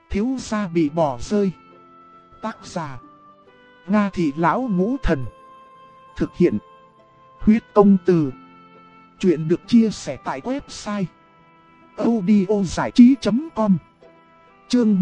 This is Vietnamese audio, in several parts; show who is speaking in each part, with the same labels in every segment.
Speaker 1: Thiếu gia bị bỏ rơi. Tác giả Nga Thị Lão Ngũ Thần. Thực hiện Huyết Công Từ. Chuyện được chia sẻ tại website audiozảichí.com. Chương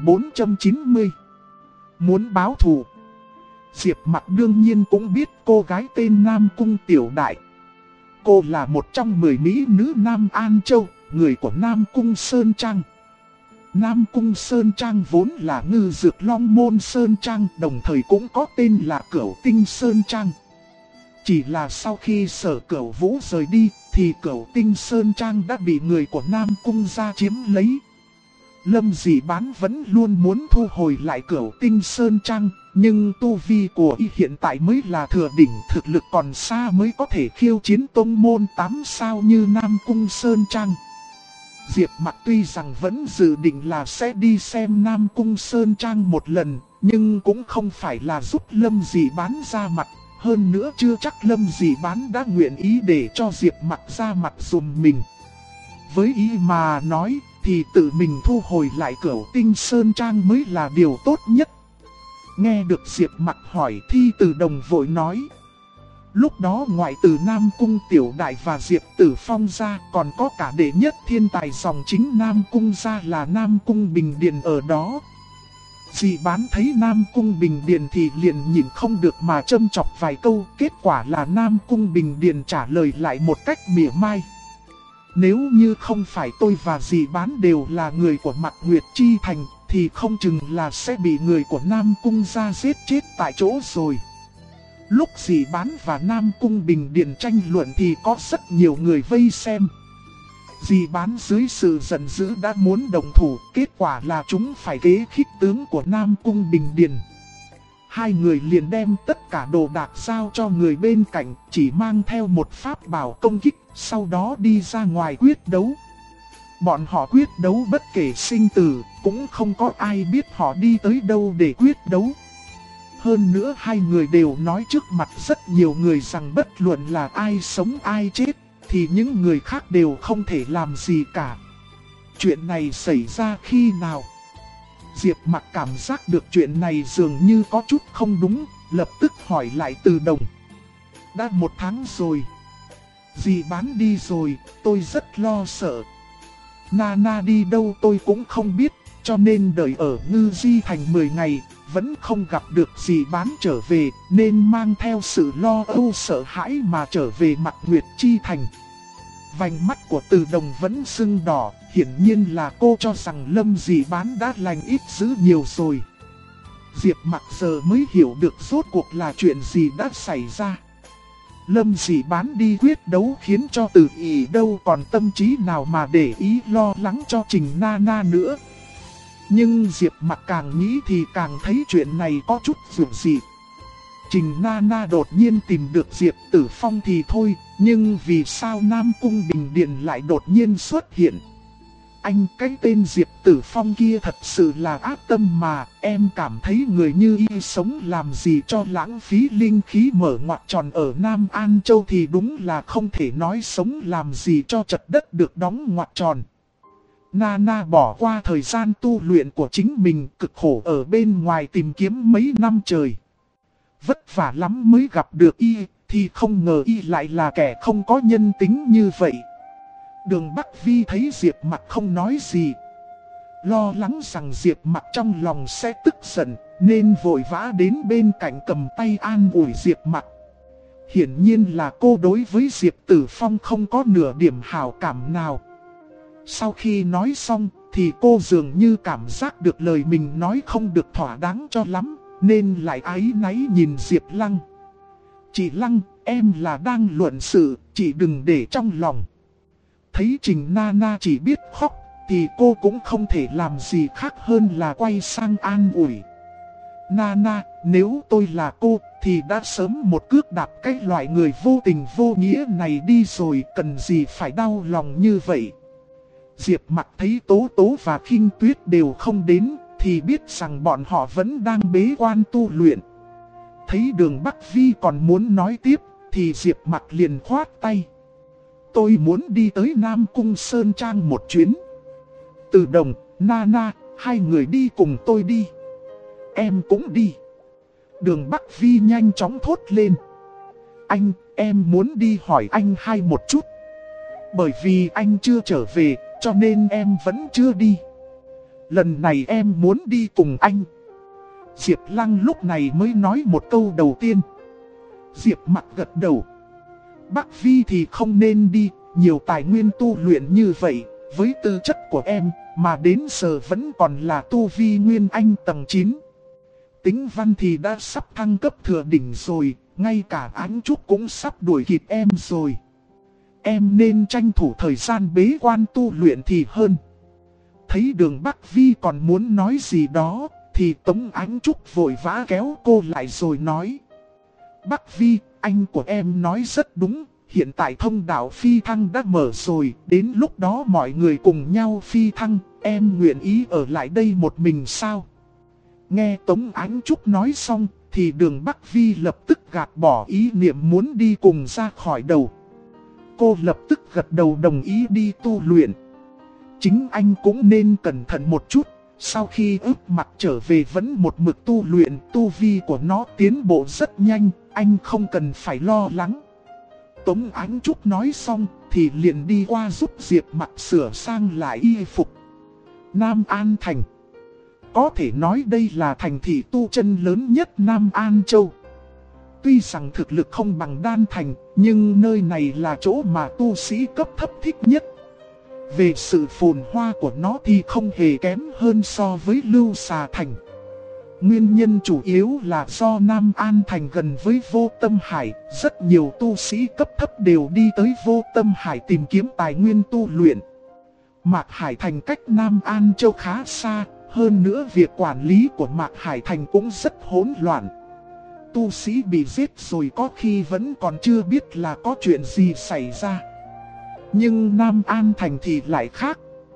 Speaker 1: 1490. Muốn báo thù. Diệp Mặc đương nhiên cũng biết cô gái tên Nam Cung Tiểu Đại. Cô là một trong 10 mỹ nữ Nam An Châu, người của Nam Cung Sơn Trang. Nam Cung Sơn Trang vốn là Ngư Dược Long Môn Sơn Trang, đồng thời cũng có tên là Cửu Tinh Sơn Trang. Chỉ là sau khi Sở Cửu Vũ rời đi, thì Cửu Tinh Sơn Trang đã bị người của Nam Cung gia chiếm lấy. Lâm Dị Bán vẫn luôn muốn thu hồi lại Cửu Tinh Sơn Trang, nhưng tu vi của y hiện tại mới là thừa đỉnh, thực lực còn xa mới có thể khiêu chiến tông môn 8 sao như Nam Cung Sơn Trang. Diệp Mặc tuy rằng vẫn dự định là sẽ đi xem Nam Cung Sơn Trang một lần, nhưng cũng không phải là giúp Lâm Dị Bán ra mặt. Hơn nữa chưa chắc Lâm Dị Bán đã nguyện ý để cho Diệp Mặc ra mặt dùm mình. Với ý mà nói thì tự mình thu hồi lại Cửu Tinh Sơn Trang mới là điều tốt nhất. Nghe được Diệp Mặc hỏi, Thi Từ Đồng vội nói. Lúc đó ngoại trừ Nam Cung Tiểu Đại và Diệp Tử Phong ra, còn có cả đệ nhất thiên tài dòng chính Nam Cung gia là Nam Cung Bình Điền ở đó. Dị Bán thấy Nam Cung Bình Điền thì liền nhìn không được mà châm chọc vài câu. Kết quả là Nam Cung Bình Điền trả lời lại một cách mỉa mai. Nếu như không phải tôi và Dị Bán đều là người của Mạc Nguyệt Chi Thành, thì không chừng là sẽ bị người của Nam Cung gia giết chết tại chỗ rồi. Lúc Dị Bán và Nam Cung Bình Điền tranh luận thì có rất nhiều người vây xem. Dị Bán dưới sự giận dữ đã muốn đồng thủ, kết quả là chúng phải kế khích tướng của Nam Cung Bình Điền. Hai người liền đem tất cả đồ đạc giao cho người bên cạnh, chỉ mang theo một pháp bảo công kích, sau đó đi ra ngoài quyết đấu. Bọn họ quyết đấu bất kể sinh tử, cũng không có ai biết họ đi tới đâu để quyết đấu. Hơn nữa hai người đều nói trước mặt rất nhiều người rằng bất luận là ai sống ai chết, thì những người khác đều không thể làm gì cả. Chuyện này xảy ra khi nào? Diệp Mặc cảm giác được chuyện này dường như có chút không đúng, lập tức hỏi lại Từ Đồng. Đã 1 tháng rồi. Dị Bán đi rồi, tôi rất lo sợ. Nana đi đâu tôi cũng không biết, cho nên đợi ở Ngư Di Thành 10 ngày, vẫn không gặp được Dị Bán trở về, nên mang theo sự lo âu sợ hãi mà trở về Mạc Nguyệt Chi Thành. Vành mắt của Từ Đồng vẫn sưng đỏ, hiển nhiên là cô cho rằng Lâm Dị Bán đã lành ít dữ nhiều rồi. Diệp Mặc giờ mới hiểu được rốt cuộc là chuyện gì đã xảy ra. Lâm Dị Bán đi quyết đấu khiến cho Từ Ỷ đâu còn tâm trí nào mà để ý lo lắng cho Trình Nana nữa. Nhưng Diệp Mặc càng nghĩ thì càng thấy chuyện này có chút dường dị. Trình Nana đột nhiên tìm được Diệp Tử Phong thì thôi, nhưng vì sao Nam Cung Bình Điền lại đột nhiên xuất hiện? Anh, cái tên Diệp Tử Phong kia thật sự là ác tâm mà, em cảm thấy người như y sống làm gì cho lãng phí linh khí mở ngoặt tròn ở Nam An Châu thì đúng là không thể nói sống làm gì cho chật đất được đóng ngoặt tròn. Nana bỏ qua thời gian tu luyện của chính mình, cực khổ ở bên ngoài tìm kiếm mấy năm trời. Vất vả lắm mới gặp được y, thì không ngờ y lại là kẻ không có nhân tính như vậy. Đường Bắc Vi thấy Diệp Mặc không nói gì, lo lắng rằng Diệp Mặc trong lòng sẽ tức giận, nên vội vã đến bên cạnh cầm tay an ủi Diệp Mặc. Hiển nhiên là cô đối với Diệp Tử Phong không có nửa điểm hảo cảm nào. Sau khi nói xong thì cô dường như cảm giác được lời mình nói không được thỏa đáng cho lắm, nên lại áy náy nhìn Diệp Lăng. Chị Lăng, em là đang luận sự, chị đừng để trong lòng. Thấy Trình Nana chỉ biết khóc, thì cô cũng không thể làm gì khác hơn là quay sang an ủi. Nana, nếu tôi là cô, thì đã sớm một cước đạp cái loại người vô tình vô nghĩa này đi rồi, cần gì phải đau lòng như vậy. Diệp Mặc thấy Tố Tố và Khinh Tuyết đều không đến, thì biết rằng bọn họ vẫn đang bế quan tu luyện. Thấy Đường Bắc Vi còn muốn nói tiếp, thì Diệp Mặc liền khoát tay. Tôi muốn đi tới Nam Cung Sơn Trang một chuyến. Từ Đồng, Nana, hai người đi cùng tôi đi. Em cũng đi. Đường Bắc Vi nhanh chóng thốt lên. Anh, em muốn đi hỏi anh hai một chút. Bởi vì anh chưa trở về, cho nên em vẫn chưa đi. Lần này em muốn đi cùng anh. Diệp Lăng lúc này mới nói một câu đầu tiên. Diệp Mặc gật đầu. Bắc Vi thì không nên đi, nhiều tài nguyên tu luyện như vậy, với tư chất của em, mà đến giờ vẫn còn là tu vi Nguyên Anh tầng 9. Tính văn thì đã sắp thăng cấp thừa đỉnh rồi, ngay cả Ánh Trúc cũng sắp đuổi kịp em rồi. Em nên tranh thủ thời gian bế quan tu luyện thì hơn. Thấy Đường Bắc Vi còn muốn nói gì đó, thì Tống Ánh Trúc vội vã kéo cô lại rồi nói. Bắc Vi, anh của em nói rất đúng, hiện tại thông đạo phi thăng đã mở rồi, đến lúc đó mọi người cùng nhau phi thăng, em nguyện ý ở lại đây một mình sao? Nghe Tống Ánh Trúc nói xong, thì Đường Bắc Vi lập tức gạt bỏ ý niệm muốn đi cùng ra khỏi đầu. Cô lập tức gật đầu đồng ý đi tu luyện. Chính anh cũng nên cẩn thận một chút, sau khi ức mặt trở về vẫn một mực tu luyện, tu vi của nó tiến bộ rất nhanh, anh không cần phải lo lắng. Tống Ánh Trúc nói xong thì liền đi qua giúp Diệp Mặc sửa sang lại y phục. Nam An Thành. Có thể nói đây là thành thị tu chân lớn nhất Nam An Châu. Tuy rằng thực lực không bằng Đan Thành, nhưng nơi này là chỗ mà tu sĩ cấp thấp thích nhất. Về sự phồn hoa của nó thì không hề kém hơn so với Lưu Xà Thành. Nguyên nhân chủ yếu là do Nam An Thành gần với Vô Tâm Hải, rất nhiều tu sĩ cấp thấp đều đi tới Vô Tâm Hải tìm kiếm tài nguyên tu luyện. Mạc Hải Thành cách Nam An Châu khá xa, hơn nữa việc quản lý của Mạc Hải Thành cũng rất hỗn loạn. Tu sĩ bị giết rồi có khi vẫn còn chưa biết là có chuyện gì xảy ra. Nhưng Nam An Thành thì lại khác.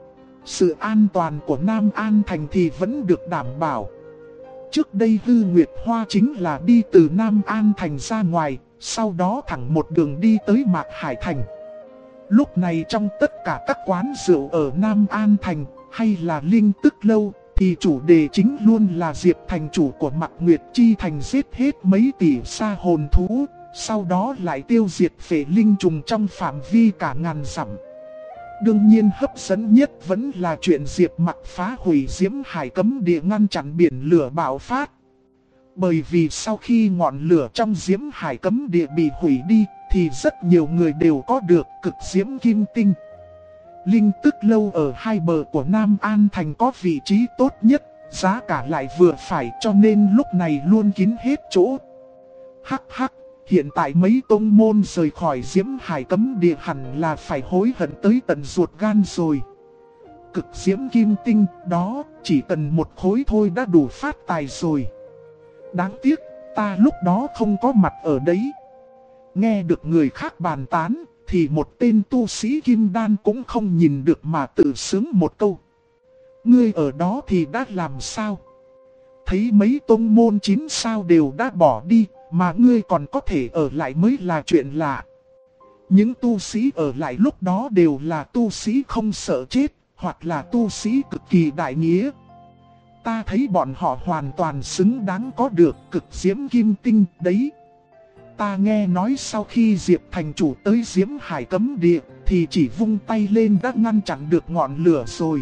Speaker 1: Sự an toàn của Nam An Thành thì vẫn được đảm bảo. Trước đây Hư Nguyệt Hoa chính là đi từ Nam An Thành ra ngoài, sau đó thẳng một đường đi tới Mạc Hải Thành. Lúc này trong tất cả các quán rượu ở Nam An Thành hay là Linh Tức Lâu, thì chủ đề chính luôn là Diệp thành chủ của Mạc Nguyệt Chi Thành giết hết mấy tỷ sa hồn thú, sau đó lại tiêu diệt phệ linh trùng trong phạm vi cả ngàn dặm. Đương nhiên hấp dẫn nhất vẫn là chuyện Diệp Mặc phá hủy Diễm Hải Cấm Địa ngăn chặn biển lửa bạo phát. Bởi vì sau khi ngọn lửa trong Diễm Hải Cấm Địa bị hủy đi, thì rất nhiều người đều có được cực diễm kim tinh. Linh Tức Lâu ở hai bờ của Nam An Thành có vị trí tốt nhất, giá cả lại vừa phải, cho nên lúc này luôn kín hết chỗ. Hắc hắc, hiện tại mấy tông môn rời khỏi Diễm Hải Cấm Địa hẳn là phải hối hận tới tận ruột gan rồi. Cực diễm kim tinh đó, chỉ cần một khối thôi đã đủ phát tài rồi. Đáng tiếc, ta lúc đó không có mặt ở đấy. Nghe được người khác bàn tán, thì một tên tu sĩ kim đan cũng không nhìn được mà tự sướng một câu. Ngươi ở đó thì đã làm sao? Thấy mấy tông môn 9 sao đều đã bỏ đi, mà ngươi còn có thể ở lại mới là chuyện lạ. Những tu sĩ ở lại lúc đó đều là tu sĩ không sợ chết, hoặc là tu sĩ cực kỳ đại nghĩa. Ta thấy bọn họ hoàn toàn xứng đáng có được cực diễm kim tinh đấy. Ta nghe nói sau khi Diệp thành chủ tới Diễm Hải Cấm Địa, thì chỉ vung tay lên đã ngăn chặn được ngọn lửa rồi.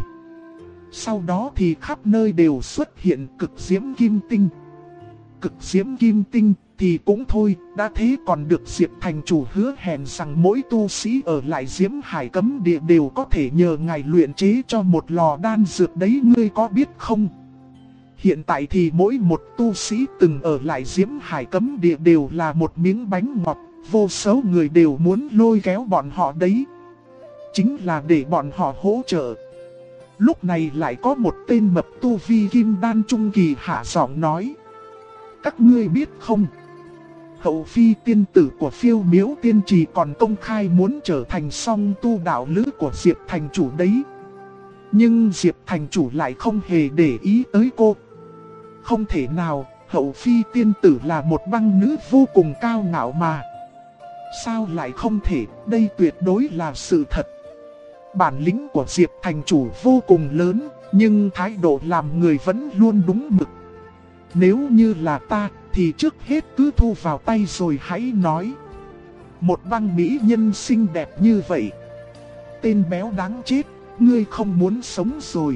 Speaker 1: Sau đó thì khắp nơi đều xuất hiện cực diễm kim tinh. Cực diễm kim tinh thì cũng thôi, đã thế còn được Diệp thành chủ hứa hẹn rằng mỗi tu sĩ ở lại Diễm Hải Cấm Địa đều có thể nhờ ngài luyện chế cho một lò đan dược đấy, ngươi có biết không? Hiện tại thì mỗi một tu sĩ từng ở lại Diễm Hải Cấm Địa đều là một miếng bánh ngọt, vô số người đều muốn lôi kéo bọn họ đấy. Chính là để bọn họ hỗ trợ. Lúc này lại có một tên mập tu vi kim đan trung kỳ hạ giọng nói. Các ngươi biết không? Hậu phi tiên tử của Phiêu Miếu Tiên Trì còn công khai muốn trở thành song tu đạo lữ của Diệp thành chủ đấy. Nhưng Diệp thành chủ lại không hề để ý tới cô. Không thể nào, hậu phi tiên tử là một băng nữ vô cùng cao ngạo mà. Sao lại không thể, đây tuyệt đối là sự thật. Bản lĩnh của Diệp thành chủ vô cùng lớn, Nhưng thái độ làm người vẫn luôn đúng mực. Nếu như là ta thì trước hết cứ thu vào tay rồi hãy nói. Một băng mỹ nhân xinh đẹp như vậy. Tên béo đáng chết, ngươi không muốn sống rồi.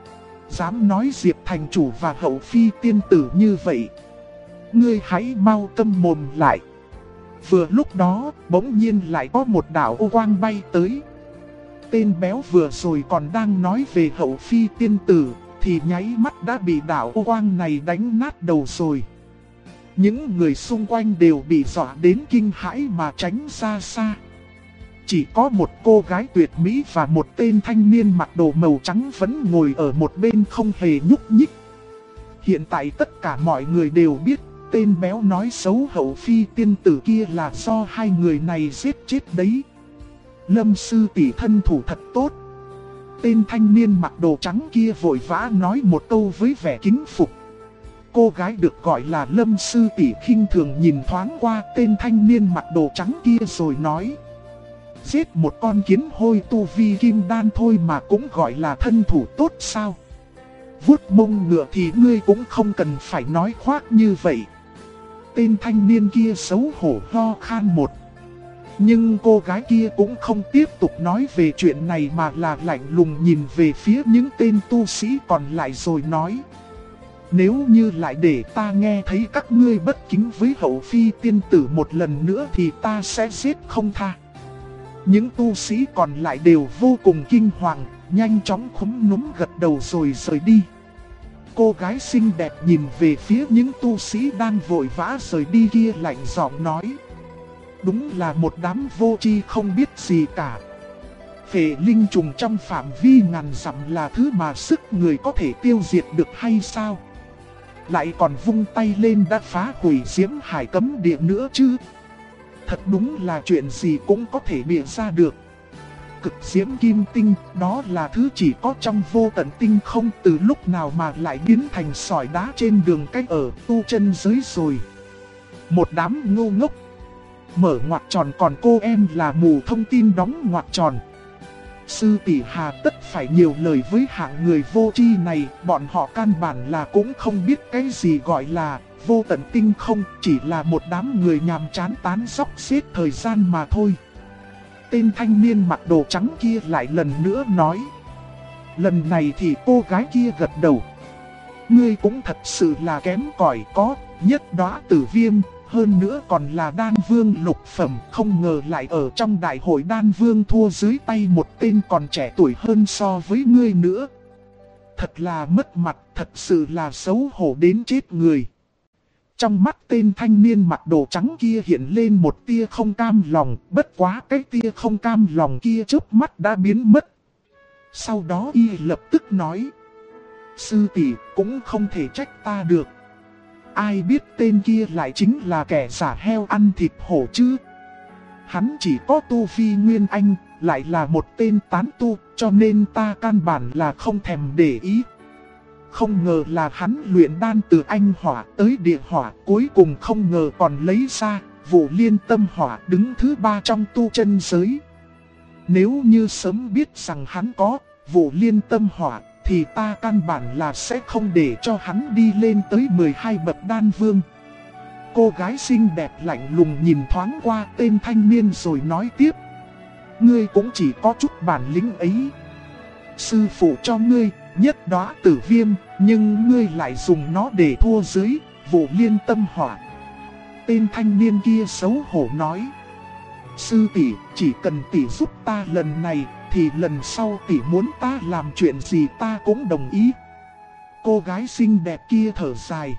Speaker 1: Dám nói Diệp thành chủ và hậu phi tiên tử như vậy. Ngươi hãy mau câm mồm lại. Vừa lúc đó, bỗng nhiên lại có một đạo ô quang bay tới. Tên béo vừa rồi còn đang nói về hậu phi tiên tử, thì nháy mắt đã bị đạo ô quang này đánh nát đầu rồi. Những người xung quanh đều bị dọa đến kinh hãi mà tránh ra xa. Chỉ có một cô gái tuyệt mỹ và một tên thanh niên mặc đồ màu trắng vẫn ngồi ở một bên không hề nhúc nhích. Hiện tại tất cả mọi người đều biết tên béo nói xấu hậu phi tiên tử kia là do hai người này giết chết đấy. Lâm sư tỷ thân thủ thật tốt. Tên thanh niên mặc đồ trắng kia vội vã nói một câu với vẻ kính phục. Cô gái được gọi là Lâm sư tỷ khinh thường nhìn thoáng qua tên thanh niên mặc đồ trắng kia rồi nói. Giết một con kiến hôi tu vi kim đan thôi mà cũng gọi là thân thủ tốt sao? Vuốt mông ngựa thì ngươi cũng không cần phải nói khoác như vậy. Tên thanh niên kia xấu hổ ho khan một. Nhưng cô gái kia cũng không tiếp tục nói về chuyện này mà là lạnh lùng nhìn về phía những tên tu sĩ còn lại rồi nói. Nếu như lại để ta nghe thấy các ngươi bất kính với hậu phi tiên tử một lần nữa thì ta sẽ giết không tha. Những tu sĩ còn lại đều vô cùng kinh hoàng, nhanh chóng khúm núm gật đầu rồi rời đi. Cô gái xinh đẹp nhìn về phía những tu sĩ đang vội vã rời đi kia lạnh giọng nói. Đúng là một đám vô tri không biết gì cả. Phệ linh trùng trong phạm vi ngàn dặm là thứ mà sức người có thể tiêu diệt được hay sao? Lại còn vung tay lên đã phá hủy diễm hải cấm địa nữa chứ? Thật đúng là chuyện gì cũng có thể bịa ra được. Cực diễm kim tinh, đó là thứ chỉ có trong vô tận tinh không, từ lúc nào mà lại biến thành sỏi đá trên đường cách ở tu chân giới rồi. Một đám ngu ngốc. Mở ngoặc tròn còn cô em là mù thông tin đóng ngoặc tròn. Sư tỷ hà tất phải nhiều lời với hạng người vô tri này, bọn họ căn bản là cũng không biết cái gì gọi là vô tận tinh không, chỉ là một đám người nhàm chán tán dóc xếp thời gian mà thôi. Tên thanh niên mặc đồ trắng kia lại lần nữa nói. Lần này thì cô gái kia gật đầu. Ngươi cũng thật sự là kém cỏi, có nhất đóa tử viêm, hơn nữa còn là đan vương lục phẩm, không ngờ lại ở trong đại hội đan vương thua dưới tay một tên còn trẻ tuổi hơn so với ngươi nữa. Thật là mất mặt, thật sự là xấu hổ đến chết người. Trong mắt tên thanh niên mặc đồ trắng kia hiện lên một tia không cam lòng, bất quá cái tia không cam lòng kia chớp mắt đã biến mất. Sau đó y lập tức nói. Sư tỷ cũng không thể trách ta được. Ai biết tên kia lại chính là kẻ giả heo ăn thịt hổ chứ. Hắn chỉ có tu vi nguyên anh, lại là một tên tán tu, cho nên ta căn bản là không thèm để ý. Không ngờ là hắn luyện đan từ anh hỏa tới địa hỏa, cuối cùng không ngờ còn lấy ra Vụ Liên Tâm Hỏa đứng thứ 3 trong tu chân giới. Nếu như sớm biết rằng hắn có Vụ Liên Tâm Hỏa thì ta căn bản là sẽ không để cho hắn đi lên tới 12 bậc đan vương. Cô gái xinh đẹp lạnh lùng nhìn thoáng qua tên thanh niên rồi nói tiếp. Ngươi cũng chỉ có chút bản lĩnh ấy. Sư phụ cho ngươi nhất đóa tử viêm, nhưng ngươi lại dùng nó để thua dưới Vụ Liên Tâm Hỏa. Tên thanh niên kia xấu hổ nói. Sư tỷ, chỉ cần tỷ giúp ta lần này, thì lần sau tỷ muốn ta làm chuyện gì ta cũng đồng ý. Cô gái xinh đẹp kia thở dài.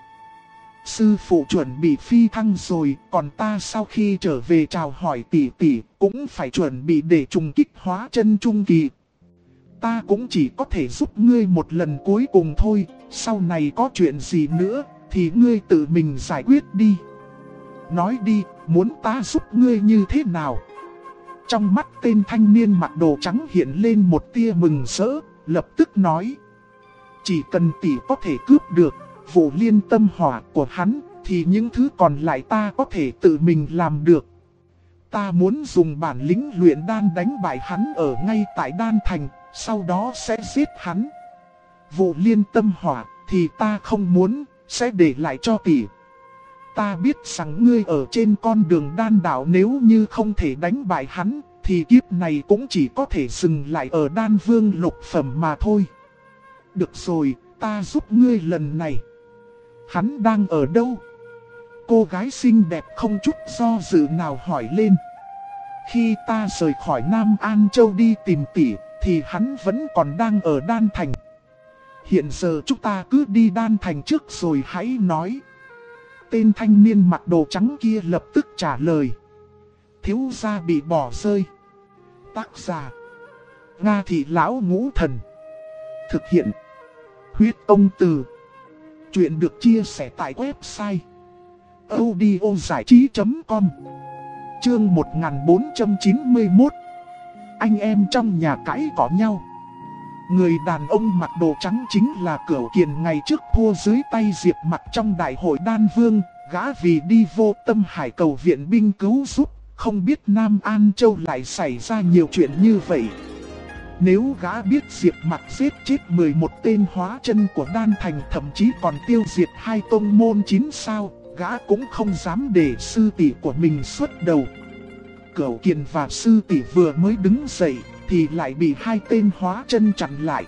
Speaker 1: Sư phụ chuẩn bị phi thăng rồi, còn ta sau khi trở về chào hỏi tỷ cũng phải chuẩn bị để trùng kích hóa chân trung kỳ. Ta cũng chỉ có thể giúp ngươi một lần cuối cùng thôi, sau này có chuyện gì nữa thì ngươi tự mình giải quyết đi. Nói đi, muốn ta giúp ngươi như thế nào? Trong mắt tên thanh niên mặc đồ trắng hiện lên một tia mừng rỡ, lập tức nói. Chỉ cần tỷ có thể cướp được Vụ Liên Tâm Hỏa của hắn, thì những thứ còn lại ta có thể tự mình làm được. Ta muốn dùng bản lĩnh luyện đan đánh bại hắn ở ngay tại đan thành, sau đó sẽ giết hắn. vụ liên tâm hỏa thì ta không muốn, sẽ để lại cho tỷ. Ta biết rằng ngươi ở trên con đường đan đạo, nếu như không thể đánh bại hắn, thì kiếp này cũng chỉ có thể dừng lại ở đan vương lục phẩm mà thôi. Được rồi, ta giúp ngươi lần này. Hắn đang ở đâu? Cô gái xinh đẹp không chút do dự nào hỏi lên. Khi ta rời khỏi Nam An Châu đi tìm tỷ, thì hắn vẫn còn đang ở Đan Thành. Hiện giờ chúng ta cứ đi Đan Thành trước rồi hãy nói. Tên thanh niên mặc đồ trắng kia lập tức trả lời. Thiếu gia bị bỏ rơi. Tác giả: Nga Thị Lão Ngũ Thần. Thực hiện: Huyết Ông Từ. Chuyện được chia sẻ tại website audiozảichí.com. Chương 1491. Anh em trong nhà cãi cỏ nhau. Người đàn ông mặc đồ trắng chính là Cửu Kiền ngày trước thua dưới tay Diệp Mặc trong đại hội Đan Vương. Gã vì đi vô Tâm Hải cầu viện binh cứu giúp, không biết Nam An Châu lại xảy ra nhiều chuyện như vậy. Nếu gã biết Diệp Mặc giết chết 11 tên hóa chân của Đan Thành, thậm chí còn tiêu diệt 2 tông môn 9 sao, gã cũng không dám để sư tỷ của mình xuất đầu. Cửu Kiền và sư tỷ vừa mới đứng dậy thì lại bị 2 tên hóa chân chặn lại.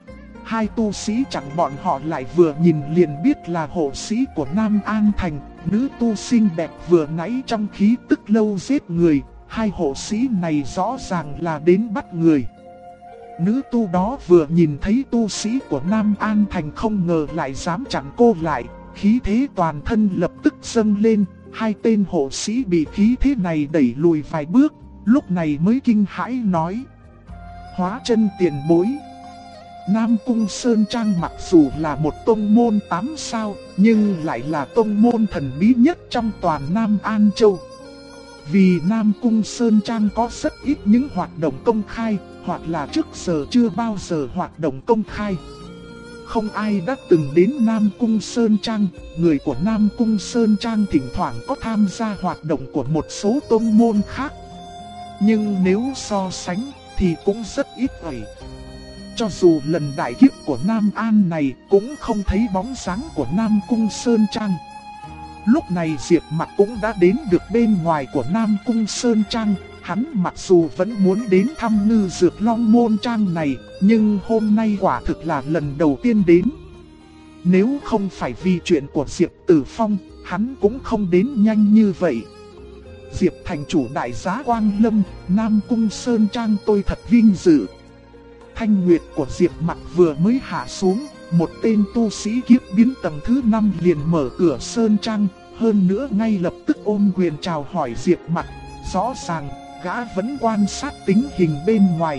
Speaker 1: 2 tu sĩ chặn bọn họ lại vừa nhìn liền biết là hộ sĩ của Nam An Thành. Nữ tu xinh đẹp vừa nãy trong khí tức lâu giết người. 2 hộ sĩ này rõ ràng là đến bắt người. Nữ tu đó vừa nhìn thấy tu sĩ của Nam An Thành không ngờ lại dám chặn cô lại. Khí thế toàn thân lập tức dâng lên. 2 tên hộ sĩ bị khí thế này đẩy lùi vài bước, lúc này mới kinh hãi nói. Hóa chân tiền bối. Nam Cung Sơn Trang mặc dù là một tông môn 8 sao, nhưng lại là tông môn thần bí nhất trong toàn Nam An Châu. Vì Nam Cung Sơn Trang có rất ít những hoạt động công khai, hoặc là trước giờ chưa bao giờ hoạt động công khai. Không ai đã từng đến Nam Cung Sơn Trang, người của Nam Cung Sơn Trang thỉnh thoảng có tham gia hoạt động của một số tông môn khác. Nhưng nếu so sánh thì cũng rất ít ỏi. Cho dù lần đại kiếp của Nam An này cũng không thấy bóng dáng của Nam Cung Sơn Trang. Lúc này Diệp Mặc cũng đã đến được bên ngoài của Nam Cung Sơn Trang. Hắn mặc dù vẫn muốn đến thăm Ngư Dược Long Môn Trang này, nhưng hôm nay quả thực là lần đầu tiên đến. Nếu không phải vì chuyện của Diệp Tử Phong, hắn cũng không đến nhanh như vậy. Diệp thành chủ đại giá Quang Lâm, Nam Cung Sơn Trang tôi thật vinh dự. Thanh nguyệt của Diệp Mặc vừa mới hạ xuống, một tên tu sĩ kiếp biến tầng thứ 5 liền mở cửa Sơn Trang, hơn nữa ngay lập tức ôm quyền chào hỏi Diệp Mặc. Rõ ràng, gã vẫn quan sát tình hình bên ngoài.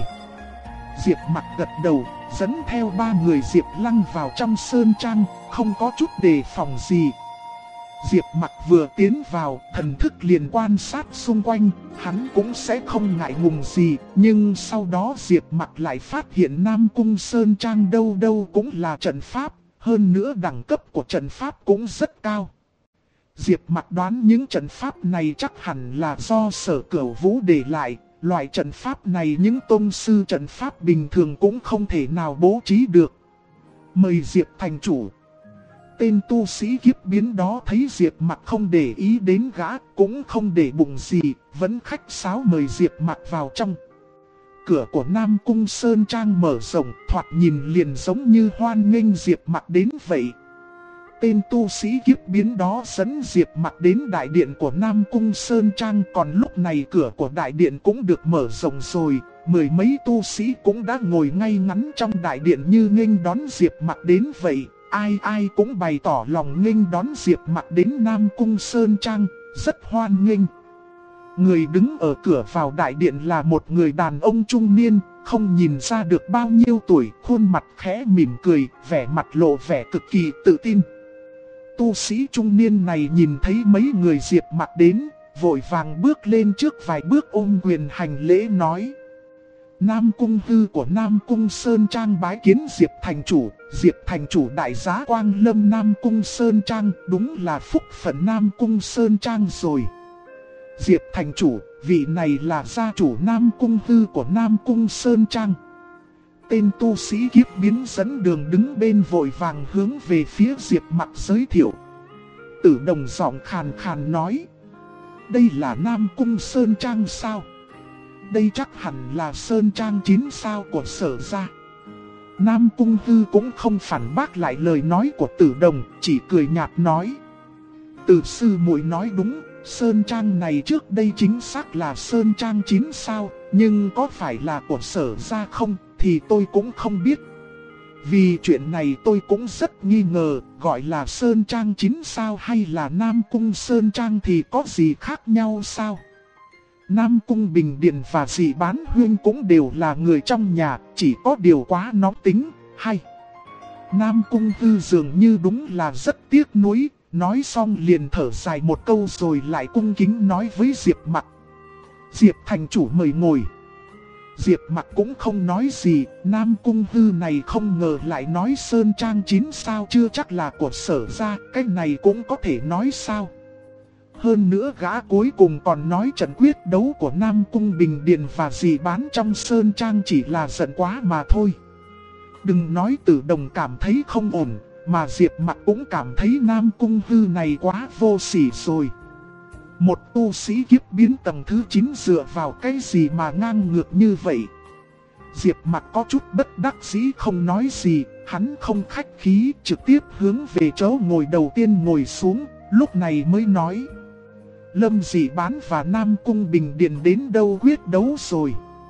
Speaker 1: Diệp Mặc gật đầu, dẫn theo 3 người Diệp Lăng vào trong Sơn Trang, không có chút đề phòng gì. Diệp Mặc vừa tiến vào, thần thức liền quan sát xung quanh, hắn cũng sẽ không ngại ngùng gì. Nhưng sau đó Diệp Mặc lại phát hiện Nam Cung Sơn Trang đâu đâu cũng là trận pháp, hơn nữa đẳng cấp của trận pháp cũng rất cao. Diệp Mặc đoán những trận pháp này chắc hẳn là do Sở Cửu Vũ để lại. Loại trận pháp này những tông sư trận pháp bình thường cũng không thể nào bố trí được. Mời Diệp thành chủ. Tên tu sĩ kiếp biến đó thấy Diệp Mặc không để ý đến gã, cũng không để bụng gì, vẫn khách sáo mời Diệp Mặc vào trong. Cửa của Nam Cung Sơn Trang mở rộng, thoạt nhìn liền giống như hoan nghênh Diệp Mặc đến vậy. Tên tu sĩ kiếp biến đó dẫn Diệp Mặc đến đại điện của Nam Cung Sơn Trang, còn lúc này cửa của đại điện cũng được mở rộng rồi. 10 mấy tu sĩ cũng đã ngồi ngay ngắn trong đại điện như nghênh đón Diệp Mặc đến vậy. Ai ai cũng bày tỏ lòng nghênh đón Diệp Mặc đến Nam Cung Sơn Trang, rất hoan nghênh. Người đứng ở cửa vào đại điện là một người đàn ông trung niên, không nhìn ra được bao nhiêu tuổi, khuôn mặt khẽ mỉm cười, vẻ mặt lộ vẻ cực kỳ tự tin. Tu sĩ trung niên này nhìn thấy mấy người Diệp Mặc đến, vội vàng bước lên trước vài bước ôm quyền hành lễ nói. Nam Cung Hư của Nam Cung Sơn Trang bái kiến Diệp thành chủ. Diệp thành chủ đại giá Quang Lâm Nam Cung Sơn Trang, đúng là phúc phận Nam Cung Sơn Trang rồi. Diệp thành chủ, vị này là gia chủ Nam Cung Hư của Nam Cung Sơn Trang. tên tu sĩ kiếp biến dẫn đường đứng bên vội vàng hướng về phía Diệp Mặc giới thiệu. Tử Đồng giọng khàn khàn nói. Đây là Nam Cung Sơn Trang sao? Đây chắc hẳn là Sơn Trang 9 sao của Sở gia. Nam Cung Hư cũng không phản bác lại lời nói của Tử Đồng, chỉ cười nhạt nói. Tử sư muội nói đúng, Sơn Trang này trước đây chính xác là Sơn Trang 9 sao, nhưng có phải là của Sở gia không thì tôi cũng không biết. Vì chuyện này tôi cũng rất nghi ngờ, gọi là Sơn Trang 9 sao hay là Nam Cung Sơn Trang thì có gì khác nhau sao? Nam Cung Bình Điện và Dị Bán Huyên cũng đều là người trong nhà, chỉ có điều quá nóng tính, hay. Nam Cung Hư dường như đúng là rất tiếc nuối, nói xong liền thở dài một câu rồi lại cung kính nói với Diệp Mặc. Diệp thành chủ mời ngồi. Diệp Mặc cũng không nói gì, Nam Cung Hư này không ngờ lại nói Sơn Trang 9 sao chưa chắc là của Sở gia, cái này cũng có thể nói sao. Hơn nữa gã cuối cùng còn nói trận quyết đấu của Nam Cung Bình Điện và Dị Bán trong Sơn Trang chỉ là giận quá mà thôi. Đừng nói Tử Đồng cảm thấy không ổn, mà Diệp Mặc cũng cảm thấy Nam Cung Hư này quá vô sỉ rồi. Một tu sĩ kiếp biến tầng thứ 9 dựa vào cái gì mà ngang ngược như vậy? Diệp Mặc có chút bất đắc dĩ không nói gì, hắn không khách khí trực tiếp hướng về chỗ ngồi đầu tiên ngồi xuống, lúc này mới nói. Lâm Dị Bán và Nam Cung Bình Điện đến đâu quyết đấu rồi.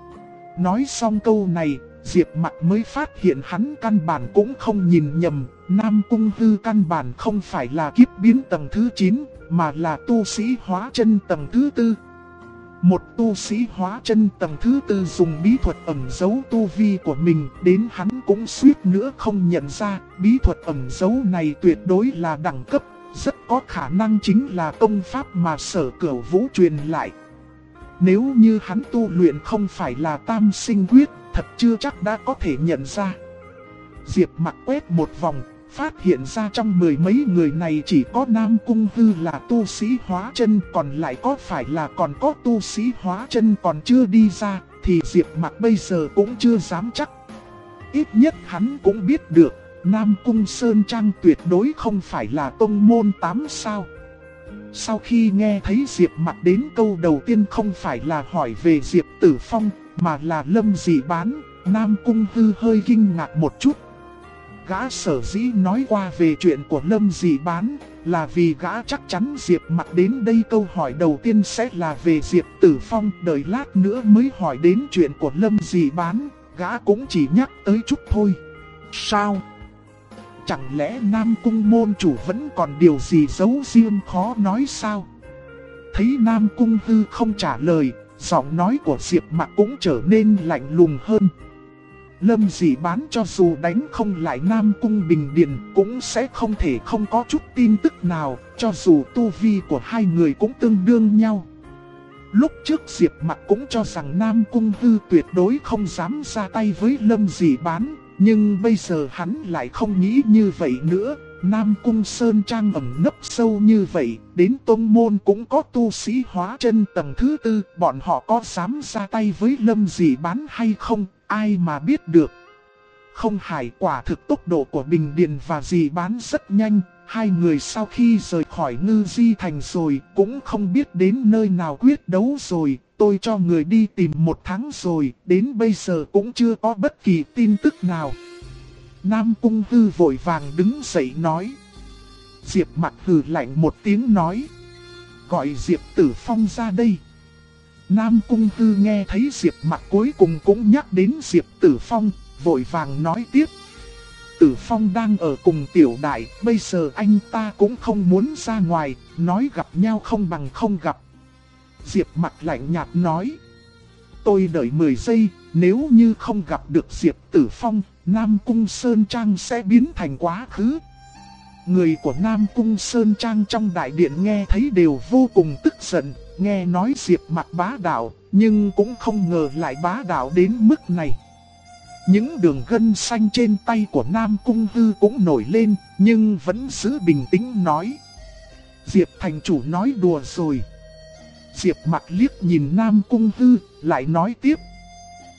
Speaker 1: Nói xong câu này, Diệp Mặc mới phát hiện hắn căn bản cũng không nhìn nhầm, Nam Cung Hư căn bản không phải là kiếp biến tầng thứ 9, mà là tu sĩ hóa chân tầng thứ 4. Một tu sĩ hóa chân tầng thứ 4 dùng bí thuật ẩn giấu tu vi của mình, đến hắn cũng suýt nữa không nhận ra, bí thuật ẩn giấu này tuyệt đối là đẳng cấp, rất có khả năng chính là công pháp mà Sở Cửu Vũ truyền lại. Nếu như hắn tu luyện không phải là Tam Sinh Quyết, thật chưa chắc đã có thể nhận ra. Diệp Mặc quét một vòng, phát hiện ra trong mười mấy người này chỉ có Nam Cung Hư là tu sĩ hóa chân, còn lại có phải là còn có tu sĩ hóa chân còn chưa đi ra, thì Diệp Mặc bây giờ cũng chưa dám chắc. Ít nhất hắn cũng biết được, Nam Cung Sơn Trang tuyệt đối không phải là tông môn 8 sao. Sau khi nghe thấy Diệp Mặc đến câu đầu tiên không phải là hỏi về Diệp Tử Phong, mà là Lâm Dị Bán, Nam Cung Hư hơi kinh ngạc một chút. Gã sở dĩ nói qua về chuyện của Lâm Dị Bán, là vì gã chắc chắn Diệp Mặc đến đây câu hỏi đầu tiên sẽ là về Diệp Tử Phong, đợi lát nữa mới hỏi đến chuyện của Lâm Dị Bán, gã cũng chỉ nhắc tới chút thôi. Sao? Chẳng lẽ Nam Cung môn chủ vẫn còn điều gì giấu riêng khó nói sao? Thấy Nam Cung Hư không trả lời, giọng nói của Diệp Mặc cũng trở nên lạnh lùng hơn. Lâm Dị Bán cho dù đánh không lại Nam Cung Bình Điện cũng sẽ không thể không có chút tin tức nào, cho dù tu vi của hai người cũng tương đương nhau. Lúc trước Diệp Mặc cũng cho rằng Nam Cung Hư tuyệt đối không dám ra tay với Lâm Dị Bán, nhưng bây giờ hắn lại không nghĩ như vậy nữa. Nam Cung Sơn Trang ẩn nấp sâu như vậy, đến tông môn cũng có tu sĩ hóa chân tầng thứ 4, bọn họ có dám ra tay với Lâm Dị Bán hay không, ai mà biết được. Không hài, quả thực tốc độ của Bình Điện và Dị Bán rất nhanh, hai người sau khi rời khỏi Ngư Di Thành rồi cũng không biết đến nơi nào quyết đấu rồi. Tôi cho người đi tìm 1 tháng rồi, đến bây giờ cũng chưa có bất kỳ tin tức nào. Nam Cung Hư vội vàng đứng dậy nói. Diệp Mặc hừ lạnh một tiếng nói. Gọi Diệp Tử Phong ra đây. Nam Cung Hư nghe thấy Diệp Mặc cuối cùng cũng nhắc đến Diệp Tử Phong, vội vàng nói tiếp. Tử Phong đang ở cùng Tiểu Đại, bây giờ anh ta cũng không muốn ra ngoài, nói gặp nhau không bằng không gặp. Diệp Mặc lạnh nhạt nói. Tôi đợi 10 giây, nếu như không gặp được Diệp Tử Phong, Nam Cung Sơn Trang sẽ biến thành quá khứ. Người của Nam Cung Sơn Trang trong đại điện nghe thấy đều vô cùng tức giận, nghe nói Diệp Mặc bá đạo, nhưng cũng không ngờ lại bá đạo đến mức này. Những đường gân xanh trên tay của Nam Cung Hư cũng nổi lên, nhưng vẫn giữ bình tĩnh nói. Diệp thành chủ nói đùa rồi. Diệp Mặc liếc nhìn Nam Cung Hư, lại nói tiếp.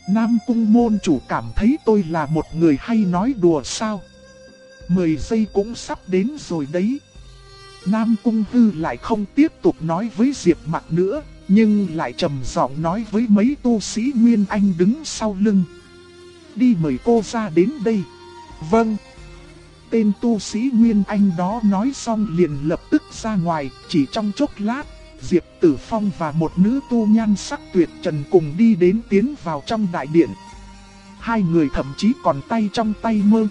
Speaker 1: Nam Cung môn chủ cảm thấy tôi là một người hay nói đùa sao? 10 giây cũng sắp đến rồi đấy. Nam Cung Hư lại không tiếp tục nói với Diệp Mặc nữa, nhưng lại trầm giọng nói với mấy tu sĩ Nguyên Anh đứng sau lưng. Đi mời cô ra đến đây. Vâng. Tên tu sĩ Nguyên Anh đó nói xong liền lập tức ra ngoài, chỉ trong chốc lát, Diệp Tử Phong và một nữ tu nhan sắc tuyệt trần cùng đi đến tiến vào trong đại điện. Hai người thậm chí còn tay trong tay mơ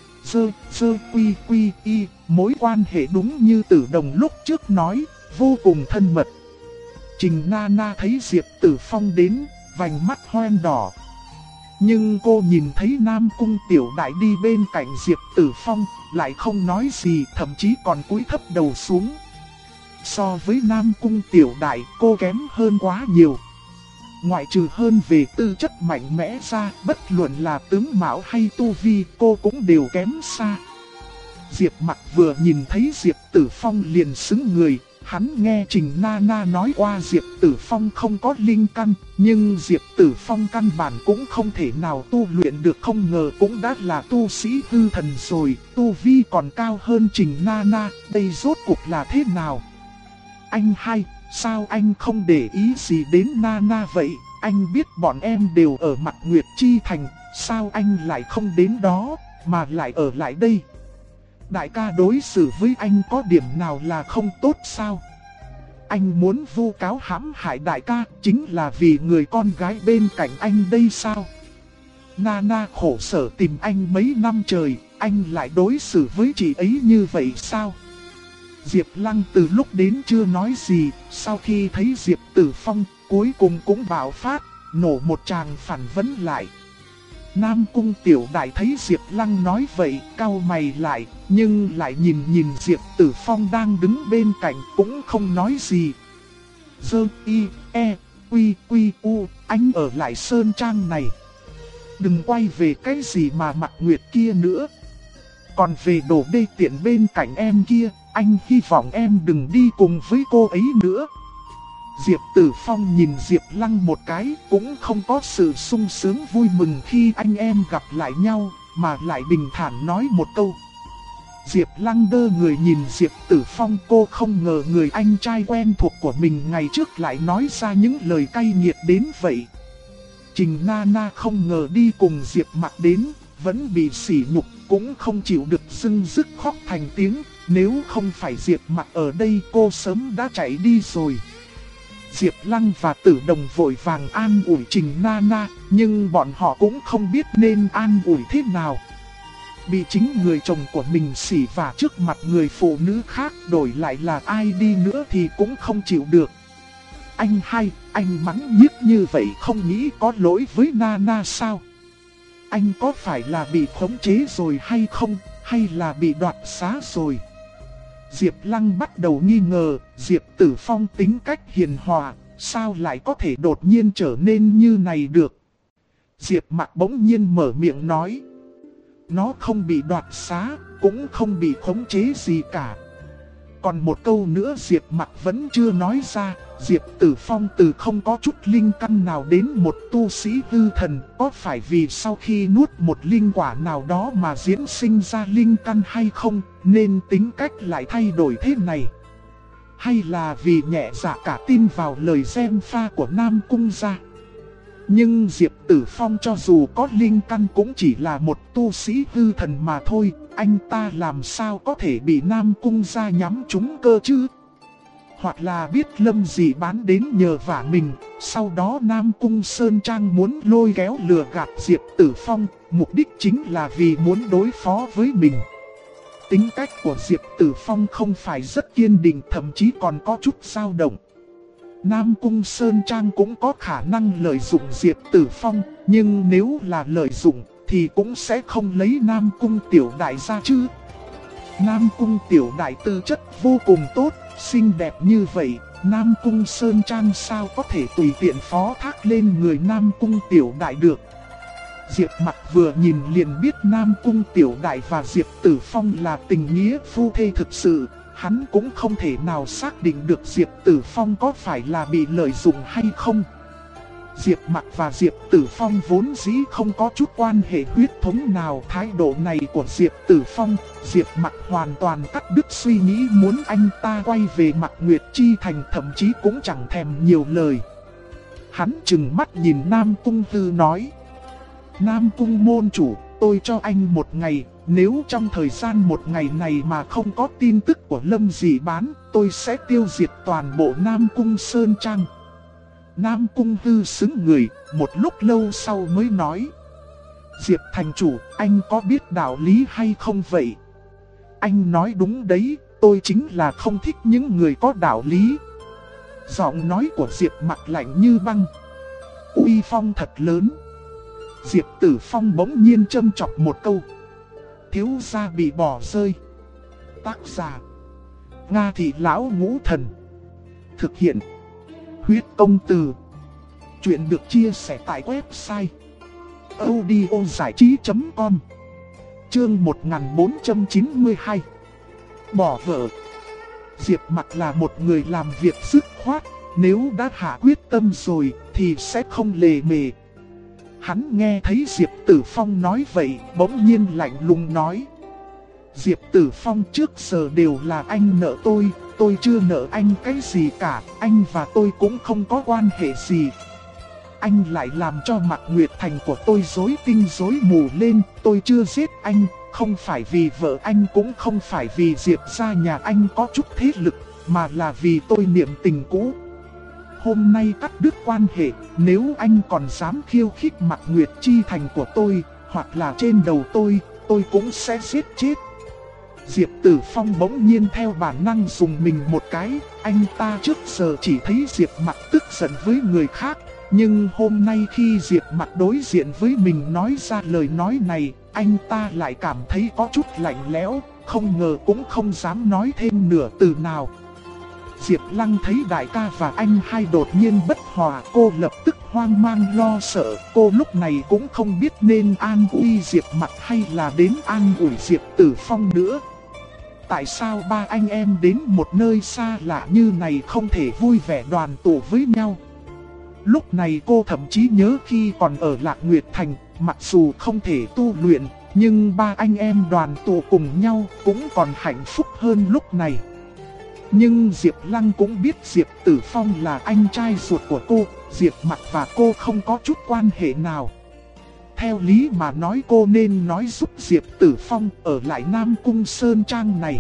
Speaker 1: quy y, mối quan hệ đúng như Tử Đồng lúc trước nói, vô cùng thân mật. Trình Na Na thấy Diệp Tử Phong đến, vành mắt hoen đỏ. Nhưng cô nhìn thấy Nam Cung Tiểu Đại đi bên cạnh Diệp Tử Phong, lại không nói gì, thậm chí còn cúi thấp đầu xuống. So với Nam Cung Tiểu Đại, cô kém hơn quá nhiều. Ngoại trừ hơn về tư chất mạnh mẽ ra, bất luận là tướng mạo hay tu vi, cô cũng đều kém xa. Diệp Mặc vừa nhìn thấy Diệp Tử Phong liền sững người. Hắn nghe Trình Na Na nói qua Diệp Tử Phong không có linh căn, nhưng Diệp Tử Phong căn bản cũng không thể nào tu luyện được, không ngờ cũng đã là tu sĩ hư thần rồi, tu vi còn cao hơn Trình Na Na, đây rốt cuộc là thế nào? Anh hai, sao anh không để ý gì đến Na Na vậy? Anh biết bọn em đều ở Mạc Nguyệt Chi Thành, sao anh lại không đến đó, mà lại ở lại đây? Đại ca đối xử với anh có điểm nào là không tốt sao? Anh muốn vu cáo hãm hại đại ca chính là vì người con gái bên cạnh anh đây sao? Nana khổ sở tìm anh mấy năm trời, anh lại đối xử với chị ấy như vậy sao? Diệp Lăng từ lúc đến chưa nói gì, sau khi thấy Diệp Tử Phong cuối cùng cũng bạo phát, nổ một tràng phản vấn lại. Nam Cung Tiểu Đại thấy Diệp Lăng nói vậy, cau mày lại, nhưng lại nhìn Diệp Tử Phong đang đứng bên cạnh cũng không nói gì. Anh ở lại Sơn Trang này. Đừng quay về cái gì mà Mạc Nguyệt kia nữa. Còn về đồ đê tiện bên cạnh em kia, anh hy vọng em đừng đi cùng với cô ấy nữa. Diệp Tử Phong nhìn Diệp Lăng một cái, cũng không có sự sung sướng vui mừng khi anh em gặp lại nhau, mà lại bình thản nói một câu. Diệp Lăng đơ người nhìn Diệp Tử Phong, cô không ngờ người anh trai quen thuộc của mình ngày trước lại nói ra những lời cay nghiệt đến vậy. Trình Na Na không ngờ đi cùng Diệp Mặc đến, vẫn bị sỉ nhục, cũng không chịu được dưng dứt khóc thành tiếng, nếu không phải Diệp Mặc ở đây cô sớm đã chạy đi rồi. Diệp Lăng và Tử Đồng vội vàng an ủi Trình Na Na, nhưng bọn họ cũng không biết nên an ủi thế nào. Bị chính người chồng của mình sỉ vả trước mặt người phụ nữ khác, đổi lại là ai đi nữa thì cũng không chịu được. Anh hai, anh mắng nhiếc như vậy không nghĩ có lỗi với Na Na sao? Anh có phải là bị khống chế rồi hay không, hay là bị đoạt xá rồi? Diệp Lăng bắt đầu nghi ngờ, Diệp Tử Phong tính cách hiền hòa, sao lại có thể đột nhiên trở nên như này được? Diệp Mặc bỗng nhiên mở miệng nói. Nó không bị đoạt xá, cũng không bị khống chế gì cả. Còn một câu nữa Diệp Mặc vẫn chưa nói ra, Diệp Tử Phong từ không có chút linh căn nào đến một tu sĩ hư thần, có phải vì sau khi nuốt một linh quả nào đó mà diễn sinh ra linh căn hay không, nên tính cách lại thay đổi thế này? Hay là vì nhẹ dạ cả tin vào lời gièm pha của Nam Cung gia? Nhưng Diệp Tử Phong cho dù có linh căn cũng chỉ là một tu sĩ hư thần mà thôi, anh ta làm sao có thể bị Nam Cung gia nhắm trúng cơ chứ? Hoặc là biết Lâm Dị bán đến nhờ vả mình, sau đó Nam Cung Sơn Trang muốn lôi kéo lừa gạt Diệp Tử Phong, mục đích chính là vì muốn đối phó với mình. Tính cách của Diệp Tử Phong không phải rất kiên định, thậm chí còn có chút dao động. Nam Cung Sơn Trang cũng có khả năng lợi dụng Diệp Tử Phong, nhưng nếu là lợi dụng thì cũng sẽ không lấy Nam Cung Tiểu Đại ra chứ. Nam Cung Tiểu Đại tư chất vô cùng tốt, xinh đẹp như vậy, Nam Cung Sơn Trang sao có thể tùy tiện phó thác lên người Nam Cung Tiểu Đại được. Diệp Mặc vừa nhìn liền biết Nam Cung Tiểu Đại và Diệp Tử Phong là tình nghĩa phu thê thực sự. Hắn cũng không thể nào xác định được Diệp Tử Phong có phải là bị lợi dụng hay không. Diệp Mặc và Diệp Tử Phong vốn dĩ không có chút quan hệ huyết thống nào. Thái độ này của Diệp Tử Phong, Diệp Mặc hoàn toàn cắt đứt suy nghĩ muốn anh ta quay về Mạc Nguyệt Chi Thành, thậm chí cũng chẳng thèm nhiều lời. Hắn trừng mắt nhìn Nam Cung Tư nói: Nam Cung môn chủ, tôi cho anh một ngày, nếu trong thời gian một ngày này mà không có tin tức của Lâm Dị Bán, tôi sẽ tiêu diệt toàn bộ Nam Cung Sơn Trang. Nam Cung Tư sững người, một lúc lâu sau mới nói: Diệp thành chủ, anh có biết đạo lý hay không vậy? Anh nói đúng đấy, tôi chính là không thích những người có đạo lý. Giọng nói của Diệp Mặc lạnh như băng, uy phong thật lớn. Diệp Tử Phong bỗng nhiên châm chọc một câu: thiếu gia bị bỏ rơi. Tác giả: Nga Thị Lão Ngũ Thần. Thực hiện: Huyết Công Từ. Chuyện được chia sẻ tại website audiozảichí.com. Chương 1492. Bỏ vợ. Diệp Mặc là một người làm việc dứt khoát, nếu đã hạ quyết tâm rồi thì sẽ không lề mề. Hắn nghe thấy Diệp Tử Phong nói vậy, bỗng nhiên lạnh lùng nói: Diệp Tử Phong, trước giờ đều là anh nợ tôi chưa nợ anh cái gì cả, anh và tôi cũng không có quan hệ gì. Anh lại làm cho Mạc Nguyệt Thành của tôi rối tinh rối mù lên, tôi chưa giết anh, không phải vì vợ anh, cũng không phải vì Diệp gia nhà anh có chút thế lực, mà là vì tôi niệm tình cũ. Hôm nay cắt đứt quan hệ, nếu anh còn dám khiêu khích Mạc Nguyệt Chi Thành của tôi, hoặc là trên đầu tôi cũng sẽ giết chết. Diệp Tử Phong bỗng nhiên theo bản năng dùng mình một cái, anh ta trước giờ chỉ thấy Diệp Mặc tức giận với người khác, nhưng hôm nay khi Diệp Mặc đối diện với mình nói ra lời nói này, anh ta lại cảm thấy có chút lạnh lẽo, không ngờ cũng không dám nói thêm nửa từ nào. Diệp Lăng thấy đại ca và anh hai đột nhiên bất hòa, cô lập tức hoang mang lo sợ, cô lúc này cũng không biết nên an ủi Diệp Mặc hay là đến an ủi Diệp Tử Phong nữa. Tại sao ba anh em đến một nơi xa lạ như này không thể vui vẻ đoàn tụ với nhau? Lúc này cô thậm chí nhớ khi còn ở Lạc Nguyệt Thành, mặc dù không thể tu luyện, nhưng ba anh em đoàn tụ cùng nhau cũng còn hạnh phúc hơn lúc này. Nhưng Diệp Lăng cũng biết Diệp Tử Phong là anh trai ruột của cô, Diệp Mặc và cô không có chút quan hệ nào. Theo lý mà nói cô nên nói giúp Diệp Tử Phong ở lại Nam Cung Sơn Trang này.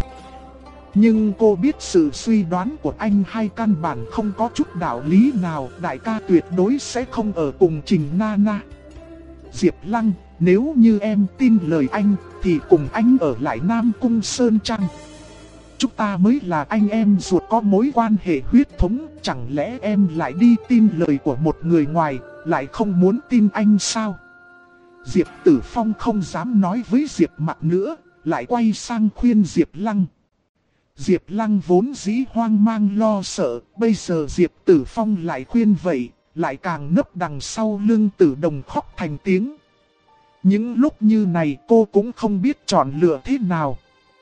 Speaker 1: Nhưng cô biết sự suy đoán của anh hai căn bản không có chút đạo lý nào, đại ca tuyệt đối sẽ không ở cùng Trình Nana. Diệp Lăng, nếu như em tin lời anh thì cùng anh ở lại Nam Cung Sơn Trang. Chúng ta mới là anh em ruột có mối quan hệ huyết thống, chẳng lẽ em lại đi tin lời của một người ngoài, lại không muốn tin anh sao? Diệp Tử Phong không dám nói với Diệp Mặc nữa, lại quay sang khuyên Diệp Lăng. Diệp Lăng vốn dĩ hoang mang lo sợ, bây giờ Diệp Tử Phong lại khuyên vậy, lại càng nấp đằng sau lưng Tử Đồng khóc thành tiếng. Những lúc như này cô cũng không biết chọn lựa thế nào.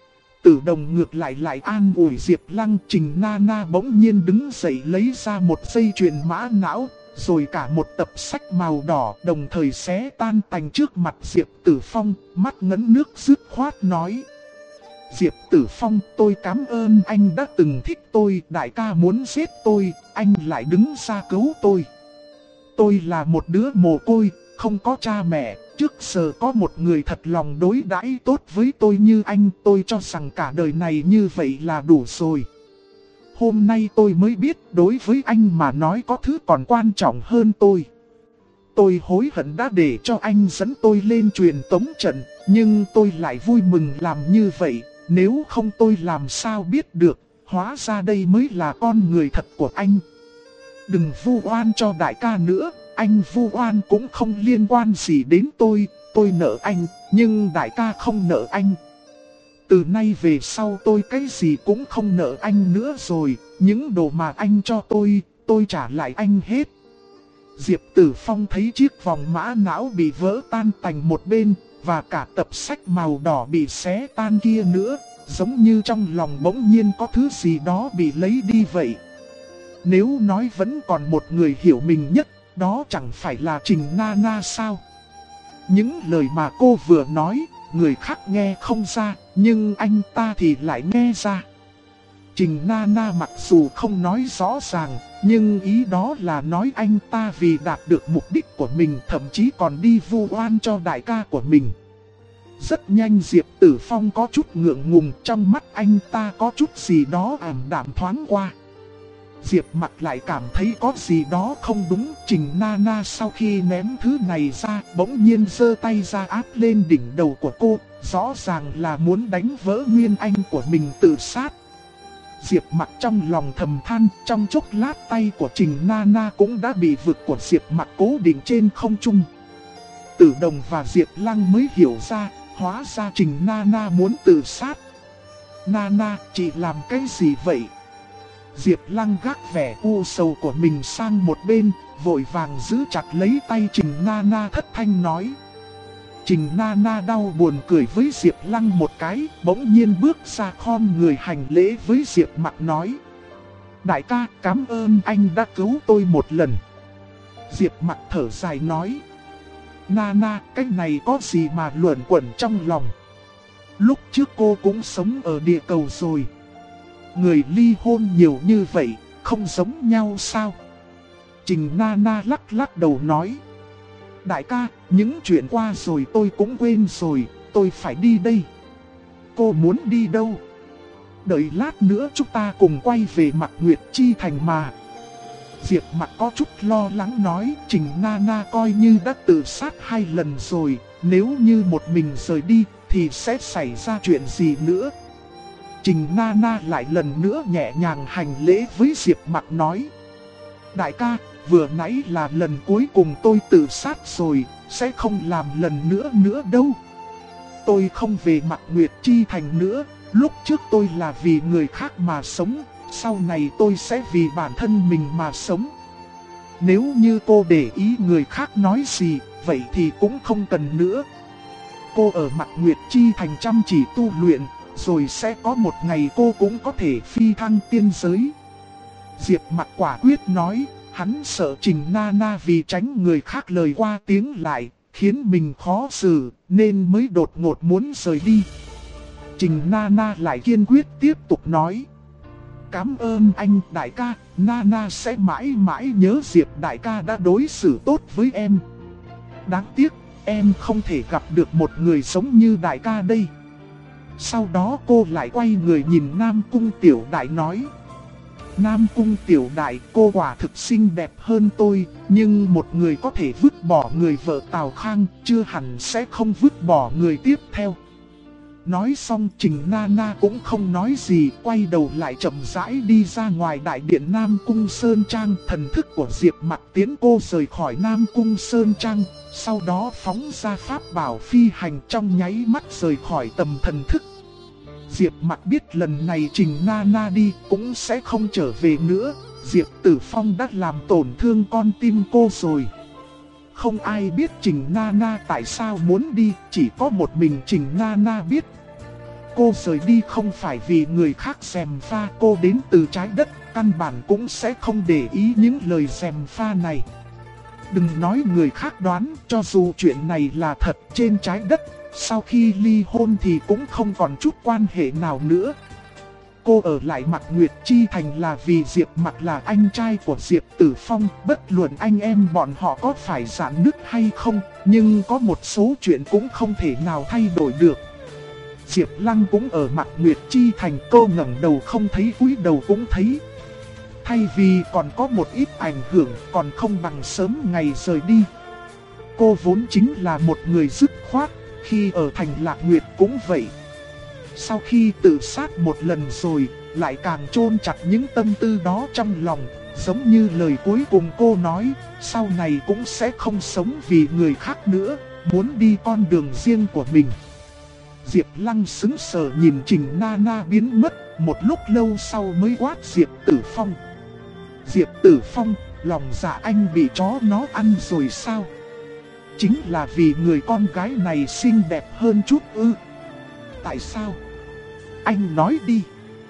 Speaker 1: Tử Đồng ngược lại an ủi Diệp Lăng. Trình Nana bỗng nhiên đứng dậy lấy ra một dây chuyền mã não, rồi cả một tập sách màu đỏ, đồng thời xé tan tành trước mặt Diệp Tử Phong, mắt ngấn nước dứt khoát nói: Diệp Tử Phong, tôi cảm ơn anh đã từng thích tôi, đại ca muốn giết tôi, anh lại đứng ra cứu tôi. Tôi là một đứa mồ côi, không có cha mẹ, trước giờ có một người thật lòng đối đãi tốt với tôi như anh, tôi cho rằng cả đời này như vậy là đủ rồi. Hôm nay tôi mới biết đối với anh mà nói có thứ còn quan trọng hơn tôi. Tôi hối hận đã để cho anh dẫn tôi lên truyền tống trận, nhưng tôi lại vui mừng làm như vậy, nếu không tôi làm sao biết được, hóa ra đây mới là con người thật của anh. Đừng vu oan cho đại ca nữa, anh vu oan cũng không liên quan gì đến tôi nợ anh, nhưng đại ca không nợ anh. Từ nay về sau tôi cái gì cũng không nợ anh nữa rồi, những đồ mà anh cho tôi trả lại anh hết. Diệp Tử Phong thấy chiếc vòng mã não bị vỡ tan tành một bên, và cả tập sách màu đỏ bị xé tan kia nữa, giống như trong lòng bỗng nhiên có thứ gì đó bị lấy đi vậy. Nếu nói vẫn còn một người hiểu mình nhất, đó chẳng phải là Trình Nana sao? Những lời mà cô vừa nói, người khác nghe không ra, nhưng anh ta thì lại nghe ra. Trình Nana mặc dù không nói rõ ràng, nhưng ý đó là nói anh ta vì đạt được mục đích của mình, thậm chí còn đi vu oan cho đại ca của mình. Rất nhanh Diệp Tử Phong có chút ngượng ngùng, trong mắt anh ta có chút gì đó ảm đạm thoáng qua. Diệp Mặc lại cảm thấy có gì đó không đúng. Trình Nana sau khi ném thứ này ra, bỗng nhiên giơ tay ra áp lên đỉnh đầu của cô, rõ ràng là muốn đánh vỡ nguyên anh của mình tự sát. Diệp Mặc trong lòng thầm than, trong chốc lát tay của Trình Nana cũng đã bị vực của Diệp Mặc cố định trên không trung. Tử Đồng và Diệp Lăng mới hiểu ra, hóa ra Trình Nana muốn tự sát. Nana, chị làm cái gì vậy? Diệp Lăng gác vẻ u sầu của mình sang một bên, vội vàng giữ chặt lấy tay Trình Nana thất thanh nói. Trình Nana đau buồn cười với Diệp Lăng một cái, bỗng nhiên bước ra khom người hành lễ với Diệp Mặc nói. Đại ca, cảm ơn anh đã cứu tôi một lần. Diệp Mặc thở dài nói. Nana, cái này có gì mà luẩn quẩn trong lòng. Lúc trước cô cũng sống ở địa cầu rồi. Người ly hôn nhiều như vậy, không giống nhau sao? Trình Nana lắc lắc đầu nói. Đại ca, những chuyện qua rồi tôi cũng quên rồi, tôi phải đi đây. Cô muốn đi đâu? Đợi lát nữa chúng ta cùng quay về Mạc Nguyệt Chi Thành mà. Diệp Mặc có chút lo lắng nói, Trình Nana coi như đã tự sát 2 lần rồi, nếu như một mình rời đi thì sẽ xảy ra chuyện gì nữa? Trình Nana lại lần nữa nhẹ nhàng hành lễ với Diệp Mặc nói. Đại ca, vừa nãy là lần cuối cùng tôi tự sát rồi, sẽ không làm lần nữa đâu. Tôi không về Mạc Nguyệt Chi Thành nữa, lúc trước tôi là vì người khác mà sống, sau này tôi sẽ vì bản thân mình mà sống. Nếu như cô để ý người khác nói gì, vậy thì cũng không cần nữa. Cô ở Mạc Nguyệt Chi Thành chăm chỉ tu luyện, rồi sẽ có một ngày cô cũng có thể phi thăng tiên giới. Diệp Mặc quả quyết nói, hắn sợ Trình Nana vì tránh người khác lời qua tiếng lại, khiến mình khó xử, nên mới đột ngột muốn rời đi. Trình Nana lại kiên quyết tiếp tục nói. Cảm ơn anh đại ca, Nana sẽ mãi mãi nhớ Diệp đại ca đã đối xử tốt với em. Đáng tiếc, em không thể gặp được một người giống như đại ca đây. Sau đó cô lại quay người nhìn Nam Cung Tiểu Đại nói. Nam Cung Tiểu Đại, cô quả thực xinh đẹp hơn tôi, nhưng một người có thể vứt bỏ người vợ Tào Khang, chưa hẳn sẽ không vứt bỏ người tiếp theo. Nói xong Trình Nana cũng không nói gì, quay đầu lại chậm rãi đi ra ngoài đại điện Nam Cung Sơn Trang. Thần thức của Diệp Mặc tiến cô rời khỏi Nam Cung Sơn Trang, sau đó phóng ra pháp bảo phi hành, trong nháy mắt rời khỏi tầm thần thức. Diệp Mặc biết lần này Trình Nana đi cũng sẽ không trở về nữa, Diệp Tử Phong đã làm tổn thương con tim cô rồi. Không ai biết Trình Nana tại sao muốn đi, chỉ có một mình Trình Nana biết. Cô rời đi không phải vì người khác gièm pha, cô đến từ trái đất, căn bản cũng sẽ không để ý những lời gièm pha này. Đừng nói người khác đoán, cho dù chuyện này là thật trên trái đất, sau khi ly hôn thì cũng không còn chút quan hệ nào nữa. Cô ở lại Mạc Nguyệt Chi Thành là vì Diệp Mặc là anh trai của Diệp Tử Phong, bất luận anh em bọn họ có phải rạn nứt hay không, nhưng có một số chuyện cũng không thể nào thay đổi được. Diệp Lăng cũng ở Mạc Nguyệt Chi Thành, cô ngẩng đầu không thấy cúi đầu cũng thấy. Thay vì còn có một ít ảnh hưởng, còn không bằng sớm ngày rời đi. Cô vốn chính là một người dứt khoát, khi ở thành Lạc Nguyệt cũng vậy. Sau khi tự sát một lần rồi, lại càng chôn chặt những tâm tư đó trong lòng, giống như lời cuối cùng cô nói, sau này cũng sẽ không sống vì người khác nữa, muốn đi con đường riêng của mình. Diệp Lăng sững sờ nhìn Trình Nana biến mất, một lúc lâu sau mới quát Diệp Tử Phong. Diệp Tử Phong, lòng dạ anh bị chó nó ăn rồi sao? Chính là vì người con gái này xinh đẹp hơn chút ư? Tại sao? Anh nói đi.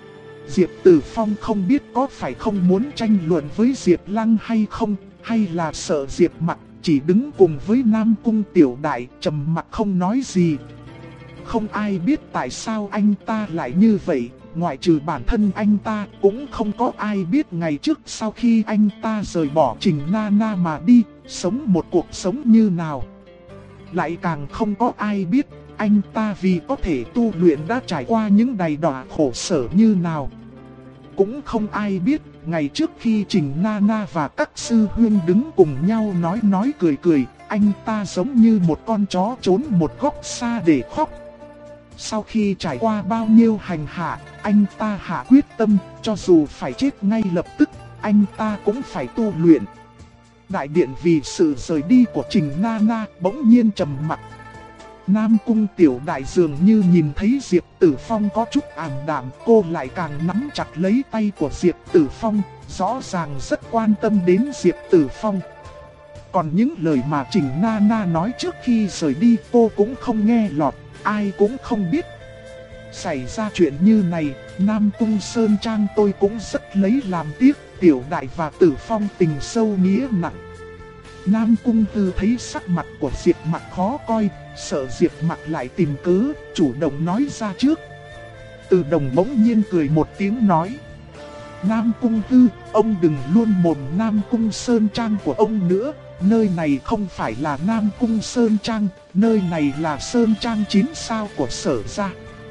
Speaker 1: Diệp Tử Phong không biết có phải không muốn tranh luận với Diệp Lăng hay không, hay là sợ Diệp Mặc, chỉ đứng cùng với Nam Cung Tiểu Đại trầm mặc không nói gì. Không ai biết tại sao anh ta lại như vậy, ngoại trừ bản thân anh ta cũng không có ai biết ngày trước sau khi anh ta rời bỏ Trình Nana mà đi, sống một cuộc sống như nào. Lại càng không có ai biết anh ta vì có thể tu luyện đã trải qua những đầy đọa khổ sở như nào. Cũng không ai biết ngày trước khi Trình Nana và các sư huynh đứng cùng nhau nói cười, anh ta giống như một con chó trốn một góc xa để khóc. Sau khi trải qua bao nhiêu hành hạ, anh ta hạ quyết tâm, cho dù phải chết ngay lập tức, anh ta cũng phải tu luyện. Đại điện vì sự rời đi của Trình Nana bỗng nhiên trầm mặc. Nam Cung Tiểu Đại dường như nhìn thấy Diệp Tử Phong có chút ảm đạm, cô lại càng nắm chặt lấy tay của Diệp Tử Phong, rõ ràng rất quan tâm đến Diệp Tử Phong. Còn những lời mà Trình Nana nói trước khi rời đi cô cũng không nghe lọt, ai cũng không biết. Xảy ra chuyện như này, Nam Cung Sơn Trang tôi cũng rất lấy làm tiếc, Tiểu Đại và Tử Phong tình sâu nghĩa nặng. Nam Cung Tư thấy sắc mặt của Diệp Mặc khó coi, sợ Diệp Mặc lại tìm cớ, chủ động nói ra trước. Từ Đồng bỗng nhiên cười một tiếng nói: Nam Cung Tư, ông đừng luôn mồm Nam Cung Sơn Trang của ông nữa, nơi này không phải là Nam Cung Sơn Trang, nơi này là Sơn Trang 9 sao của Sở gia.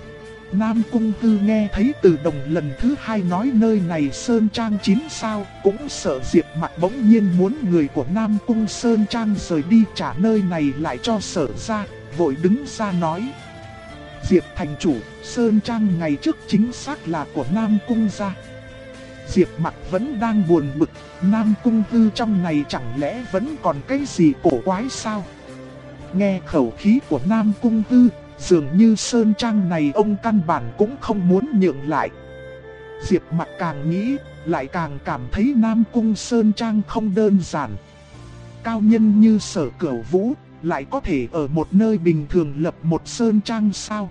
Speaker 1: Nam Cung Tư nghe thấy Từ Đồng lần thứ hai nói nơi này Sơn Trang 9 sao, cũng sợ Diệp Mặc bỗng nhiên muốn người của Nam Cung Sơn Trang rời đi trả nơi này lại cho Sở gia, vội đứng ra nói: Diệp thành chủ, Sơn Trang ngày trước chính xác là của Nam Cung gia. Diệp Mặc vẫn đang buồn bực, Nam Cung Tư trong này chẳng lẽ vẫn còn cái gì cổ quái sao? Nghe khẩu khí của Nam Cung Tư, dường như Sơn Trang này ông căn bản cũng không muốn nhượng lại. Diệp Mặc càng nghĩ, lại càng cảm thấy Nam Cung Sơn Trang không đơn giản. Cao nhân như Sở Cửu Vũ, lại có thể ở một nơi bình thường lập một Sơn Trang sao?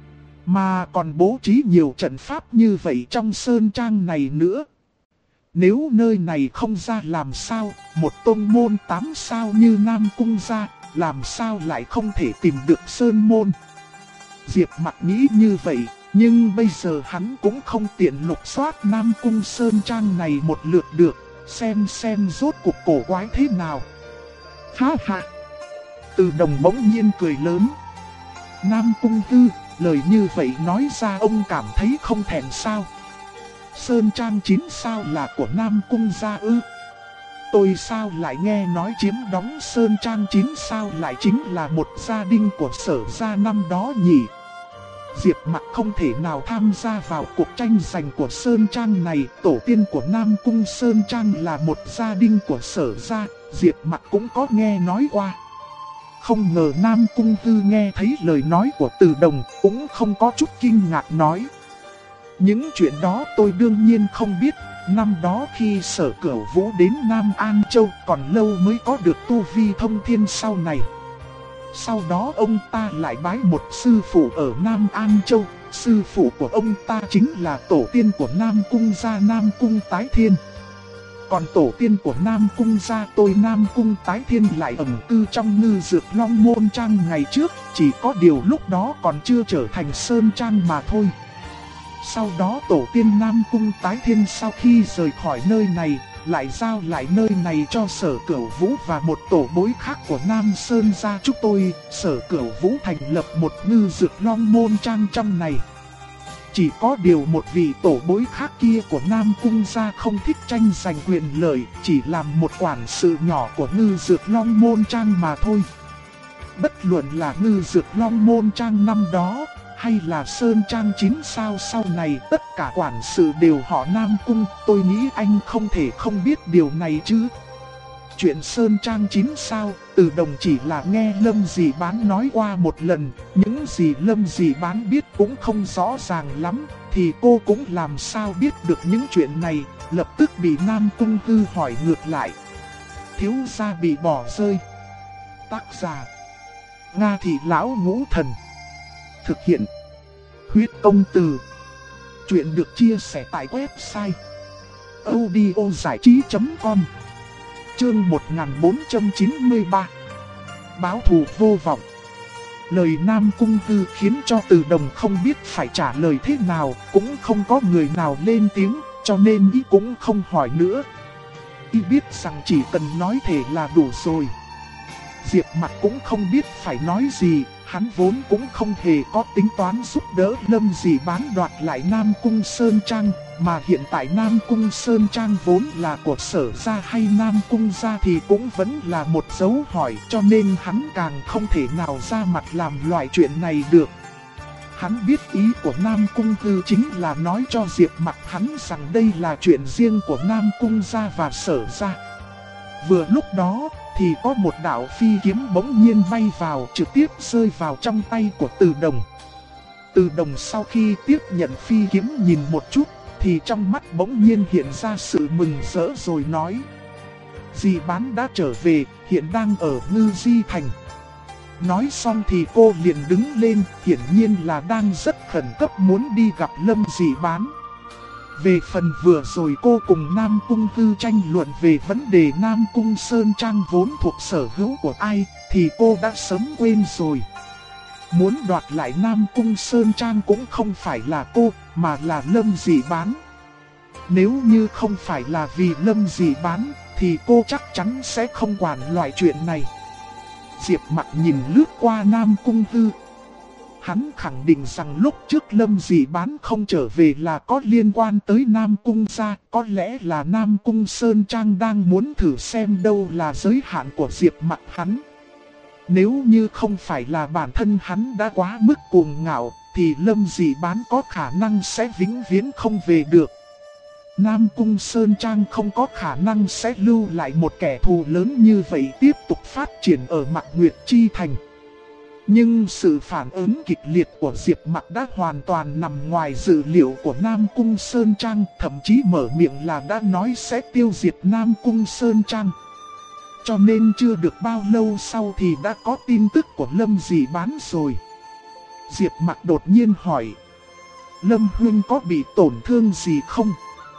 Speaker 1: Mà còn bố trí nhiều trận pháp như vậy trong Sơn Trang này nữa. Nếu nơi này không ra làm sao, một tôn môn 8 sao như Nam Cung gia, làm sao lại không thể tìm được Sơn môn? Diệp Mặc nghĩ như vậy, nhưng bây giờ hắn cũng không tiện lục soát Nam Cung Sơn Trang này một lượt được, xem rốt cuộc cổ quái thế nào. Ha ha! Từ Đồng bỗng nhiên cười lớn. Nam Cung Tư, lời như vậy nói ra ông cảm thấy không thèm sao? Sơn Trang 9 sao là của Nam Cung gia ư? Tôi sao lại nghe nói chiếm đóng Sơn Trang 9 sao lại chính là một gia đình của Sở gia năm đó nhỉ? Diệp Mặc không thể nào tham gia vào cuộc tranh giành của Sơn Trang này. Tổ tiên của Nam Cung Sơn Trang là một gia đình của Sở gia, Diệp Mặc cũng có nghe nói qua. Không ngờ Nam Cung Tư nghe thấy lời nói của Từ Đồng cũng không có chút kinh ngạc nói: những chuyện đó tôi đương nhiên không biết. Năm đó khi Sở Cửu Vũ đến Nam An Châu còn lâu mới có được tu vi thông thiên sau này. Sau đó ông ta lại bái một sư phụ ở Nam An Châu. Sư phụ của ông ta chính là tổ tiên của Nam Cung gia Nam Cung Tái Thiên. Còn tổ tiên của Nam Cung gia tôi Nam Cung Tái Thiên lại ẩn cư trong Ngư Dược Long Môn Trang ngày trước. Chỉ có điều lúc đó còn chưa trở thành Sơn Trang mà thôi. Sau đó tổ tiên Nam Cung Tái Thiên sau khi rời khỏi nơi này, lại giao lại nơi này cho Sở Cửu Vũ và một tổ bối khác của Nam Sơn gia chúng tôi. Sở Cửu Vũ thành lập một Ngư Dược Long Môn Trang trong này. Chỉ có điều một vị tổ bối khác kia của Nam Cung gia không thích tranh giành quyền lợi, chỉ làm một quản sự nhỏ của Ngư Dược Long Môn Trang mà thôi. Bất luận là Ngư Dược Long Môn Trang năm đó, hay là Sơn Trang 9 sao sau này, tất cả quản sự đều họ Nam Cung. Tôi nghĩ anh không thể không biết điều này chứ. Chuyện Sơn Trang 9 sao, Từ Đồng chỉ là nghe Lâm Dì Bán nói qua một lần. Những gì Lâm Dì Bán biết cũng không rõ ràng lắm, thì cô cũng làm sao biết được những chuyện này. Lập tức bị Nam Cung Tư hỏi ngược lại. Thiếu gia bị bỏ rơi. Tác giả: Nga Thị Lão Ngũ Thần. Thực hiện: Huyết Công Từ. Chuyện được chia sẻ tại website audiozảichí.com. Chương 1493. Báo thù vô vọng. Lời Nam Cung Tư khiến cho Từ Đồng không biết phải trả lời thế nào, cũng không có người nào lên tiếng, cho nên y cũng không hỏi nữa. Y biết rằng chỉ cần nói thể là đủ rồi. Diệp Mặc cũng không biết phải nói gì, hắn vốn cũng không hề có tính toán giúp đỡ Lâm Dị Bán đoạt lại Nam Cung Sơn Trang, mà hiện tại Nam Cung Sơn Trang vốn là của Sở gia hay Nam Cung gia thì cũng vẫn là một dấu hỏi, cho nên hắn càng không thể nào ra mặt làm loại chuyện này được. Hắn biết ý của Nam Cung Tư chính là nói cho Diệp Mặc hắn rằng đây là chuyện riêng của Nam Cung gia và Sở gia. Vừa lúc đó thì có một đạo phi kiếm bỗng nhiên bay vào, trực tiếp rơi vào trong tay của Từ Đồng. Từ Đồng sau khi tiếp nhận phi kiếm nhìn một chút, thì trong mắt bỗng nhiên hiện ra sự mừng rỡ rồi nói: Dị Bán đã trở về, hiện đang ở Ngư Di Thành. Nói xong thì cô liền đứng lên, hiển nhiên là đang rất khẩn cấp muốn đi gặp Lâm Dị Bán. Về phần vừa rồi cô cùng Nam Cung Tư tranh luận về vấn đề Nam Cung Sơn Trang vốn thuộc sở hữu của ai, thì cô đã sớm quên rồi. Muốn đoạt lại Nam Cung Sơn Trang cũng không phải là cô, mà là Lâm Dị Bán. Nếu như không phải là vì Lâm Dị Bán, thì cô chắc chắn sẽ không quản loại chuyện này. Diệp Mặc nhìn lướt qua Nam Cung Tư. Hắn khẳng định rằng lúc trước Lâm Dị Bán không trở về là có liên quan tới Nam Cung gia, có lẽ là Nam Cung Sơn Trang đang muốn thử xem đâu là giới hạn của Diệp Mặc hắn. Nếu như không phải là bản thân hắn đã quá mức cuồng ngạo, thì Lâm Dị Bán có khả năng sẽ vĩnh viễn không về được. Nam Cung Sơn Trang không có khả năng sẽ lưu lại một kẻ thù lớn như vậy tiếp tục phát triển ở Mạc Nguyệt Chi Thành. Nhưng sự phản ứng kịch liệt của Diệp Mặc đã hoàn toàn nằm ngoài dự liệu của Nam Cung Sơn Trang, thậm chí mở miệng là đã nói sẽ tiêu diệt Nam Cung Sơn Trang. Cho nên chưa được bao lâu sau thì đã có tin tức của Lâm Dị Bán rồi. Diệp Mặc đột nhiên hỏi: Lâm huynh có bị tổn thương gì không?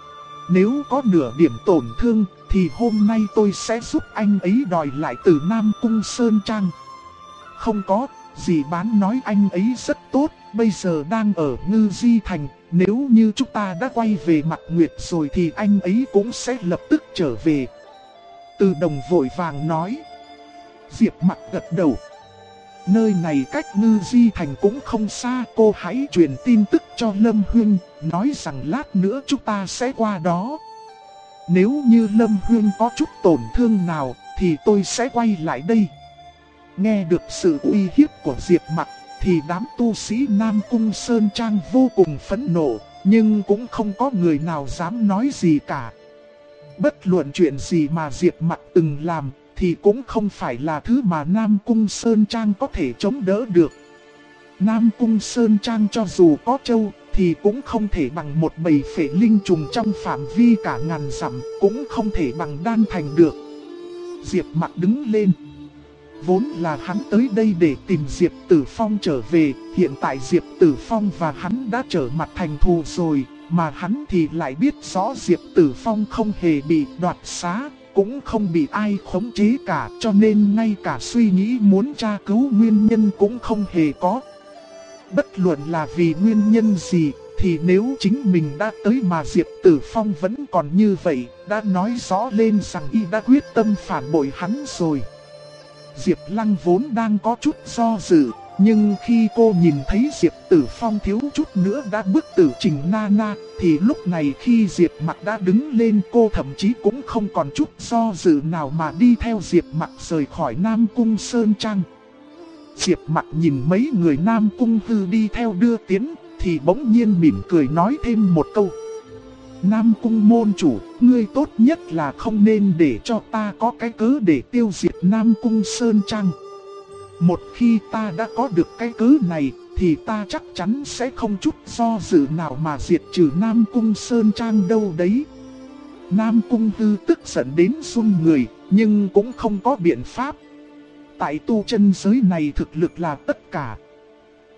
Speaker 1: Nếu có nửa điểm tổn thương thì hôm nay tôi sẽ giúp anh ấy đòi lại từ Nam Cung Sơn Trang. Không có, Dị Bán nói anh ấy rất tốt, bây giờ đang ở Ngư Di Thành, nếu như chúng ta đã quay về Mạc Nguyệt rồi thì anh ấy cũng sẽ lập tức trở về. Từ Đồng vội vàng nói. Diệp Mặc gật đầu. Nơi này cách Ngư Di Thành cũng không xa, cô hãy truyền tin tức cho Lâm huynh, nói rằng lát nữa chúng ta sẽ qua đó. Nếu như Lâm huynh có chút tổn thương nào thì tôi sẽ quay lại đây. Nghe được sự uy hiếp của Diệp Mặc thì đám tu sĩ Nam Cung Sơn Trang vô cùng phẫn nộ, nhưng cũng không có người nào dám nói gì cả. Bất luận chuyện gì mà Diệp Mặc từng làm thì cũng không phải là thứ mà Nam Cung Sơn Trang có thể chống đỡ được. Nam Cung Sơn Trang cho dù có châu thì cũng không thể bằng một bầy phệ linh trùng trong phạm vi cả ngàn dặm, cũng không thể bằng Đan Thành được. Diệp Mặc đứng lên. Vốn là hắn tới đây để tìm Diệp Tử Phong trở về, hiện tại Diệp Tử Phong và hắn đã trở mặt thành thù rồi, mà hắn thì lại biết rõ Diệp Tử Phong không hề bị đoạt xá, cũng không bị ai khống chế cả, cho nên ngay cả suy nghĩ muốn tra cứu nguyên nhân cũng không hề có. Bất luận là vì nguyên nhân gì, thì nếu chính mình đã tới mà Diệp Tử Phong vẫn còn như vậy, đã nói rõ lên rằng y đã quyết tâm phản bội hắn rồi. Diệp Lăng vốn đang có chút do dự, nhưng khi cô nhìn thấy Diệp Tử Phong thiếu chút nữa đã bước tử Trình Nana, thì lúc này khi Diệp Mặc đã đứng lên, cô thậm chí cũng không còn chút do dự nào mà đi theo Diệp Mặc rời khỏi Nam Cung Sơn Trang. Diệp Mặc nhìn mấy người Nam Cung Tư đi theo đưa tiến, thì bỗng nhiên mỉm cười nói thêm một câu. Nam Cung môn chủ, ngươi tốt nhất là không nên để cho ta có cái cớ để tiêu diệt Nam Cung Sơn Trang. Một khi ta đã có được cái cớ này, thì ta chắc chắn sẽ không chút do dự nào mà diệt trừ Nam Cung Sơn Trang đâu đấy. Nam Cung Tư tức giận đến run người, nhưng cũng không có biện pháp. Tại tu chân giới này thực lực là tất cả.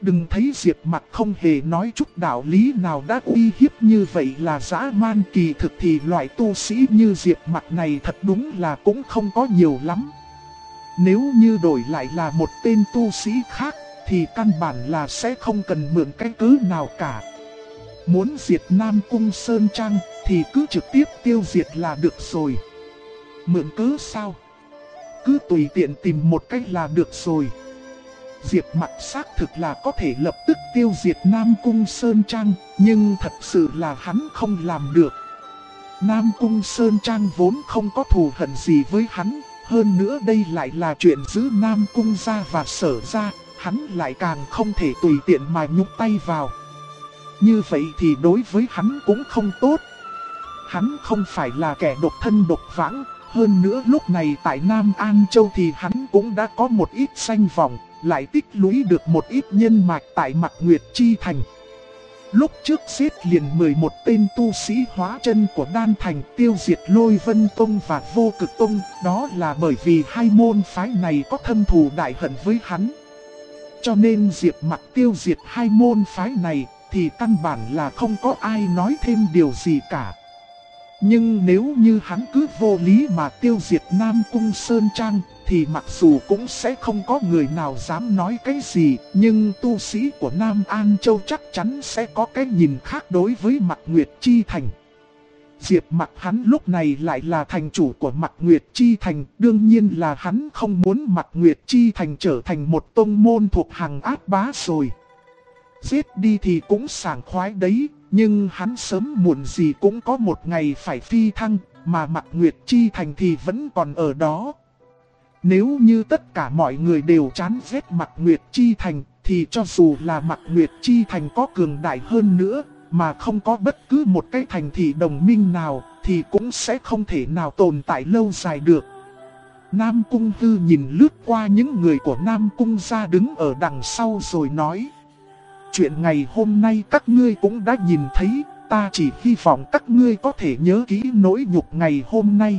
Speaker 1: Đừng thấy Diệp Mặc không hề nói chút đạo lý nào đã uy hiếp như vậy là dã man, kỳ thực thì loại tu sĩ như Diệp Mặc này thật đúng là cũng không có nhiều lắm. Nếu như đổi lại là một tên tu sĩ khác thì căn bản là sẽ không cần mượn cái cớ nào cả. Muốn diệt Nam Cung Sơn Trang thì cứ trực tiếp tiêu diệt là được rồi. Mượn cớ sao? Cứ tùy tiện tìm một cách là được rồi. Diệp Mặc xác thực là có thể lập tức tiêu diệt Nam Cung Sơn Trang, nhưng thật sự là hắn không làm được. Nam Cung Sơn Trang vốn không có thù hận gì với hắn, hơn nữa đây lại là chuyện giữa Nam Cung gia và Sở gia, hắn lại càng không thể tùy tiện mà nhúc tay vào. Như vậy thì đối với hắn cũng không tốt. Hắn không phải là kẻ độc thân độc vãng, hơn nữa lúc này tại Nam An Châu thì hắn cũng đã có một ít danh vọng, lại tích lũy được một ít nhân mạch tại Mạc Nguyệt Chi Thành. Lúc trước giết liền 11 tên tu sĩ hóa chân của Đan Thành, tiêu diệt Lôi Vân Tông và Vô Cực Tông, đó là bởi vì hai môn phái này có thâm thù đại hận với hắn. Cho nên Diệp Mặc tiêu diệt hai môn phái này thì căn bản là không có ai nói thêm điều gì cả. Nhưng nếu như hắn cứ vô lý mà tiêu diệt Nam Cung Sơn Trang thì mặc dù cũng sẽ không có người nào dám nói cái gì, nhưng tu sĩ của Nam An Châu chắc chắn sẽ có cái nhìn khác đối với Mạc Nguyệt Chi Thành. Diệp Mặc hắn lúc này lại là thành chủ của Mạc Nguyệt Chi Thành, đương nhiên là hắn không muốn Mạc Nguyệt Chi Thành trở thành một tông môn thuộc hàng ác bá rồi. Giết đi thì cũng sảng khoái đấy, nhưng hắn sớm muộn gì cũng có một ngày phải phi thăng, mà Mạc Nguyệt Chi Thành thì vẫn còn ở đó. Nếu như tất cả mọi người đều chán ghét Mạc Nguyệt Chi Thành, thì cho dù là Mạc Nguyệt Chi Thành có cường đại hơn nữa, mà không có bất cứ một cái thành thị đồng minh nào, thì cũng sẽ không thể nào tồn tại lâu dài được. Nam Cung Tư nhìn lướt qua những người của Nam Cung gia đứng ở đằng sau rồi nói: chuyện ngày hôm nay các ngươi cũng đã nhìn thấy, ta chỉ hy vọng các ngươi có thể nhớ kỹ nỗi nhục ngày hôm nay.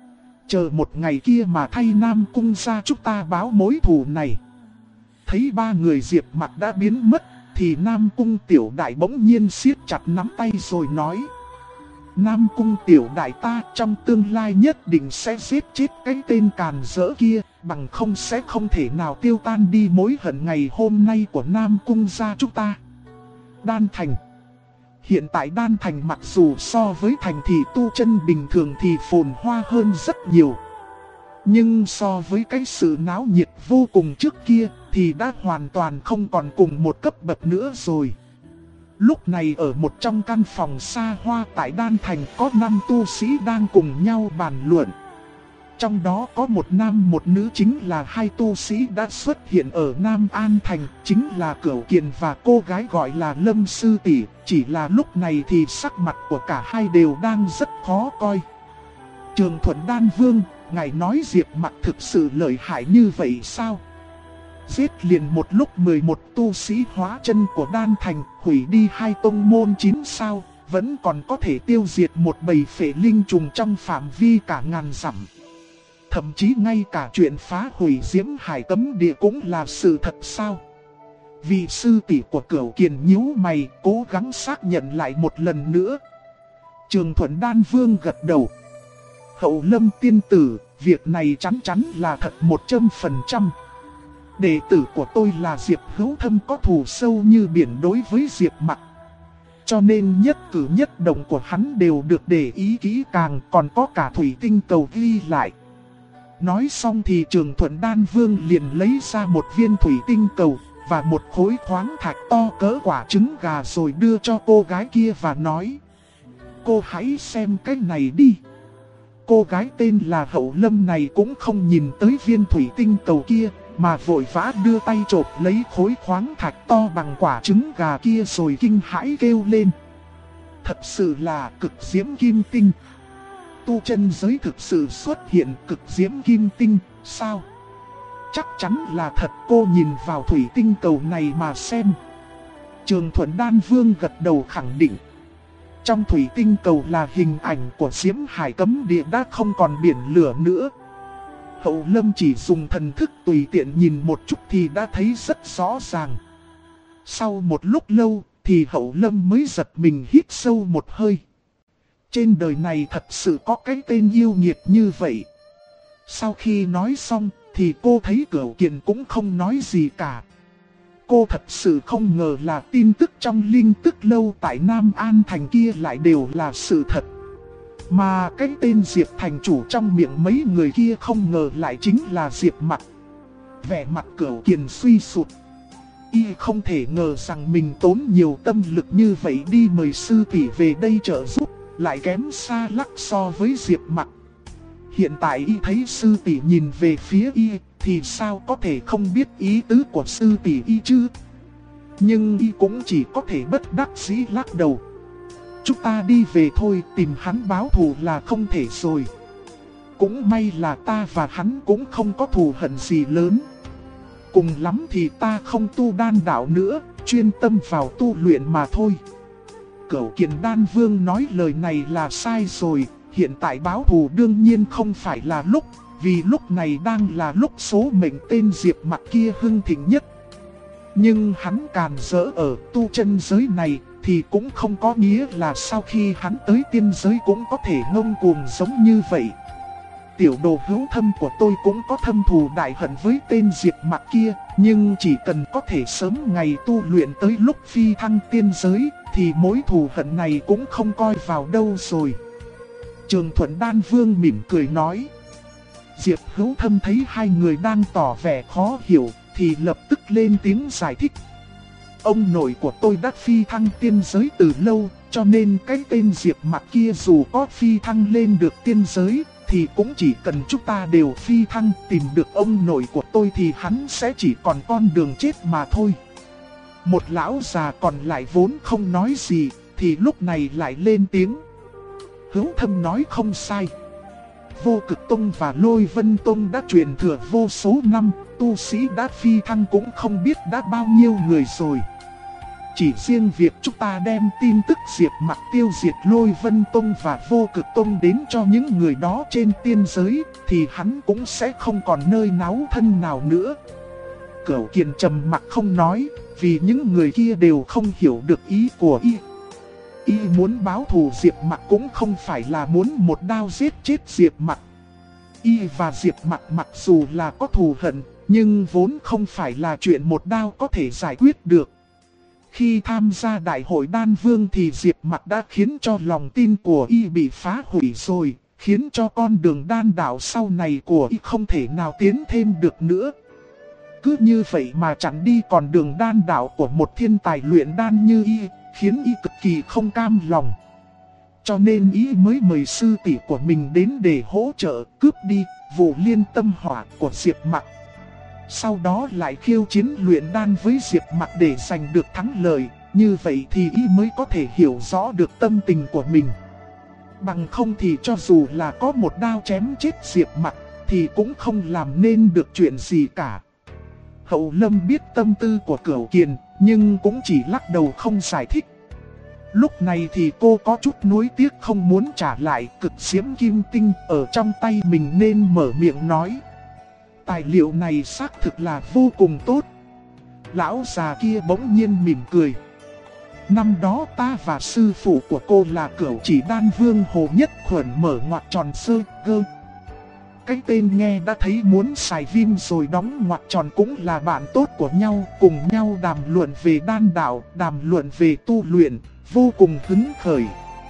Speaker 1: Chờ một ngày kia mà thay Nam Cung gia chúng ta báo mối thù này. Thấy ba người Diệp Mặc đã biến mất, thì Nam Cung Tiểu Đại bỗng nhiên siết chặt nắm tay rồi nói: Nam Cung Tiểu Đại, ta trong tương lai nhất định sẽ giết chết cái tên càn rỡ kia, bằng không sẽ không thể nào tiêu tan đi mối hận ngày hôm nay của Nam Cung gia chúng ta. Đan Thành. Hiện tại Đan Thành mặc dù so với thành thị tu chân bình thường thì phồn hoa hơn rất nhiều, nhưng so với cái sự náo nhiệt vô cùng trước kia thì đã hoàn toàn không còn cùng một cấp bậc nữa rồi. Lúc này ở một trong căn phòng xa hoa tại Đan Thành có 5 tu sĩ đang cùng nhau bàn luận. Trong đó có một nam một nữ, chính là hai tu sĩ đã xuất hiện ở Nam An Thành, chính là Cửu Kiền và cô gái gọi là Lâm Sư Tỷ. Chỉ là lúc này thì sắc mặt của cả hai đều đang rất khó coi. Trường Thuận Đan Vương, ngài nói Diệp Mặc thực sự lợi hại như vậy sao? Giết liền một lúc 11 tu sĩ hóa chân của Đan Thành, hủy đi hai tông môn 9 sao, vẫn còn có thể tiêu diệt một bầy phệ linh trùng trong phạm vi cả ngàn dặm. Thậm chí ngay cả chuyện phá hủy Diễm Hải Cấm Địa cũng là sự thật sao? Vị sư tỷ của Cửu Kiền nhíu mày, cố gắng xác nhận lại một lần nữa. Trường Thuận Đan Vương gật đầu. Hậu Lâm tiên tử, việc này chắn chắn là thật 100%. Đệ tử của tôi là Diệp Hữu Thâm có thù sâu như biển đối với Diệp Mặc, cho nên nhất cử nhất động của hắn đều được để ý kỹ càng, còn có cả thủy tinh cầu ghi lại. Nói xong thì Trường Thuận Đan Vương liền lấy ra một viên thủy tinh cầu và một khối khoáng thạch to cỡ quả trứng gà rồi đưa cho cô gái kia và nói: cô hãy xem cái này đi. Cô gái tên là Hậu Lâm này cũng không nhìn tới viên thủy tinh cầu kia, mà vội vã đưa tay chộp lấy khối khoáng thạch to bằng quả trứng gà kia rồi kinh hãi kêu lên: thật sự là cực diễm kim tinh. Tu chân giới thực sự xuất hiện cực diễm kim tinh, sao? Chắc chắn là thật, cô nhìn vào thủy tinh cầu này mà xem. Trường Thuận Đan Vương gật đầu khẳng định. Trong thủy tinh cầu là hình ảnh của Diễm Hải Cấm Địa đã không còn biển lửa nữa. Hậu Lâm chỉ dùng thần thức tùy tiện nhìn một chút thì đã thấy rất rõ ràng. Sau một lúc lâu thì Hậu Lâm mới giật mình hít sâu một hơi. Trên đời này thật sự có cái tên yêu nghiệt như vậy. Sau khi nói xong thì cô thấy Cửu Kiền cũng không nói gì cả. Cô thật sự không ngờ là tin tức trong Linh Tức Lâu tại Nam An Thành kia lại đều là sự thật. Mà cái tên Diệp thành chủ trong miệng mấy người kia không ngờ lại chính là Diệp Mặc. Vẻ mặt Cửu Kiền suy sụt. Y không thể ngờ rằng mình tốn nhiều tâm lực như vậy đi mời sư tỷ về đây trợ giúp, lại kém xa lắc so với Diệp Mặc. Hiện tại Y thấy sư tỷ nhìn về phía Y thì sao có thể không biết ý tứ của sư tỷ Y chứ? Nhưng Y cũng chỉ có thể bất đắc dĩ lắc đầu. Chúng ta đi về thôi, tìm hắn báo thù là không thể rồi. Cũng may là ta và hắn cũng không có thù hận gì lớn. Cùng lắm thì ta không tu đan đạo nữa, chuyên tâm vào tu luyện mà thôi. Cửu Kiền Đan Vương nói lời này là sai rồi. Hiện tại báo thù đương nhiên không phải là lúc, vì lúc này đang là lúc số mệnh tên Diệp Mặc kia hưng thịnh nhất. Nhưng hắn càn rỡ ở tu chân giới này thì cũng không có nghĩa là sau khi hắn tới tiên giới cũng có thể ngông cuồng giống như vậy. Tiểu đồ hữu thâm của tôi cũng có thâm thù đại hận với tên Diệp Mặc kia, nhưng chỉ cần có thể sớm ngày tu luyện tới lúc phi thăng tiên giới thì mối thù hận này cũng không coi vào đâu rồi. Trường Thuận Đan Vương mỉm cười nói. Diệp Hữu Thâm thấy hai người đang tỏ vẻ khó hiểu thì lập tức lên tiếng giải thích. Ông nội của tôi đã phi thăng tiên giới từ lâu, cho nên cái tên Diệp Mặc kia dù có phi thăng lên được tiên giới thì cũng chỉ cần chúng ta đều phi thăng tìm được ông nội của tôi thì hắn sẽ chỉ còn con đường chết mà thôi. Một lão già còn lại vốn không nói gì thì lúc này lại lên tiếng. Hữu Thâm nói không sai. Vô Cực Tông và Lôi Vân Tông đã truyền thừa vô số năm, tu sĩ đã phi thăng cũng không biết đã bao nhiêu người rồi. Chỉ riêng việc chúng ta đem tin tức Diệp Mặc tiêu diệt Lôi Vân Tông và Vô Cực Tông đến cho những người đó trên tiên giới thì hắn cũng sẽ không còn nơi náu thân nào nữa. Cửu Kiền trầm mặc không nói, vì những người kia đều không hiểu được ý của Y. Y muốn báo thù Diệp Mặc cũng không phải là muốn một đao giết chết Diệp Mặc. Y và Diệp Mặc mặc dù là có thù hận, nhưng vốn không phải là chuyện một đao có thể giải quyết được. Khi tham gia đại hội đan vương thì Diệp Mặc đã khiến cho lòng tin của Y bị phá hủy rồi, khiến cho con đường đan đạo sau này của Y không thể nào tiến thêm được nữa. Cứ như vậy mà chặn đi con đường đan đạo của một thiên tài luyện đan như Y, khiến Y cực kỳ không cam lòng. Cho nên Y mới mời sư tỷ của mình đến để hỗ trợ cướp đi vụ liên tâm hỏa của Diệp Mặc. Sau đó lại khiêu chiến luyện đan với Diệp Mặc để giành được thắng lợi. Như vậy thì Y mới có thể hiểu rõ được tâm tình của mình. Bằng không thì cho dù là có một đao chém chết Diệp Mặc thì cũng không làm nên được chuyện gì cả. Hậu Lâm biết tâm tư của Cửu Kiền, nhưng cũng chỉ lắc đầu không giải thích. Lúc này thì cô có chút nuối tiếc không muốn trả lại cực diễm kim tinh ở trong tay mình nên mở miệng nói. Tài liệu này xác thực là vô cùng tốt. Lão già kia bỗng nhiên mỉm cười. Năm đó ta và sư phụ của cô là Cửu Chỉ Đan Vương Hồ Nhất Khuẩn mở ngoặc tròn sơ gơ. Cái tên nghe đã thấy muốn xài vim rồi đóng ngoặc tròn cũng là bạn tốt của nhau, cùng nhau đàm luận về đan đạo, đàm luận về tu luyện, vô cùng hứng khởi.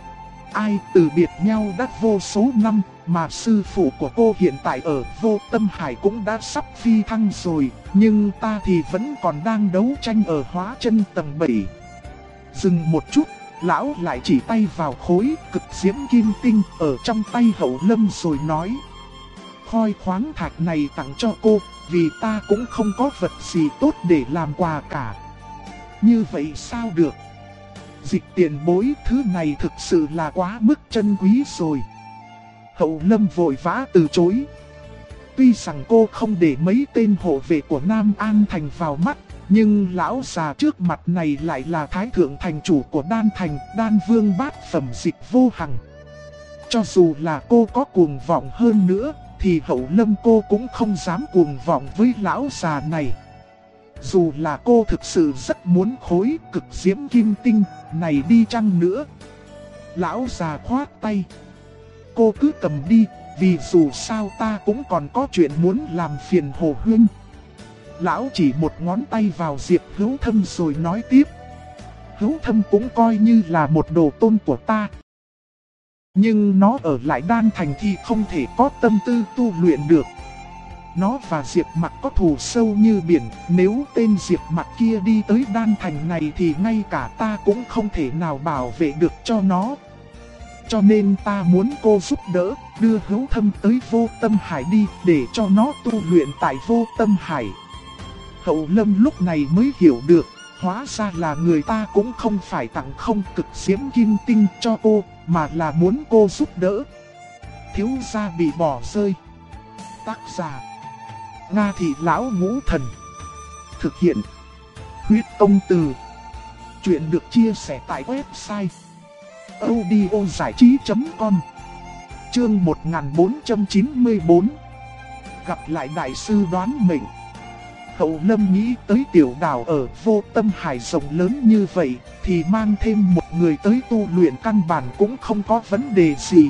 Speaker 1: Ai từ biệt nhau đã vô số năm, mà sư phụ của cô hiện tại ở Vô Tâm Hải cũng đã sắp phi thăng rồi, nhưng ta thì vẫn còn đang đấu tranh ở Hóa Chân tầng 7. Dừng một chút, lão lại chỉ tay vào khối cực diễm kim tinh ở trong tay Hậu Lâm rồi nói. Khoi khoáng thạch này tặng cho cô, vì ta cũng không có vật gì tốt để làm quà cả. Như vậy sao được? Dịch tiền bối, thứ này thực sự là quá mức chân quý rồi. Hậu Lâm vội vã từ chối. Tuy rằng cô không để mấy tên hộ vệ của Nam An Thành vào mắt, nhưng lão già trước mặt này lại là Thái Thượng Thành chủ của Đan Thành, Đan Vương bát phẩm Dịch Vô Hằng. Cho dù là cô có cuồng vọng hơn nữa, thì Hậu Lâm cô cũng không dám cuồng vọng với lão già này. Dù là cô thực sự rất muốn khối cực diễm kim tinh này đi chăng nữa. Lão già khoát tay. Cô cứ cầm đi, vì dù sao ta cũng còn có chuyện muốn làm phiền Hồ Huynh. Lão chỉ một ngón tay vào Diệp Hữu Thâm rồi nói tiếp. Hữu Thâm cũng coi như là một đồ tôn của ta. Nhưng nó ở lại Đan Thành thì không thể có tâm tư tu luyện được. Nó và Diệp Mặc có thù sâu như biển. Nếu tên Diệp Mặc kia đi tới Đan Thành này thì ngay cả ta cũng không thể nào bảo vệ được cho nó. Cho nên ta muốn cô giúp đỡ, đưa Hữu Thâm tới Vô Tâm Hải đi, để cho nó tu luyện tại Vô Tâm Hải. Hậu Lâm lúc này mới hiểu được, hóa ra là người ta cũng không phải tặng không cực diễm kim tinh cho cô, mà là muốn cô giúp đỡ. Thiếu gia bị bỏ rơi. Tác giả: Nga Thị Lão Ngũ Thần. Thực hiện: Huyết Công Từ. Chuyện được chia sẻ tại website audiozảichí.com. Chương 1494. Gặp lại đại sư đoán mệnh. Hậu Lâm nghĩ tới tiểu đảo ở Vô Tâm Hải rộng lớn như vậy, thì mang thêm một người tới tu luyện căn bản cũng không có vấn đề gì.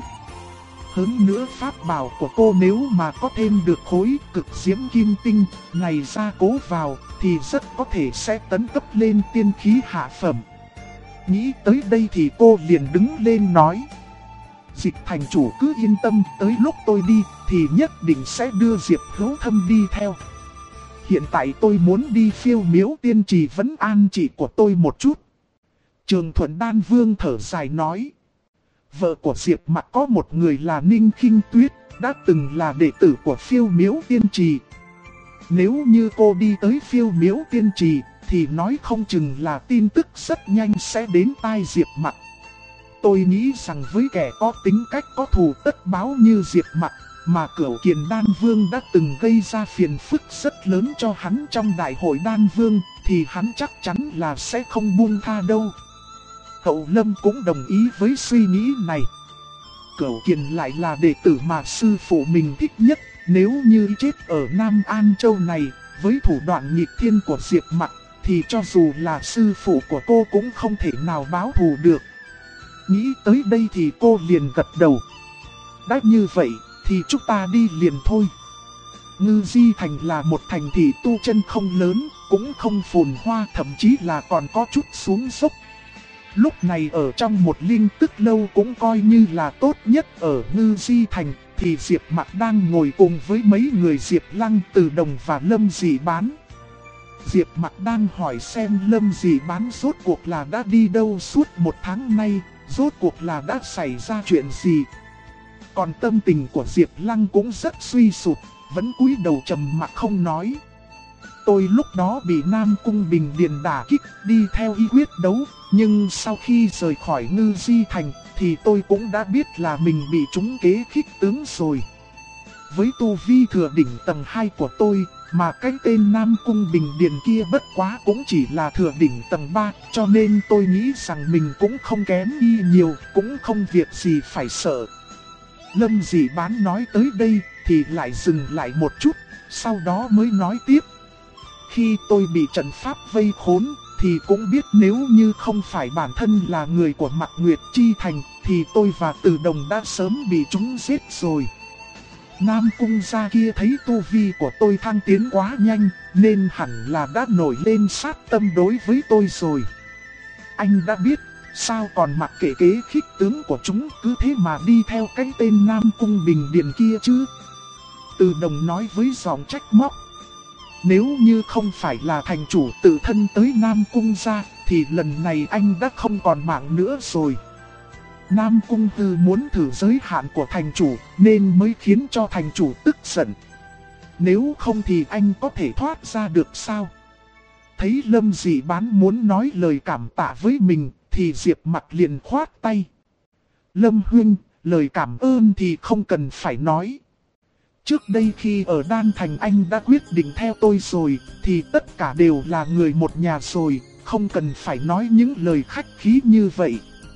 Speaker 1: Hơn nữa pháp bảo của cô nếu mà có thêm được khối cực diễm kim tinh này ra cố vào, thì rất có thể sẽ tấn cấp lên tiên khí hạ phẩm. Nghĩ tới đây thì cô liền đứng lên nói. Dịch thành chủ cứ yên tâm, tới lúc tôi đi thì nhất định sẽ đưa Diệp Hữu Thâm đi theo. Hiện tại tôi muốn đi Phiêu Miếu Tiên Trì vấn an chị của tôi một chút. Trường Thuận Đan Vương thở dài nói. Vợ của Diệp Mặc có một người là Ninh Khinh Tuyết, đã từng là đệ tử của Phiêu Miếu Tiên Trì. Nếu như cô đi tới Phiêu Miếu Tiên Trì, thì nói không chừng là tin tức rất nhanh sẽ đến tai Diệp Mặc. Tôi nghĩ rằng với kẻ có tính cách có thù tất báo như Diệp Mặc, mà Cửu Kiền Đan Vương đã từng gây ra phiền phức rất lớn cho hắn trong đại hội Đan Vương, thì hắn chắc chắn là sẽ không buông tha đâu. Hậu Lâm cũng đồng ý với suy nghĩ này. Cửu Kiền lại là đệ tử mà sư phụ mình thích nhất, nếu như chết ở Nam An Châu này, với thủ đoạn nghịch thiên của Diệp Mặc, thì cho dù là sư phụ của cô cũng không thể nào báo thù được. Nghĩ tới đây thì cô liền gật đầu. Đã như vậy, thì chúng ta đi liền thôi. Ngư Di Thành là một thành thị tu chân không lớn, cũng không phồn hoa, thậm chí là còn có chút xuống dốc. Lúc này ở trong một linh tức lâu cũng coi như là tốt nhất ở Ngư Di Thành, thì Diệp Mặc đang ngồi cùng với mấy người Diệp Lăng, Từ Đồng và Lâm Dị Bán. Diệp Mặc đang hỏi xem Lâm Dị Bán rốt cuộc là đã đi đâu suốt một tháng nay, rốt cuộc là đã xảy ra chuyện gì. Còn tâm tình của Diệp Lăng cũng rất suy sụp, vẫn cúi đầu trầm mặc không nói. Tôi lúc đó bị Nam Cung Bình Điền đả kích đi theo ý quyết đấu, nhưng sau khi rời khỏi Ngư Di Thành thì tôi cũng đã biết là mình bị trúng kế khích tướng rồi. Với tu vi thừa đỉnh tầng 2 của tôi, mà cái tên Nam Cung Bình Điền kia bất quá cũng chỉ là thừa đỉnh tầng 3, cho nên tôi nghĩ rằng mình cũng không kém y nhiều, cũng không việc gì phải sợ. Lâm Dị Bán nói tới đây thì lại dừng lại một chút, sau đó mới nói tiếp. Khi tôi bị trận pháp vây khốn, thì cũng biết nếu như không phải bản thân là người của Mạc Nguyệt Chi Thành, thì tôi và Từ Đồng đã sớm bị chúng giết rồi. Nam Cung gia kia thấy tu vi của tôi thăng tiến quá nhanh, nên hẳn là đã nổi lên sát tâm đối với tôi rồi. Anh đã biết, sao còn mặc kệ kế khích tướng của chúng cứ thế mà đi theo cái tên Nam Cung Bình Điền kia chứ? Từ Đồng nói với giọng trách móc. Nếu như không phải là thành chủ tự thân tới Nam Cung gia, thì lần này anh đã không còn mạng nữa rồi. Nam Cung Tư muốn thử giới hạn của thành chủ, nên mới khiến cho thành chủ tức giận. Nếu không thì anh có thể thoát ra được sao? Thấy Lâm Dị Bán muốn nói lời cảm tạ với mình, thì Diệp Mặc liền khoát tay. Lâm huynh, lời cảm ơn thì không cần phải nói. Trước đây khi ở Đan Thành anh đã quyết định theo tôi rồi, thì tất cả đều là người một nhà rồi, không cần phải nói những lời khách khí như vậy.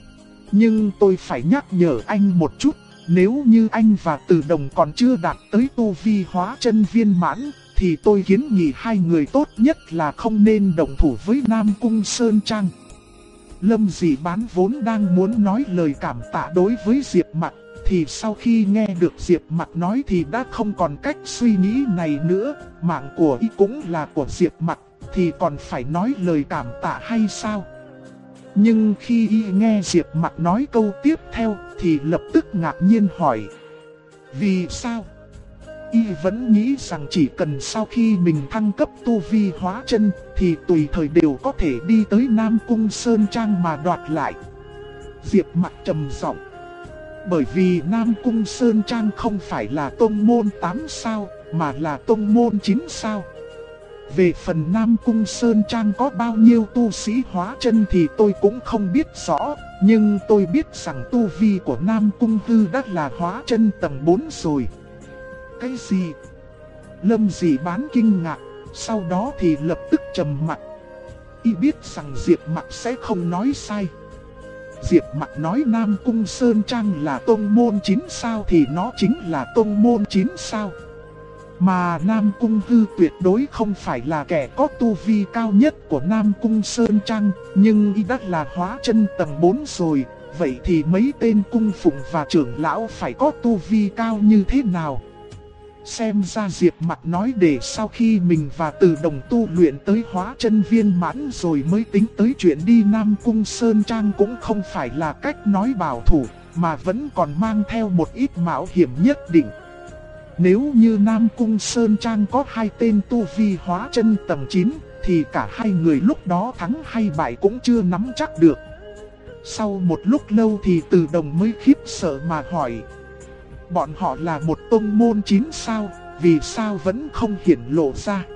Speaker 1: Nhưng tôi phải nhắc nhở anh một chút, nếu như anh và Từ Đồng còn chưa đạt tới tu vi hóa chân viên mãn, thì tôi kiến nghị hai người tốt nhất là không nên động thủ với Nam Cung Sơn Trang. Lâm Dị Bán vốn đang muốn nói lời cảm tạ đối với Diệp Mặc, thì sau khi nghe được Diệp Mặc nói thì đã không còn cách suy nghĩ này nữa. Mạng của y cũng là của Diệp Mặc, thì còn phải nói lời cảm tạ hay sao? Nhưng khi y nghe Diệp Mặc nói câu tiếp theo thì lập tức ngạc nhiên hỏi: vì sao? Y vẫn nghĩ rằng chỉ cần sau khi mình thăng cấp tu vi hóa chân thì tùy thời đều có thể đi tới Nam Cung Sơn Trang mà đoạt lại. Diệp Mặc trầm giọng: bởi vì Nam Cung Sơn Trang không phải là tông môn 8 sao mà là tông môn 9 sao. Về phần Nam Cung Sơn Trang có bao nhiêu tu sĩ hóa chân thì tôi cũng không biết rõ, nhưng tôi biết rằng tu vi của Nam Cung Hư đã là hóa chân tầng 4 rồi. Cái gì? Lâm Dị Bán kinh ngạc, sau đó thì lập tức trầm mặt. Y biết rằng Diệp Mặc sẽ không nói sai. Diệp Mặc nói Nam Cung Sơn Trang là tông môn 9 sao thì nó chính là tông môn 9 sao. Mà Nam Cung Hư tuyệt đối không phải là kẻ có tu vi cao nhất của Nam Cung Sơn Trang, nhưng y đã là hóa chân tầng 4 rồi, vậy thì mấy tên cung phụng và trưởng lão phải có tu vi cao như thế nào? Xem ra Diệp Mặc nói để sau khi mình và Từ Đồng tu luyện tới hóa chân viên mãn rồi mới tính tới chuyện đi Nam Cung Sơn Trang cũng không phải là cách nói bảo thủ, mà vẫn còn mang theo một ít mạo hiểm nhất định. Nếu như Nam Cung Sơn Trang có hai tên tu vi hóa chân tầng 9 thì cả hai người lúc đó thắng hay bại cũng chưa nắm chắc được. Sau một lúc lâu thì Từ Đồng mới khiếp sợ mà hỏi: bọn họ là một tông môn 9 sao, vì sao vẫn không hiển lộ ra,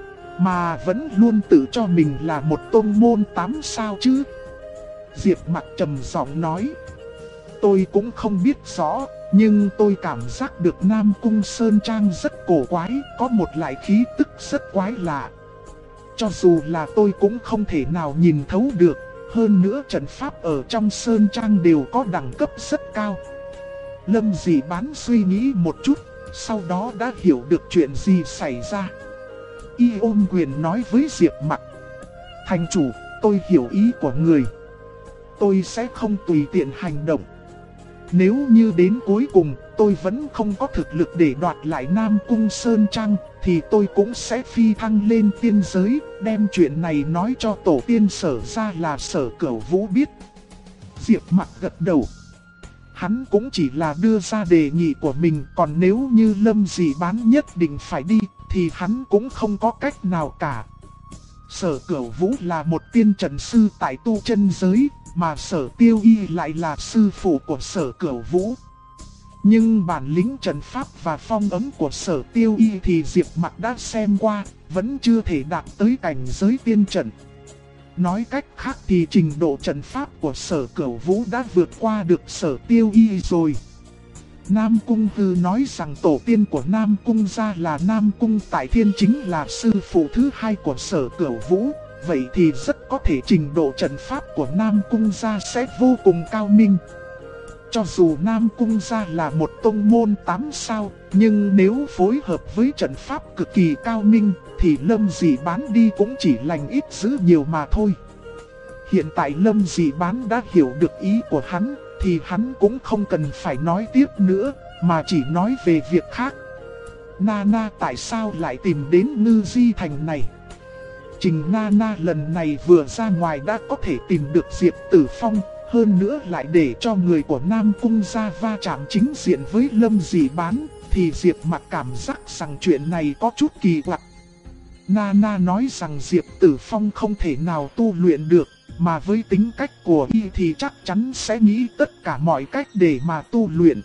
Speaker 1: mà vẫn luôn tự cho mình là một tông môn 8 sao chứ? Diệp Mặc trầm giọng nói: tôi cũng không biết rõ, nhưng tôi cảm giác được Nam Cung Sơn Trang rất cổ quái, có một loại khí tức rất quái lạ. Cho dù là tôi cũng không thể nào nhìn thấu được, hơn nữa trận pháp ở trong Sơn Trang đều có đẳng cấp rất cao. Lâm Dị Bán suy nghĩ một chút, sau đó đã hiểu được chuyện gì xảy ra. Y ôm quyền nói với Diệp Mặc: thành chủ, tôi hiểu ý của người. Tôi sẽ không tùy tiện hành động. Nếu như đến cuối cùng tôi vẫn không có thực lực để đoạt lại Nam Cung Sơn Trang, thì tôi cũng sẽ phi thăng lên tiên giới, đem chuyện này nói cho tổ tiên Sở ra là Sở Cửu Vũ biết. Diệp Mặc gật đầu. Hắn cũng chỉ là đưa ra đề nghị của mình, còn nếu như Lâm Dị Bán nhất định phải đi, thì hắn cũng không có cách nào cả. Sở Cửu Vũ là một tiên trận sư tại tu chân giới, mà Sở Tiêu Y lại là sư phụ của Sở Cửu Vũ. Nhưng bản lĩnh trận pháp và phong ấn của Sở Tiêu Y thì Diệp Mặc đã xem qua, vẫn chưa thể đạt tới cảnh giới tiên trận. Nói cách khác thì trình độ trận pháp của Sở Cửu Vũ đã vượt qua được Sở Tiêu Y rồi. Nam Cung Hư nói rằng tổ tiên của Nam Cung gia là Nam Cung Tại Thiên chính là sư phụ thứ hai của Sở Cửu Vũ. Vậy thì rất có thể trình độ trận pháp của Nam Cung gia sẽ vô cùng cao minh. Cho dù Nam Cung gia là một tông môn 8 sao, nhưng nếu phối hợp với trận pháp cực kỳ cao minh, thì Lâm Dị Bán đi cũng chỉ lành ít dữ nhiều mà thôi. Hiện tại Lâm Dị Bán đã hiểu được ý của hắn, thì hắn cũng không cần phải nói tiếp nữa, mà chỉ nói về việc khác. Nana tại sao lại tìm đến Ngư Di Thành này? Trình Nana lần này vừa ra ngoài đã có thể tìm được Diệp Tử Phong, hơn nữa lại để cho người của Nam Cung gia va chạm chính diện với Lâm Dị Bán, thì Diệp Mặc cảm giác rằng chuyện này có chút kỳ quặc. Nana nói rằng Diệp Tử Phong không thể nào tu luyện được, mà với tính cách của y thì chắc chắn sẽ nghĩ tất cả mọi cách để mà tu luyện.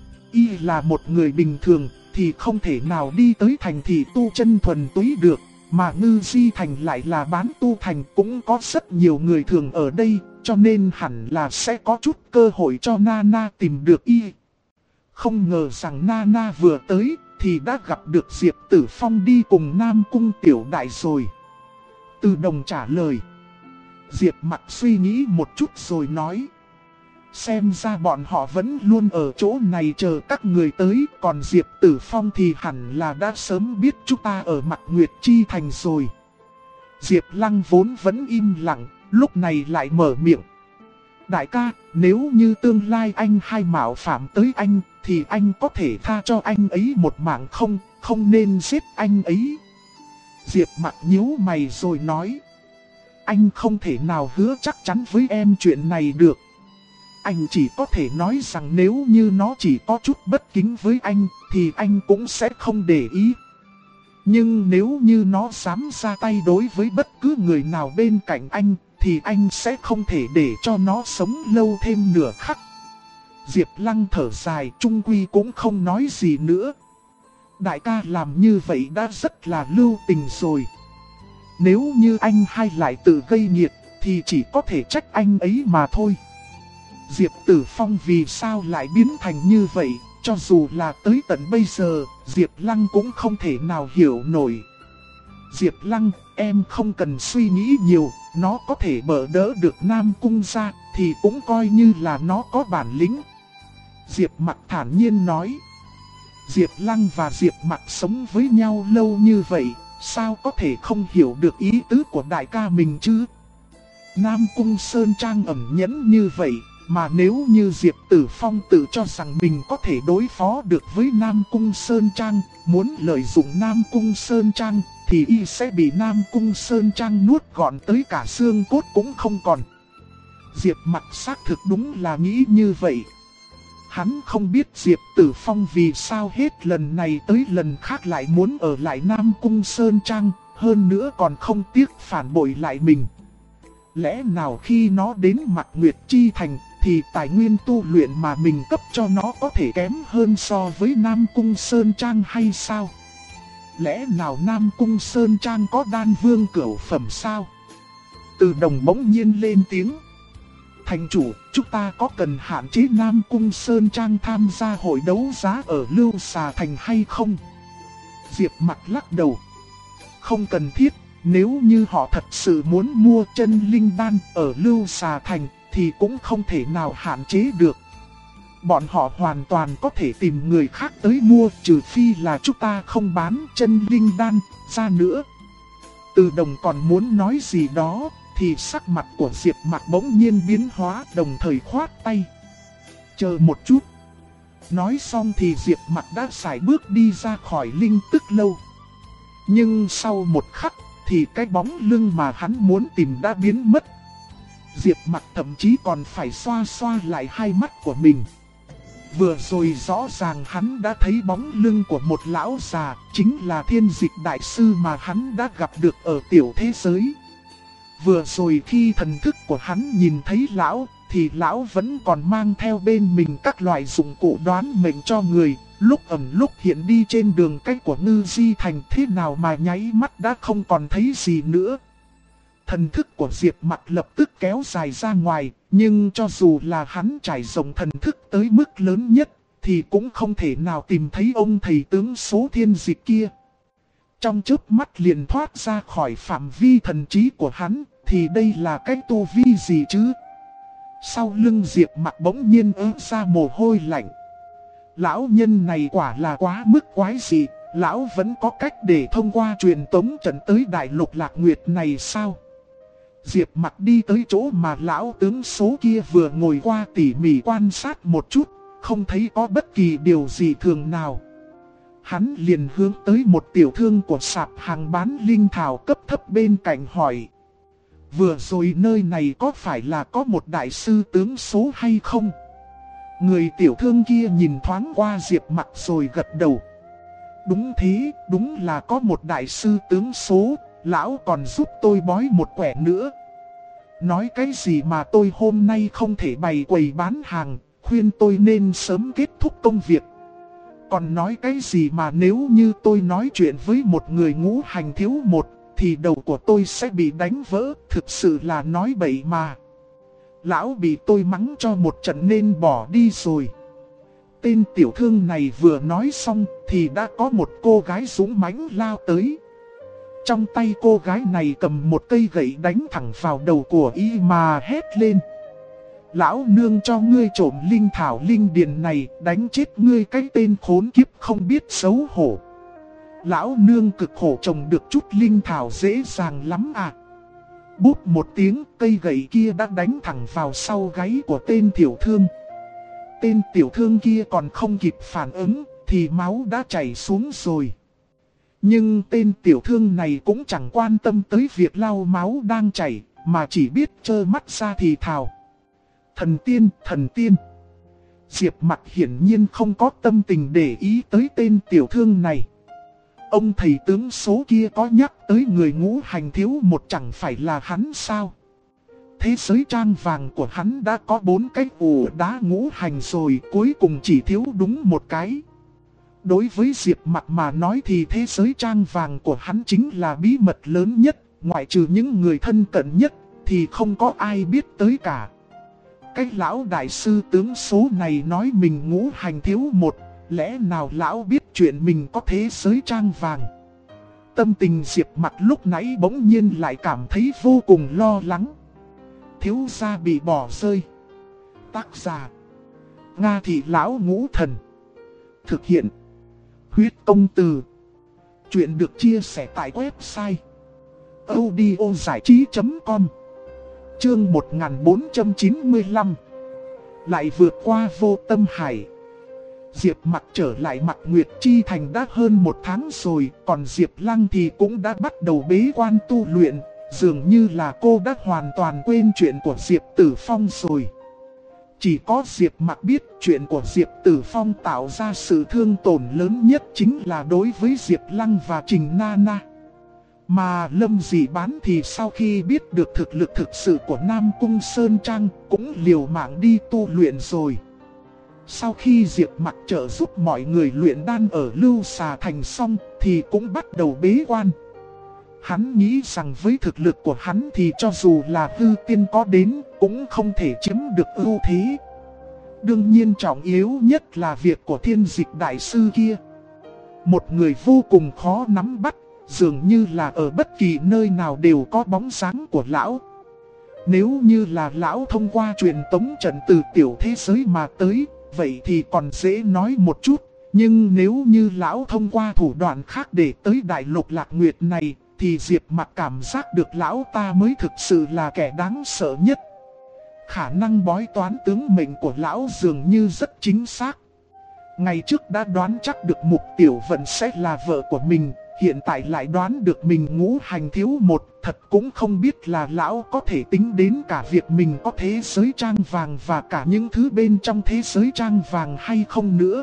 Speaker 1: Y là một người bình thường thì không thể nào đi tới thành thị tu chân thuần túy được, mà Ngư Di Thành lại là bán tu thành, cũng có rất nhiều người thường ở đây, cho nên hẳn là sẽ có chút cơ hội cho Nana tìm được y. Không ngờ rằng Nana vừa tới thì đã gặp được Diệp Tử Phong đi cùng Nam Cung Tiểu Đại rồi. Từ Đồng trả lời. Diệp Mặc suy nghĩ một chút rồi nói: xem ra bọn họ vẫn luôn ở chỗ này chờ các người tới, còn Diệp Tử Phong thì hẳn là đã sớm biết chúng ta ở mặt Nguyệt Chi Thành rồi. Diệp Lăng vốn vẫn im lặng, lúc này lại mở miệng. Đại ca, nếu như tương lai anh hay mạo phạm tới anh, thì anh có thể tha cho anh ấy một mạng không, không nên giết anh ấy. Diệp Mặc nhíu mày rồi nói. Anh không thể nào hứa chắc chắn với em chuyện này được. Anh chỉ có thể nói rằng nếu như nó chỉ có chút bất kính với anh, thì anh cũng sẽ không để ý. Nhưng nếu như nó dám ra tay đối với bất cứ người nào bên cạnh anh, thì anh sẽ không thể để cho nó sống lâu thêm nửa khắc. Diệp Lăng thở dài, chung quy cũng không nói gì nữa. Đại ca làm như vậy đã rất là lưu tình rồi. Nếu như anh hay lại tự gây nghiệt, thì chỉ có thể trách anh ấy mà thôi. Diệp Tử Phong vì sao lại biến thành như vậy, cho dù là tới tận bây giờ, Diệp Lăng cũng không thể nào hiểu nổi. Diệp Lăng, em không cần suy nghĩ nhiều, nó có thể bỡ đỡ được Nam Cung ra, thì cũng coi như là nó có bản lĩnh. Diệp Mặc thản nhiên nói. Diệp Lăng và Diệp Mặc sống với nhau lâu như vậy, sao có thể không hiểu được ý tứ của đại ca mình chứ? Nam Cung Sơn Trang ẩn nhẫn như vậy, mà nếu như Diệp Tử Phong tự cho rằng mình có thể đối phó được với Nam Cung Sơn Trang, muốn lợi dụng Nam Cung Sơn Trang, thì y sẽ bị Nam Cung Sơn Trang nuốt gọn tới cả xương cốt cũng không còn. Diệp Mặc xác thực đúng là nghĩ như vậy. Hắn không biết Diệp Tử Phong vì sao hết lần này tới lần khác lại muốn ở lại Nam Cung Sơn Trang, hơn nữa còn không tiếc phản bội lại mình. Lẽ nào khi nó đến Mạc Nguyệt Chi Thành, thì tài nguyên tu luyện mà mình cấp cho nó có thể kém hơn so với Nam Cung Sơn Trang hay sao? Lẽ nào Nam Cung Sơn Trang có đan vương cửu phẩm sao? Từ Đồng bỗng nhiên lên tiếng. Thành chủ, chúng ta có cần hạn chế Nam Cung Sơn Trang tham gia hội đấu giá ở Lưu Xà Thành hay không? Diệp Mặc lắc đầu. Không cần thiết, nếu như họ thật sự muốn mua chân linh đan ở Lưu Xà Thành, thì cũng không thể nào hạn chế được. Bọn họ hoàn toàn có thể tìm người khác tới mua, trừ phi là chúng ta không bán chân linh đan ra nữa. Từ Đồng còn muốn nói gì đó, thì sắc mặt của Diệp Mặc bỗng nhiên biến hóa, đồng thời khoát tay. Chờ một chút. Nói xong thì Diệp Mặc đã sải bước đi ra khỏi linh tức lâu. Nhưng sau một khắc, thì cái bóng lưng mà hắn muốn tìm đã biến mất. Diệp Mặc thậm chí còn phải xoa xoa lại hai mắt của mình. Vừa rồi rõ ràng hắn đã thấy bóng lưng của một lão già, chính là Thiên Dịch Đại Sư mà hắn đã gặp được ở tiểu thế giới. Vừa rồi khi thần thức của hắn nhìn thấy lão, thì lão vẫn còn mang theo bên mình các loại dụng cụ đoán mệnh cho người, lúc ẩn lúc hiện đi trên đường cách của Ngư Di Thành, thế nào mà nháy mắt đã không còn thấy gì nữa. Thần thức của Diệp Mặc lập tức kéo dài ra ngoài, nhưng cho dù là hắn trải rộng thần thức tới mức lớn nhất, thì cũng không thể nào tìm thấy ông thầy tướng số Thiên Dịch kia. Trong chớp mắt liền thoát ra khỏi phạm vi thần trí của hắn, thì đây là cái tu vi gì chứ? Sau lưng Diệp Mặc bỗng nhiên ứa ra mồ hôi lạnh. Lão nhân này quả là quá mức quái dị, lão vẫn có cách để thông qua truyền tống trận tới đại lục Lạc Nguyệt này sao? Diệp Mặc đi tới chỗ mà lão tướng số kia vừa ngồi qua, tỉ mỉ quan sát một chút, không thấy có bất kỳ điều gì thường nào. Hắn liền hướng tới một tiểu thương của sạp hàng bán linh thảo cấp thấp bên cạnh hỏi. Vừa rồi nơi này có phải là có một đại sư tướng số hay không? Người tiểu thương kia nhìn thoáng qua Diệp Mặc rồi gật đầu. Đúng thế, đúng là có một đại sư tướng số, lão còn giúp tôi bói một quẻ nữa. Nói cái gì mà tôi hôm nay không thể bày quầy bán hàng, khuyên tôi nên sớm kết thúc công việc. Còn nói cái gì mà nếu như tôi nói chuyện với một người ngũ hành thiếu một, thì đầu của tôi sẽ bị đánh vỡ, thực sự là nói bậy mà. Lão bị tôi mắng cho một trận nên bỏ đi rồi. Tên tiểu thương này vừa nói xong thì đã có một cô gái dũng mãnh lao tới. Trong tay cô gái này cầm một cây gậy đánh thẳng vào đầu của y mà hét lên. lão nương cho ngươi trộm linh thảo linh điền này, đánh chết ngươi cái tên khốn kiếp không biết xấu hổ. Lão nương cực khổ trồng được chút linh thảo dễ dàng lắm à. Búp một tiếng, cây gậy kia đã đánh thẳng vào sau gáy của tên tiểu thương. Tên tiểu thương kia còn không kịp phản ứng, thì máu đã chảy xuống rồi. Nhưng tên tiểu thương này cũng chẳng quan tâm tới việc lau máu đang chảy, mà chỉ biết trơ mắt ra thì thào. Thần tiên, thần tiên. Diệp Mặc hiển nhiên không có tâm tình để ý tới tên tiểu thương này. Ông thầy tướng số kia có nhắc tới người ngũ hành thiếu một chẳng phải là hắn sao? Thế giới trang vàng của hắn đã có 4 cái ủ đá ngũ hành rồi, cuối cùng chỉ thiếu đúng một cái. Đối với Diệp Mặc mà nói thì thế giới trang vàng của hắn chính là bí mật lớn nhất, ngoại trừ những người thân cận nhất thì không có ai biết tới cả. Cái lão đại sư tướng số này nói mình ngũ hành thiếu một, lẽ nào lão biết chuyện mình có thế giới trang vàng? Tâm tình Diệp Mặc lúc nãy bỗng nhiên lại cảm thấy vô cùng lo lắng. Thiếu gia bị bỏ rơi. Tác giả: Nga Thị Lão Ngũ Thần. Thực hiện: Huyết Công Từ. Chuyện được chia sẻ tại website audiozảichí.com. Chương 1495. Lại vượt qua vô tâm hải. Diệp Mặc trở lại Mạc Nguyệt Chi Thành đã hơn 1 tháng rồi, còn Diệp Lăng thì cũng đã bắt đầu bế quan tu luyện. Dường như là cô đã hoàn toàn quên chuyện của Diệp Tử Phong rồi. Chỉ có Diệp Mặc biết chuyện của Diệp Tử Phong tạo ra sự thương tổn lớn nhất chính là đối với Diệp Lăng và Trình Nana. Mà Lâm Dị Bán thì sau khi biết được thực lực thực sự của Nam Cung Sơn Trang cũng liều mạng đi tu luyện rồi. Sau khi Diệp Mặc trợ giúp mọi người luyện đan ở Lưu Xà Thành xong thì cũng bắt đầu bế quan. Hắn nghĩ rằng với thực lực của hắn thì cho dù là hư tiên có đến cũng không thể chiếm được ưu thế. Đương nhiên trọng yếu nhất là việc của Thiên Dịch Đại Sư kia. Một người vô cùng khó nắm bắt, dường như là ở bất kỳ nơi nào đều có bóng dáng của lão. Nếu như là lão thông qua truyền tống trận từ tiểu thế giới mà tới, vậy thì còn dễ nói một chút. Nhưng nếu như lão thông qua thủ đoạn khác để tới đại lục Lạc Nguyệt này, thì Diệp Mặc cảm giác được lão ta mới thực sự là kẻ đáng sợ nhất. Khả năng bói toán tướng mệnh của lão dường như rất chính xác. Ngày trước đã đoán chắc được Mục Tiểu Vận sẽ là vợ của mình, hiện tại lại đoán được mình ngũ hành thiếu một. Thật cũng không biết là lão có thể tính đến cả việc mình có thế giới trang vàng và cả những thứ bên trong thế giới trang vàng hay không nữa.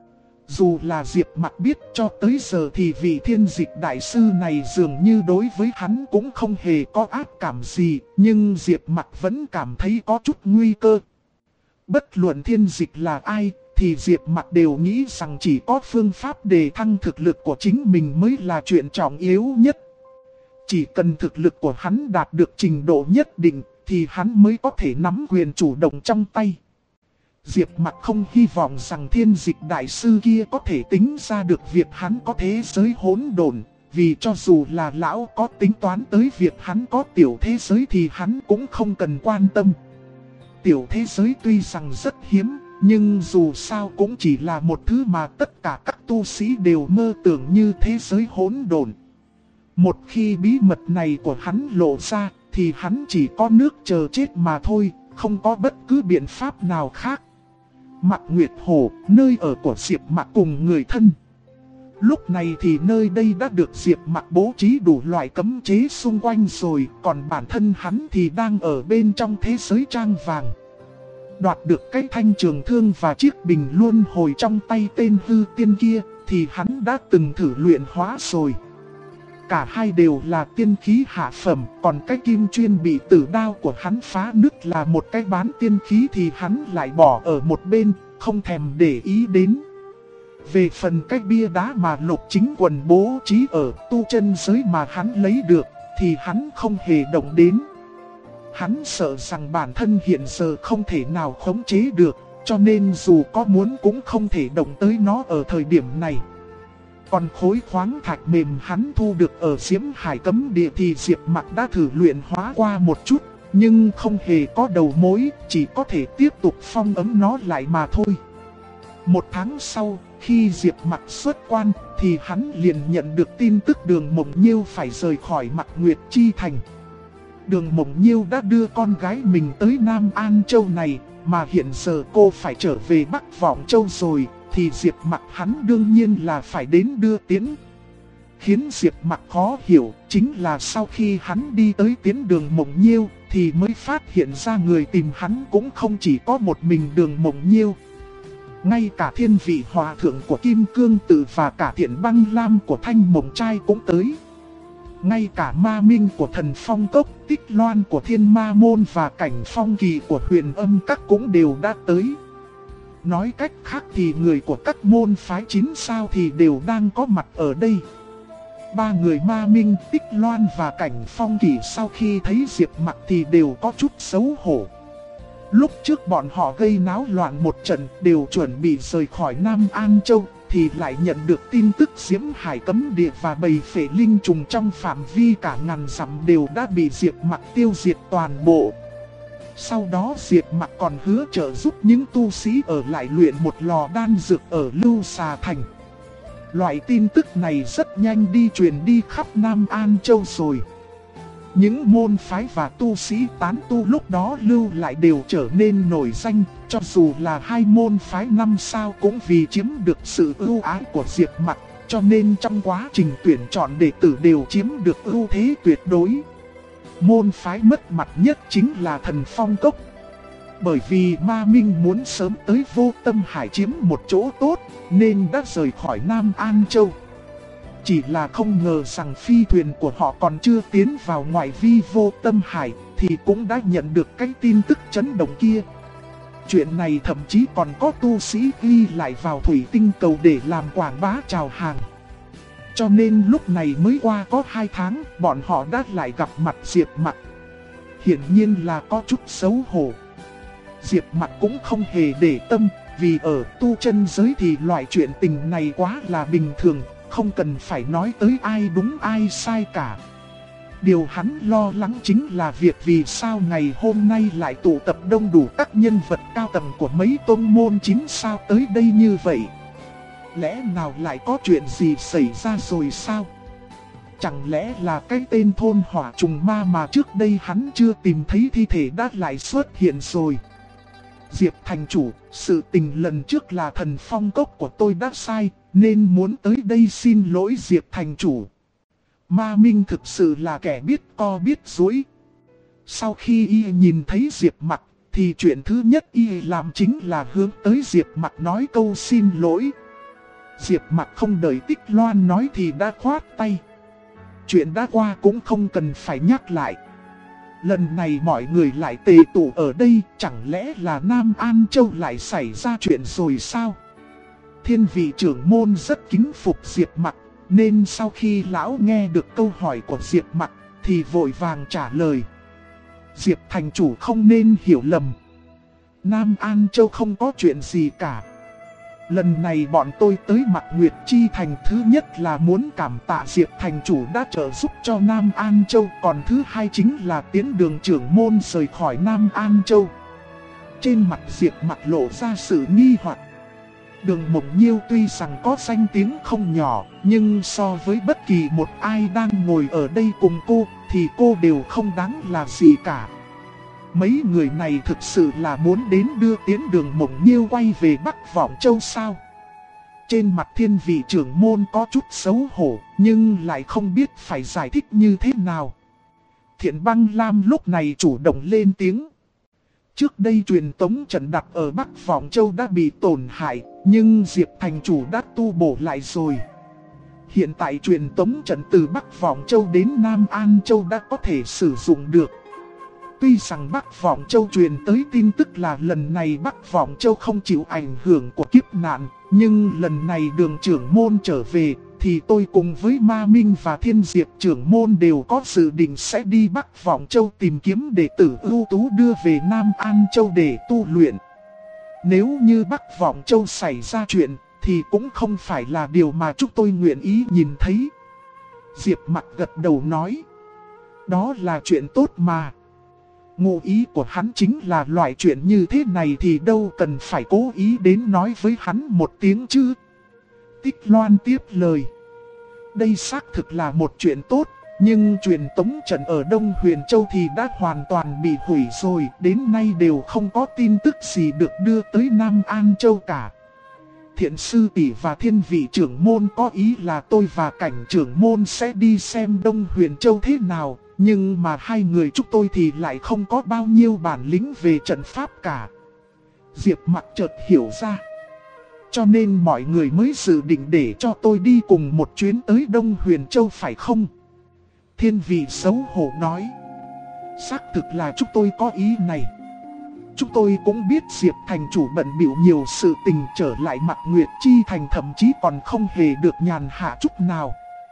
Speaker 1: Dù là Diệp Mặc biết cho tới giờ thì vị Thiên Dịch Đại Sư này dường như đối với hắn cũng không hề có ác cảm gì, nhưng Diệp Mặc vẫn cảm thấy có chút nguy cơ. Bất luận Thiên Dịch là ai thì Diệp Mặc đều nghĩ rằng chỉ có phương pháp đề thăng thực lực của chính mình mới là chuyện trọng yếu nhất. Chỉ cần thực lực của hắn đạt được trình độ nhất định thì hắn mới có thể nắm quyền chủ động trong tay. Diệp Mặc không hy vọng rằng Thiên Dịch Đại Sư kia có thể tính ra được việc hắn có thế giới hỗn độn, vì cho dù là lão có tính toán tới việc hắn có tiểu thế giới thì hắn cũng không cần quan tâm. Tiểu thế giới tuy rằng rất hiếm, nhưng dù sao cũng chỉ là một thứ mà tất cả các tu sĩ đều mơ tưởng như thế giới hỗn độn. Một khi bí mật này của hắn lộ ra thì hắn chỉ có nước chờ chết mà thôi, không có bất cứ biện pháp nào khác. Mạc Nguyệt Hồ, nơi ở của Diệp Mặc cùng người thân. Lúc này thì nơi đây đã được Diệp Mặc bố trí đủ loại cấm chế xung quanh rồi, còn bản thân hắn thì đang ở bên trong thế giới trang vàng. Đoạt được cái thanh trường thương và chiếc bình luân hồi trong tay tên hư tiên kia thì hắn đã từng thử luyện hóa rồi. Cả hai đều là tiên khí hạ phẩm, còn cái kim chuyên bị tử đao của hắn phá nứt là một cái bán tiên khí thì hắn lại bỏ ở một bên, không thèm để ý đến. Về phần cái bia đá mà Lục Chính Quần bố trí ở tu chân giới mà hắn lấy được thì hắn không hề động đến. Hắn sợ rằng bản thân hiện giờ không thể nào khống chế được, cho nên dù có muốn cũng không thể động tới nó ở thời điểm này. Còn khối khoáng thạch mềm hắn thu được ở Diễm Hải Cấm Địa thì Diệp Mặc đã thử luyện hóa qua một chút, nhưng không hề có đầu mối, chỉ có thể tiếp tục phong ấn nó lại mà thôi. Một tháng sau, khi Diệp Mặc xuất quan, thì hắn liền nhận được tin tức Đường Mộng Nhiêu phải rời khỏi Mạc Nguyệt Chi Thành. Đường Mộng Nhiêu đã đưa con gái mình tới Nam An Châu này, mà hiện giờ cô phải trở về Bắc Vọng Châu rồi, thì Diệp Mặc hắn đương nhiên là phải đến đưa tiễn. Khiến Diệp Mặc khó hiểu, chính là sau khi hắn đi tới tiễn Đường Mộng Nhiêu, thì mới phát hiện ra người tìm hắn cũng không chỉ có một mình Đường Mộng Nhiêu. Ngay cả thiên vị hòa thượng của Kim Cương Tự và cả Thiện Băng Lam của Thanh Mộng Trai cũng tới. Ngay cả Ma Minh của Thần Phong Cốc, Tích Loan của Thiên Ma Môn và Cảnh Phong Kỳ của Huyền Âm Các cũng đều đã tới. Nói cách khác thì người của các môn phái 9 sao thì đều đang có mặt ở đây. Ba người Ma Minh, Tích Loan và Cảnh Phong Kỳ sau khi thấy Diệp Mặc thì đều có chút xấu hổ. Lúc trước bọn họ gây náo loạn một trận đều chuẩn bị rời khỏi Nam An Châu, thì lại nhận được tin tức Diễm Hải Cấm Địa và bầy phệ linh trùng trong phạm vi cả ngàn dặm đều đã bị Diệp Mặc tiêu diệt toàn bộ. Sau đó Diệp Mặc còn hứa trợ giúp những tu sĩ ở lại luyện một lò đan dược ở Lưu Xà Thành. Loại tin tức này rất nhanh đi truyền đi khắp Nam An Châu rồi. Những môn phái và tu sĩ tán tu lúc đó lưu lại đều trở nên nổi danh, cho dù là hai môn phái 5 sao cũng vì chiếm được sự ưu ái của Diệp Mặc, cho nên trong quá trình tuyển chọn đệ tử đều chiếm được ưu thế tuyệt đối. Môn phái mất mặt nhất chính là Thần Phong Cốc. Bởi vì Ma Minh muốn sớm tới Vô Tâm Hải chiếm một chỗ tốt, nên đã rời khỏi Nam An Châu. Chỉ là không ngờ rằng phi thuyền của họ còn chưa tiến vào ngoại vi Vô Tâm Hải, thì cũng đã nhận được cái tin tức chấn động kia. Chuyện này thậm chí còn có tu sĩ ghi lại vào thủy tinh cầu để làm quảng bá chào hàng. Cho nên lúc này mới qua có 2 tháng, bọn họ đã lại gặp mặt Diệp Mặc. Hiển nhiên là có chút xấu hổ. Diệp Mặc cũng không hề để tâm, vì ở tu chân giới thì loại chuyện tình này quá là bình thường, không cần phải nói tới ai đúng ai sai cả. Điều hắn lo lắng chính là việc vì sao ngày hôm nay lại tụ tập đông đủ các nhân vật cao tầng của mấy tôn môn 9 sao tới đây như vậy. Lẽ nào lại có chuyện gì xảy ra rồi sao? Chẳng lẽ là cái tên thôn hỏa trùng ma mà trước đây hắn chưa tìm thấy thi thể đã lại xuất hiện rồi? Diệp thành chủ, sự tình lần trước là Thần Phong Cốc của tôi đã sai, nên muốn tới đây xin lỗi Diệp thành chủ. Ma Minh thực sự là kẻ biết co biết dối. Sau khi y nhìn thấy Diệp Mặc, thì chuyện thứ nhất y làm chính là hướng tới Diệp Mặc nói câu xin lỗi. Diệp Mặc không đợi Tích Loan nói thì đã khoát tay. Chuyện đã qua cũng không cần phải nhắc lại. Lần này mọi người lại tề tụ ở đây, chẳng lẽ là Nam An Châu lại xảy ra chuyện rồi sao? Thiên vị trưởng môn rất kính phục Diệp Mặc, nên sau khi lão nghe được câu hỏi của Diệp Mặc, thì vội vàng trả lời. Diệp thành chủ không nên hiểu lầm. Nam An Châu không có chuyện gì cả. Lần này bọn tôi tới Mạc Nguyệt Chi Thành, thứ nhất là muốn cảm tạ Diệp thành chủ đã trợ giúp cho Nam An Châu, còn thứ hai chính là tiến Đường trưởng môn rời khỏi Nam An Châu. Trên mặt Diệp Mặc lộ ra sự nghi hoặc. Đường Mộng Nhiêu tuy rằng có danh tiếng không nhỏ, nhưng so với bất kỳ một ai đang ngồi ở đây cùng cô, thì cô đều không đáng là gì cả. Mấy người này thực sự là muốn đến đưa tiến Đường Mộng Nhiêu quay về Bắc Vọng Châu sao? Trên mặt thiên vị trưởng môn có chút xấu hổ, nhưng lại không biết phải giải thích như thế nào. Thiện Băng Lam lúc này chủ động lên tiếng. Trước đây truyền tống trận đặt ở Bắc Vọng Châu đã bị tổn hại, nhưng Diệp thành chủ đã tu bổ lại rồi. Hiện tại truyền tống trận từ Bắc Vọng Châu đến Nam An Châu đã có thể sử dụng được. Tuy rằng Bắc Vọng Châu truyền tới tin tức là lần này Bắc Vọng Châu không chịu ảnh hưởng của kiếp nạn, nhưng lần này Đường trưởng môn trở về, thì tôi cùng với Ma Minh và Thiên Diệp trưởng môn đều có dự định sẽ đi Bắc Vọng Châu tìm kiếm đệ tử ưu tú đưa về Nam An Châu để tu luyện. Nếu như Bắc Vọng Châu xảy ra chuyện, thì cũng không phải là điều mà chúng tôi nguyện ý nhìn thấy. Diệp Mặc gật đầu nói. Đó là chuyện tốt mà. Ngụ ý của hắn chính là loại chuyện như thế này thì đâu cần phải cố ý đến nói với hắn một tiếng chứ. Tích Loan tiếp lời. Đây xác thực là một chuyện tốt, nhưng truyền tống trận ở Đông Huyền Châu thì đã hoàn toàn bị hủy rồi, đến nay đều không có tin tức gì được đưa tới Nam An Châu cả. Thiện sư tỷ và thiên vị trưởng môn có ý là tôi và cảnh trưởng môn sẽ đi xem Đông Huyền Châu thế nào, nhưng mà hai người chúng tôi thì lại không có bao nhiêu bản lĩnh về trận pháp cả. Diệp Mặc chợt hiểu ra. Cho nên mọi người mới dự định để cho tôi đi cùng một chuyến tới Đông Huyền Châu phải không? Thiên vị xấu hổ nói. Xác thực là chúng tôi có ý này. Chúng tôi cũng biết Diệp thành chủ bận bịu nhiều sự tình, trở lại Mặt Nguyệt Chi thành thậm chí còn không hề được nhàn hạ chút nào.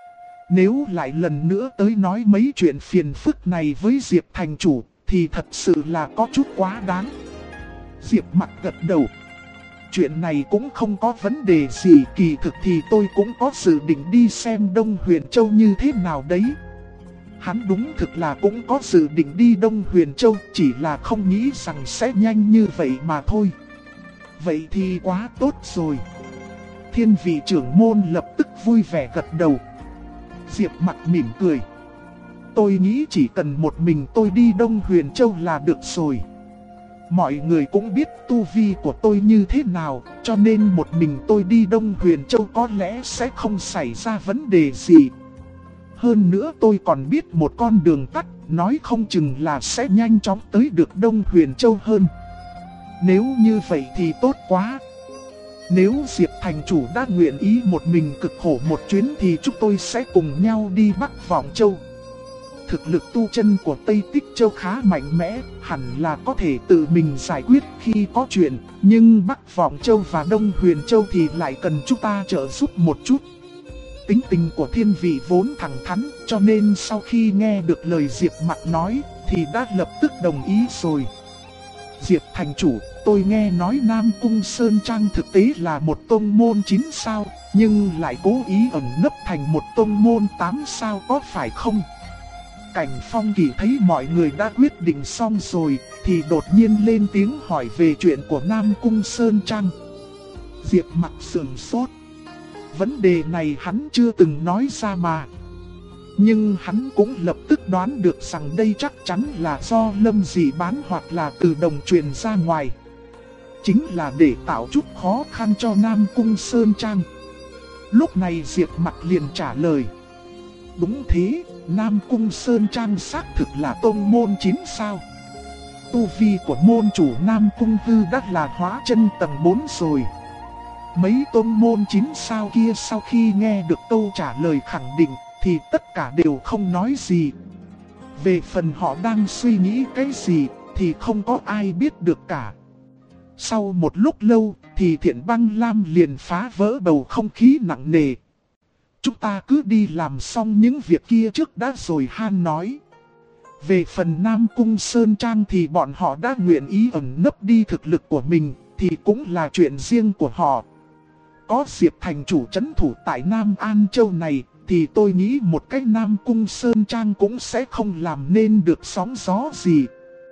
Speaker 1: Nếu lại lần nữa tới nói mấy chuyện phiền phức này với Diệp thành chủ thì thật sự là có chút quá đáng. Diệp Mặc gật đầu. Chuyện này cũng không có vấn đề gì, kỳ thực thì tôi cũng có dự định đi xem Đông Huyền Châu như thế nào đấy. Hắn đúng thực là cũng có dự định đi Đông Huyền Châu, chỉ là không nghĩ rằng sẽ nhanh như vậy mà thôi. Vậy thì quá tốt rồi. Thiên vị trưởng môn lập tức vui vẻ gật đầu. Diệp Mặc mỉm cười. Tôi nghĩ chỉ cần một mình tôi đi Đông Huyền Châu là được rồi. Mọi người cũng biết tu vi của tôi như thế nào, cho nên một mình tôi đi Đông Huyền Châu có lẽ sẽ không xảy ra vấn đề gì. Hơn nữa tôi còn biết một con đường tắt, nói không chừng là sẽ nhanh chóng tới được Đông Huyền Châu hơn. Nếu như vậy thì tốt quá. Nếu Diệp thành chủ đã nguyện ý một mình cực khổ một chuyến thì chúng tôi sẽ cùng nhau đi Bắc Vọng Châu. Thực lực tu chân của Tây Tích Châu khá mạnh mẽ, hẳn là có thể tự mình giải quyết khi có chuyện. Nhưng Bắc Vọng Châu và Đông Huyền Châu thì lại cần chúng ta trợ giúp một chút. Tính tình của thiên vị vốn thẳng thắn, cho nên sau khi nghe được lời Diệp Mặc nói thì đã lập tức đồng ý rồi. Diệp thành chủ, tôi nghe nói Nam Cung Sơn Trang thực tế là một tông môn 9 sao, nhưng lại cố ý ẩn nấp thành một tông môn 8 sao có phải không? Cảnh Phong Kỳ thấy mọi người đã quyết định xong rồi, thì đột nhiên lên tiếng hỏi về chuyện của Nam Cung Sơn Trang. Diệp Mặc sườn sốt. Vấn đề này hắn chưa từng nói ra mà. Nhưng hắn cũng lập tức đoán được rằng đây chắc chắn là do Lâm Dị bán hoặc là từ đồng truyền ra ngoài. Chính là để tạo chút khó khăn cho Nam Cung Sơn Trang. Lúc này Diệp Mặc liền trả lời. Đúng thế, Nam Cung Sơn Trang xác thực là tông môn 9 sao. Tu vi của môn chủ Nam Cung Hư đã là hóa chân tầng 4 rồi. Mấy tôn môn 9 sao kia sau khi nghe được câu trả lời khẳng định thì tất cả đều không nói gì. Về phần họ đang suy nghĩ cái gì thì không có ai biết được cả. Sau một lúc lâu thì Thiện Băng Lam liền phá vỡ bầu không khí nặng nề. Chúng ta cứ đi làm xong những việc kia trước đã rồi han nói. Về phần Nam Cung Sơn Trang thì bọn họ đã nguyện ý ẩn nấp đi thực lực của mình thì cũng là chuyện riêng của họ. Có Diệp thành chủ trấn thủ tại Nam An Châu này thì tôi nghĩ một cái Nam Cung Sơn Trang cũng sẽ không làm nên được sóng gió gì.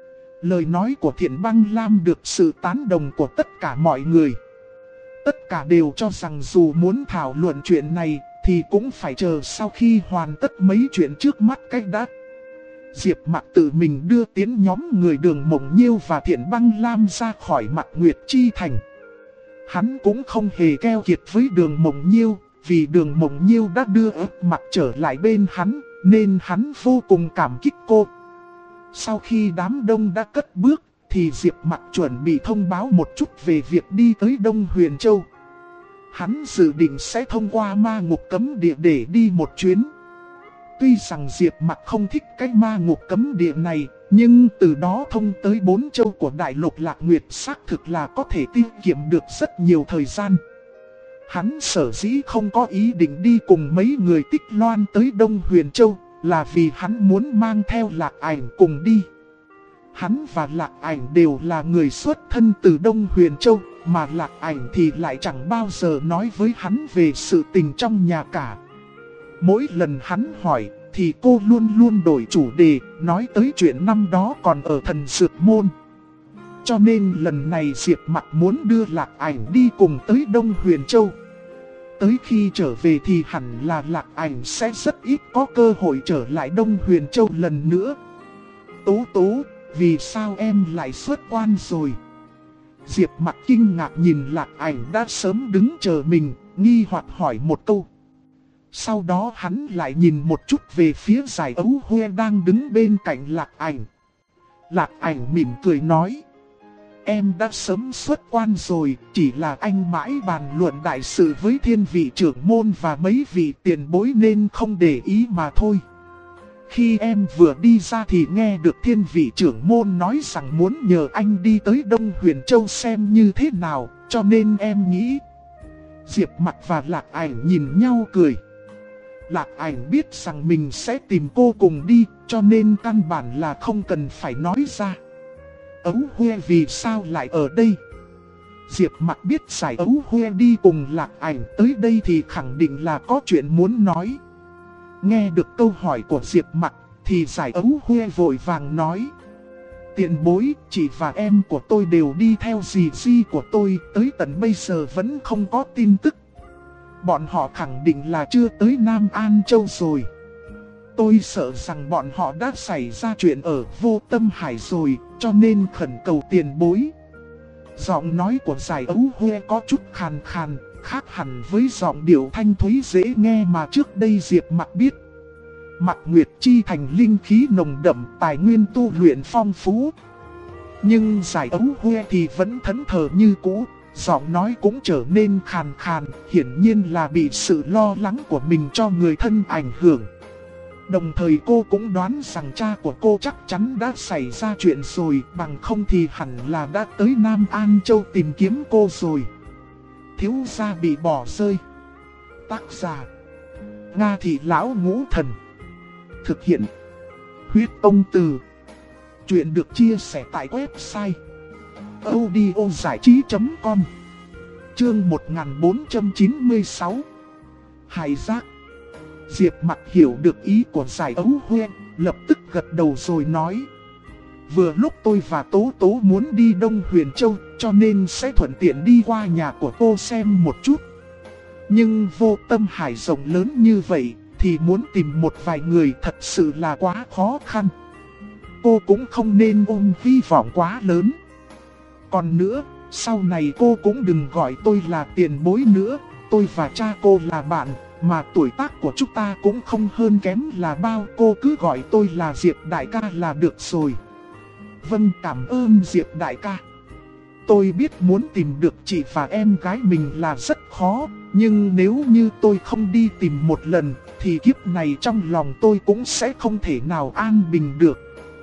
Speaker 1: Lời nói của Thiện Băng Lam được sự tán đồng của tất cả mọi người. Tất cả đều cho rằng dù muốn thảo luận chuyện này thì cũng phải chờ sau khi hoàn tất mấy chuyện trước mắt cách đã. Diệp Mặc tự mình đưa tiến nhóm người Đường Mộng Nhiêu và Thiện Băng Lam ra khỏi Mặt Nguyệt Chi thành. Hắn cũng không hề keo kiệt với Đường Mộng Nhiêu, vì Đường Mộng Nhiêu đã đưa ớt mặt trở lại bên hắn, nên hắn vô cùng cảm kích cô. Sau khi đám đông đã cất bước, thì Diệp Mặc chuẩn bị thông báo một chút về việc đi tới Đông Huyền Châu. Hắn dự định sẽ thông qua ma ngục cấm địa để đi một chuyến. Tuy rằng Diệp Mặc không thích cái ma ngục cấm địa này, nhưng từ đó thông tới 4 châu của đại lục Lạc Nguyệt xác thực là có thể tiết kiệm được rất nhiều thời gian. Hắn sở dĩ không có ý định đi cùng mấy người Tích Loan tới Đông Huyền Châu, là vì hắn muốn mang theo Lạc Ảnh cùng đi. Hắn và Lạc Ảnh đều là người xuất thân từ Đông Huyền Châu, mà Lạc Ảnh thì lại chẳng bao giờ nói với hắn về sự tình trong nhà cả. Mỗi lần hắn hỏi thì cô luôn luôn đổi chủ đề, nói tới chuyện năm đó còn ở thần dược môn. Cho nên lần này Diệp Mặc muốn đưa Lạc Ảnh đi cùng tới Đông Huyền Châu. Tới khi trở về thì hẳn là Lạc Ảnh sẽ rất ít có cơ hội trở lại Đông Huyền Châu lần nữa. Tố tố, vì sao em lại xuất quan rồi? Diệp Mặc kinh ngạc nhìn Lạc Ảnh đã sớm đứng chờ mình, nghi hoặc hỏi một câu. Sau đó hắn lại nhìn một chút về phía Giải Ấu Huê đang đứng bên cạnh Lạc Ảnh. Lạc Ảnh mỉm cười nói. Em đã sớm xuất quan rồi, chỉ là anh mãi bàn luận đại sự với thiên vị trưởng môn và mấy vị tiền bối nên không để ý mà thôi. Khi em vừa đi ra thì nghe được thiên vị trưởng môn nói rằng muốn nhờ anh đi tới Đông Huyền Châu xem như thế nào, cho nên em nghĩ. Diệp Mặc và Lạc Ảnh nhìn nhau cười. Lạc Ảnh biết rằng mình sẽ tìm cô cùng đi, cho nên căn bản là không cần phải nói ra. Ấu Huê vì sao lại ở đây? Diệp Mặc biết Giải Ấu Huê đi cùng Lạc Ảnh tới đây thì khẳng định là có chuyện muốn nói. Nghe được câu hỏi của Diệp Mặc thì Giải Ấu Huê vội vàng nói. Tiền bối, chị và em của tôi đều đi theo dì Di của tôi, tới tận bây giờ vẫn không có tin tức. Bọn họ khẳng định là chưa tới Nam An Châu rồi. Tôi sợ rằng bọn họ đã xảy ra chuyện ở Vô Tâm Hải rồi, cho nên khẩn cầu tiền bối. Giọng nói của Giải Ấu Huê có chút khàn khàn, khác hẳn với giọng điệu thanh thúy dễ nghe mà trước đây Diệp Mặc biết. Mặc Nguyệt Chi thành linh khí nồng đậm, tài nguyên tu luyện phong phú. Nhưng Giải Ấu Huê thì vẫn thẫn thờ như cũ, giọng nói cũng trở nên khàn khàn, hiển nhiên là bị sự lo lắng của mình cho người thân ảnh hưởng. Đồng thời cô cũng đoán rằng cha của cô chắc chắn đã xảy ra chuyện rồi, bằng không thì hẳn là đã tới Nam An Châu tìm kiếm cô rồi. Thiếu gia bị bỏ rơi. Tác giả Nga Thị Lão Ngũ Thần. Thực hiện Huyết Tông Từ. Chuyện được chia sẻ tại website audiozảichí.com. Chương 1496. Hải giác. Diệp Mặc hiểu được ý của Giải Ấu Huê, lập tức gật đầu rồi nói. Vừa lúc tôi và Tố Tố muốn đi Đông Huyền Châu, cho nên sẽ thuận tiện đi qua nhà của cô xem một chút. Nhưng Vô Tâm Hải rộng lớn như vậy, thì muốn tìm một vài người thật sự là quá khó khăn. Cô cũng không nên ôm hy vọng quá lớn. Còn nữa, sau này cô cũng đừng gọi tôi là tiền bối nữa, tôi và cha cô là bạn. Mà tuổi tác của chúng ta cũng không hơn kém là bao, cô cứ gọi tôi là Diệp đại ca là được rồi. Vâng, cảm ơn Diệp đại ca. Tôi biết muốn tìm được chị và em gái mình là rất khó, nhưng nếu như tôi không đi tìm một lần, thì kiếp này trong lòng tôi cũng sẽ không thể nào an bình được.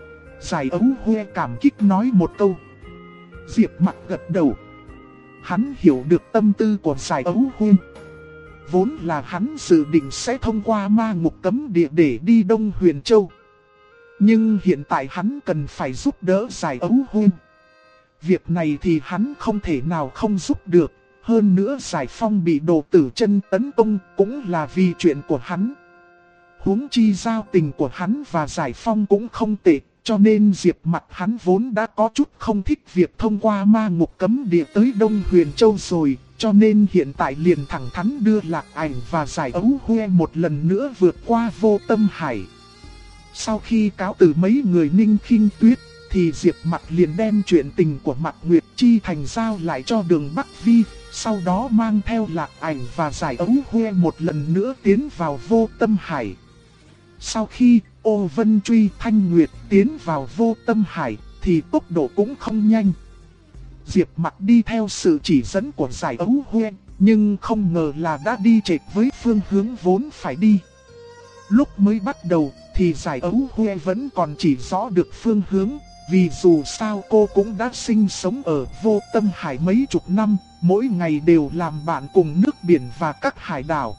Speaker 1: Giải Ấu Huê cảm kích nói một câu. Diệp Mặc gật đầu. Hắn hiểu được tâm tư của Giải Ấu Huê. Vốn là hắn dự định sẽ thông qua ma ngục cấm địa để đi Đông Huyền Châu. Nhưng hiện tại hắn cần phải giúp đỡ Giải Ấu Huê. Việc này thì hắn không thể nào không giúp được. Hơn nữa Giải Phong bị đồ tử chân tấn công cũng là vì chuyện của hắn. Huống chi giao tình của hắn và Giải Phong cũng không tệ. Cho nên Diệp Mặc hắn vốn đã có chút không thích việc thông qua ma ngục cấm địa tới Đông Huyền Châu rồi. Cho nên hiện tại liền thẳng thắn đưa Lạc Ảnh và Giải Ấu Huê một lần nữa vượt qua Vô Tâm Hải. Sau khi cáo từ mấy người Ninh Khinh Tuyết, thì Diệp Mặc liền đem chuyện tình của Mặc Nguyệt Chi thành giao lại cho Đường Bắc Vi. Sau đó mang theo Lạc Ảnh và Giải Ấu Huê một lần nữa tiến vào Vô Tâm Hải. Sau khi Ô Vân Truy Thanh Nguyệt tiến vào Vô Tâm Hải, thì tốc độ cũng không nhanh. Diệp Mặc đi theo sự chỉ dẫn của Giải Ấu Huê, nhưng không ngờ là đã đi chệch với phương hướng vốn phải đi. Lúc mới bắt đầu thì Giải Ấu Huê vẫn còn chỉ rõ được phương hướng, vì dù sao cô cũng đã sinh sống ở Vô Tâm Hải mấy chục năm, mỗi ngày đều làm bạn cùng nước biển và các hải đảo.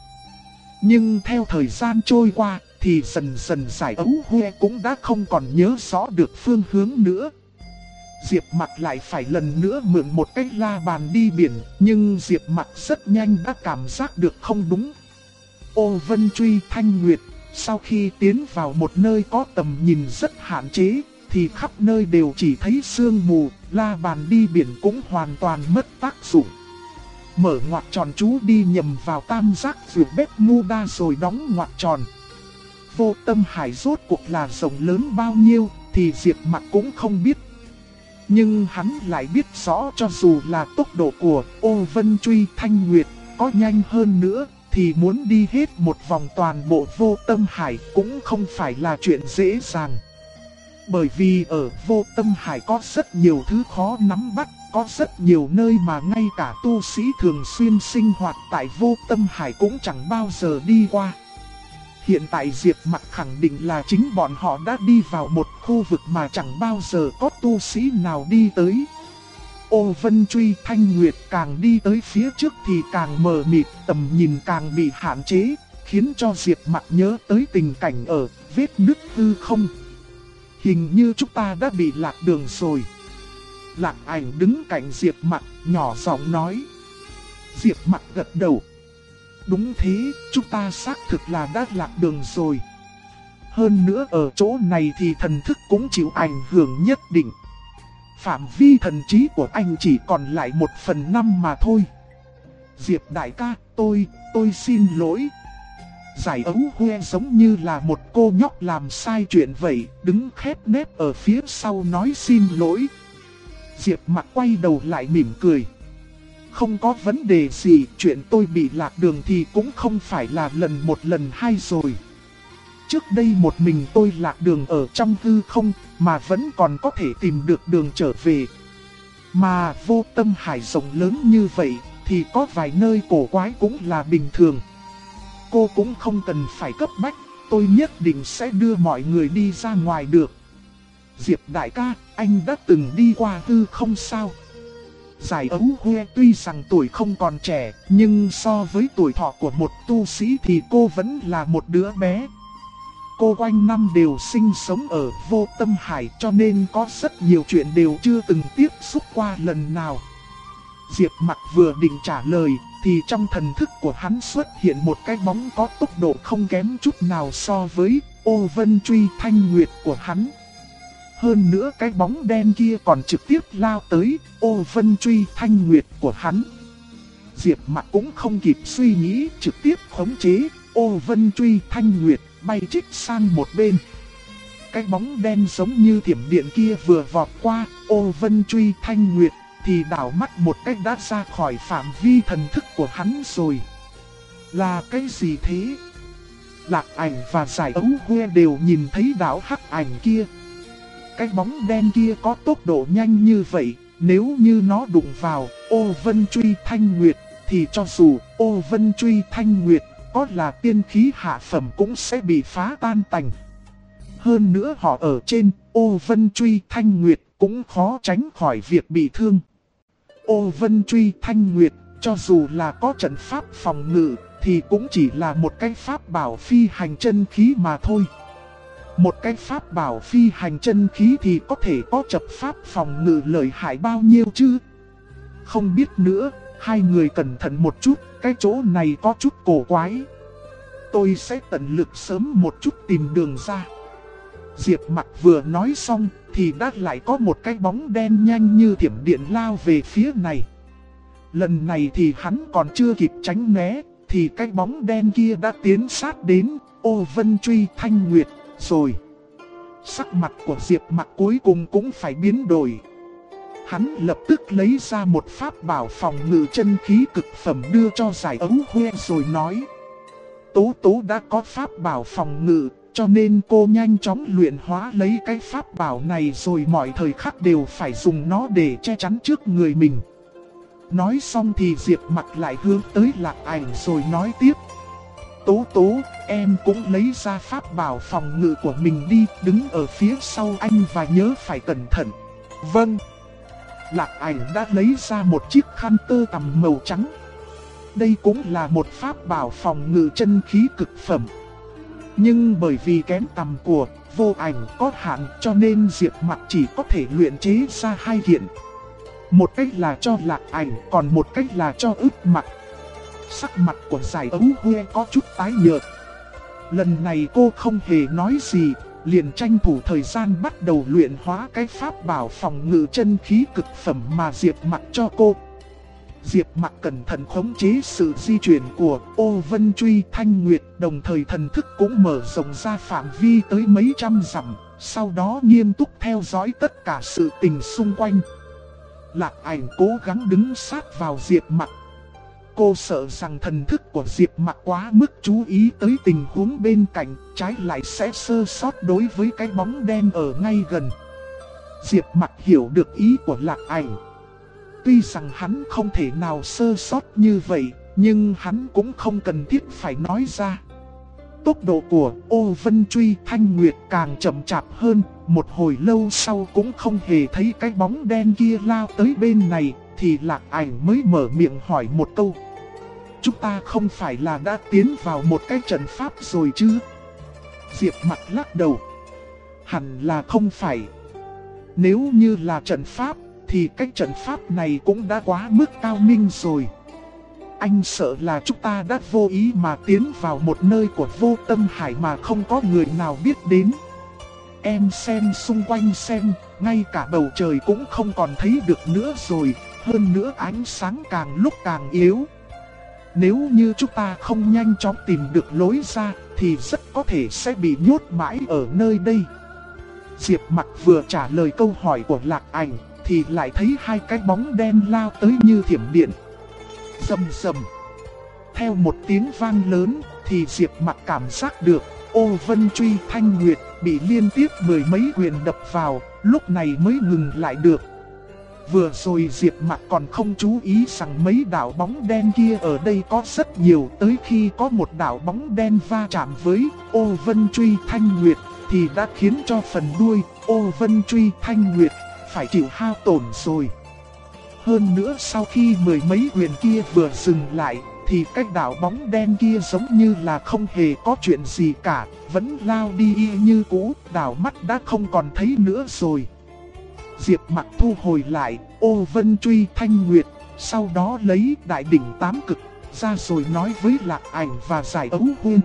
Speaker 1: Nhưng theo thời gian trôi qua thì dần dần Giải Ấu Huê cũng đã không còn nhớ rõ được phương hướng nữa. Diệp Mặc lại phải lần nữa mượn một cái la bàn đi biển, nhưng Diệp Mặc rất nhanh đã cảm giác được không đúng. Ô Vân Truy Thanh Nguyệt Sau khi tiến vào một nơi có tầm nhìn rất hạn chế, thì khắp nơi đều chỉ thấy sương mù, la bàn đi biển cũng hoàn toàn mất tác dụng. Mở ngoặc tròn chú đi nhầm vào tam giác vượt bếp Muda rồi đóng ngoặc tròn. Vô Tâm Hải rốt cuộc là rộng lớn bao nhiêu thì Diệp Mặc cũng không biết. Nhưng hắn lại biết rõ cho dù là tốc độ của Ô Vân Truy Thanh Nguyệt có nhanh hơn nữa thì muốn đi hết một vòng toàn bộ Vô Tâm Hải cũng không phải là chuyện dễ dàng. Bởi vì ở Vô Tâm Hải có rất nhiều thứ khó nắm bắt, có rất nhiều nơi mà ngay cả tu sĩ thường xuyên sinh hoạt tại Vô Tâm Hải cũng chẳng bao giờ đi qua. Hiện tại Diệp Mặc khẳng định là chính bọn họ đã đi vào một khu vực mà chẳng bao giờ có tu sĩ nào đi tới. Ô Vân Truy Thanh Nguyệt càng đi tới phía trước thì càng mờ mịt, tầm nhìn càng bị hạn chế, khiến cho Diệp Mặc nhớ tới tình cảnh ở vết nứt hư không. Hình như chúng ta đã bị lạc đường rồi. Lạc Ảnh đứng cạnh Diệp Mặc, nhỏ giọng nói. Diệp Mặc gật đầu. Đúng thế, chúng ta xác thực là đã lạc đường rồi. Hơn nữa ở chỗ này thì thần thức cũng chịu ảnh hưởng nhất định. Phạm vi thần trí của anh chỉ còn lại 1/5 mà thôi. Diệp đại ca, tôi xin lỗi. Giải Ấu Huê giống như là một cô nhóc làm sai chuyện vậy, đứng khép nép ở phía sau nói xin lỗi. Diệp Mặc quay đầu lại mỉm cười. Không có vấn đề gì, chuyện tôi bị lạc đường thì cũng không phải là lần một lần hai rồi. Trước đây một mình tôi lạc đường ở trong hư không mà vẫn còn có thể tìm được đường trở về. Mà Vô Tâm Hải rộng lớn như vậy thì có vài nơi cổ quái cũng là bình thường. Cô cũng không cần phải cấp bách, tôi nhất định sẽ đưa mọi người đi ra ngoài được. Diệp đại ca, anh đã từng đi qua hư không sao? Giải Ấu Huê tuy rằng tuổi không còn trẻ, nhưng so với tuổi thọ của một tu sĩ thì cô vẫn là một đứa bé. Cô quanh năm đều sinh sống ở Vô Tâm Hải cho nên có rất nhiều chuyện đều chưa từng tiếp xúc qua lần nào. Diệp Mặc vừa định trả lời thì trong thần thức của hắn xuất hiện một cái bóng có tốc độ không kém chút nào so với Ô Vân Truy Thanh Nguyệt của hắn. Hơn nữa cái bóng đen kia còn trực tiếp lao tới Ô Vân Truy Thanh Nguyệt của hắn. Diệp Mặc cũng không kịp suy nghĩ, trực tiếp khống chế Ô Vân Truy Thanh Nguyệt bay trích sang một bên. Cái bóng đen giống như thiểm điện kia vừa vọt qua Ô Vân Truy Thanh Nguyệt thì đảo mắt một cách đã ra khỏi phạm vi thần thức của hắn rồi. Là cái gì thế? Lạc Ảnh và Giải Ấu Huê đều nhìn thấy đảo hắc ảnh kia. Cái bóng đen kia có tốc độ nhanh như vậy, nếu như nó đụng vào Ô Vân Truy Thanh Nguyệt thì cho dù Ô Vân Truy Thanh Nguyệt có là tiên khí hạ phẩm cũng sẽ bị phá tan tành. Hơn nữa họ ở trên Ô Vân Truy Thanh Nguyệt cũng khó tránh khỏi việc bị thương. Ô Vân Truy Thanh Nguyệt cho dù là có trận pháp phòng ngự thì cũng chỉ là một cái pháp bảo phi hành chân khí mà thôi. Một cái pháp bảo phi hành chân khí thì có thể có trận pháp phòng ngự lợi hại bao nhiêu chứ? Không biết nữa, hai người cẩn thận một chút, cái chỗ này có chút cổ quái. Tôi sẽ tận lực sớm một chút tìm đường ra. Diệp Mặc vừa nói xong thì đã lại có một cái bóng đen nhanh như thiểm điện lao về phía này. Lần này thì hắn còn chưa kịp tránh né thì cái bóng đen kia đã tiến sát đến Ô Vân Truy Thanh Nguyệt rồi. Sắc mặt của Diệp Mặc cuối cùng cũng phải biến đổi. Hắn lập tức lấy ra một pháp bảo phòng ngự chân khí cực phẩm đưa cho Giải Ấu Huê rồi nói. Tố tố đã có pháp bảo phòng ngự, cho nên cô nhanh chóng luyện hóa lấy cái pháp bảo này rồi mọi thời khắc đều phải dùng nó để che chắn trước người mình. Nói xong thì Diệp Mặc lại hướng tới Lạc Ảnh rồi nói tiếp. Tố tố, em cũng lấy ra pháp bảo phòng ngự của mình đi, đứng ở phía sau anh và nhớ phải cẩn thận. Vâng. Lạc Ảnh đã lấy ra một chiếc khăn tơ tằm màu trắng. Đây cũng là một pháp bảo phòng ngự chân khí cực phẩm. Nhưng bởi vì kén tằm của Vô Ảnh có hạn cho nên Diệp Mặc chỉ có thể luyện chế ra hai kiện. Một cách là cho Lạc Ảnh, còn một cách là cho Ức Mặc. Sắc mặt của Giải Ấu Huê có chút tái nhợt. Lần này cô không hề nói gì, liền tranh thủ thời gian bắt đầu luyện hóa cái pháp bảo phòng ngự chân khí cực phẩm mà Diệp Mặc cho cô. Diệp Mặc cẩn thận khống chế sự di chuyển của Ô Vân Truy Thanh Nguyệt, đồng thời thần thức cũng mở rộng ra phạm vi tới mấy trăm dặm, sau đó nghiêm túc theo dõi tất cả sự tình xung quanh. Lạc Ảnh cố gắng đứng sát vào Diệp Mặc. Cô sợ rằng thần thức của Diệp Mặc quá mức chú ý tới tình huống bên cạnh, trái lại sẽ sơ sót đối với cái bóng đen ở ngay gần. Diệp Mặc hiểu được ý của Lạc Ảnh. Tuy rằng hắn không thể nào sơ sót như vậy, nhưng hắn cũng không cần thiết phải nói ra. Tốc độ của Ô Vân Truy Thanh Nguyệt càng chậm chạp hơn, một hồi lâu sau cũng không hề thấy cái bóng đen kia lao tới bên này, thì Lạc Ảnh mới mở miệng hỏi một câu. Chúng ta không phải là đã tiến vào một cái trận pháp rồi chứ? Diệp Mặc lắc đầu. Hẳn là không phải. Nếu như là trận pháp, thì cái trận pháp này cũng đã quá mức cao minh rồi. Anh sợ là chúng ta đã vô ý mà tiến vào một nơi của vô tâm hải mà không có người nào biết đến. Em xem xung quanh xem, ngay cả bầu trời cũng không còn thấy được nữa rồi, hơn nữa ánh sáng càng lúc càng yếu. Nếu như chúng ta không nhanh chóng tìm được lối ra, thì rất có thể sẽ bị nhốt mãi ở nơi đây. Diệp Mặc vừa trả lời câu hỏi của Lạc Ảnh, thì lại thấy hai cái bóng đen lao tới như thiểm điện. Rầm rầm. Theo một tiếng vang lớn, thì Diệp Mặc cảm giác được Ô Vân Truy Thanh Nguyệt bị liên tiếp mười mấy quyền đập vào, lúc này mới ngừng lại được. Vừa rồi Diệp Mặc còn không chú ý rằng mấy đạo bóng đen kia ở đây có rất nhiều, tới khi có một đạo bóng đen va chạm với Ô Vân Truy Thanh Nguyệt thì đã khiến cho phần đuôi Ô Vân Truy Thanh Nguyệt phải chịu hao tổn rồi. Hơn nữa sau khi mười mấy quyền kia vừa dừng lại, thì cái đạo bóng đen kia giống như là không hề có chuyện gì cả, vẫn lao đi y như cũ, đảo mắt đã không còn thấy nữa rồi. Diệp Mặc thu hồi lại Ô Vân Truy Thanh Nguyệt, sau đó lấy Đại Đỉnh Tám Cực ra rồi nói với Lạc Ảnh và Giải Ấu Huyên.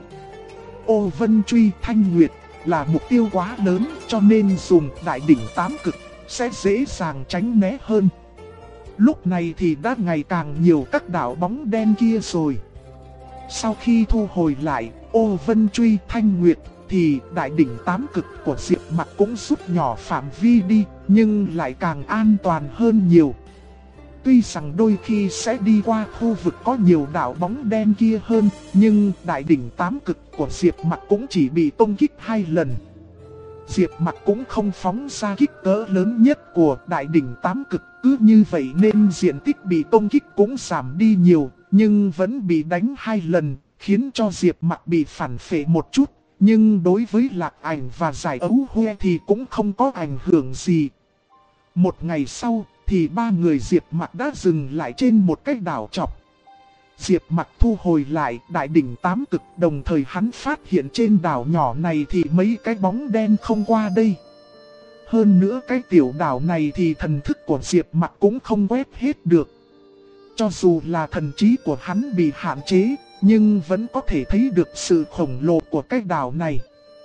Speaker 1: Ô Vân Truy Thanh Nguyệt là mục tiêu quá lớn, cho nên dùng Đại Đỉnh Tám Cực sẽ dễ dàng tránh né hơn. Lúc này thì đã ngày càng nhiều các đạo bóng đen kia rồi. Sau khi thu hồi lại Ô Vân Truy Thanh Nguyệt, thì Đại Đỉnh Tám Cực của Diệp Mặc cũng rút nhỏ phạm vi đi, nhưng lại càng an toàn hơn nhiều. Tuy rằng đôi khi sẽ đi qua khu vực có nhiều đạo bóng đen kia hơn, nhưng Đại Đỉnh Tám Cực của Diệp Mặc cũng chỉ bị công kích 2 lần. Diệp Mặc cũng không phóng ra kích cỡ lớn nhất của Đại Đỉnh Tám Cực, cứ như vậy nên diện tích bị công kích cũng giảm đi nhiều, nhưng vẫn bị đánh 2 lần, khiến cho Diệp Mặc bị phản phệ một chút. Nhưng đối với Lạc Ảnh và Giải Ấu Huê thì cũng không có ảnh hưởng gì. Một ngày sau thì ba người Diệp Mặc đã dừng lại trên một cái đảo chọc. Diệp Mặc thu hồi lại Đại Đỉnh Tám Cực, đồng thời hắn phát hiện trên đảo nhỏ này thì mấy cái bóng đen không qua đây. Hơn nữa cái tiểu đảo này thì thần thức của Diệp Mặc cũng không quét hết được. Cho dù là thần trí của hắn bị hạn chế, nhưng vẫn có thể thấy được sự khổng lồ của cái đảo này.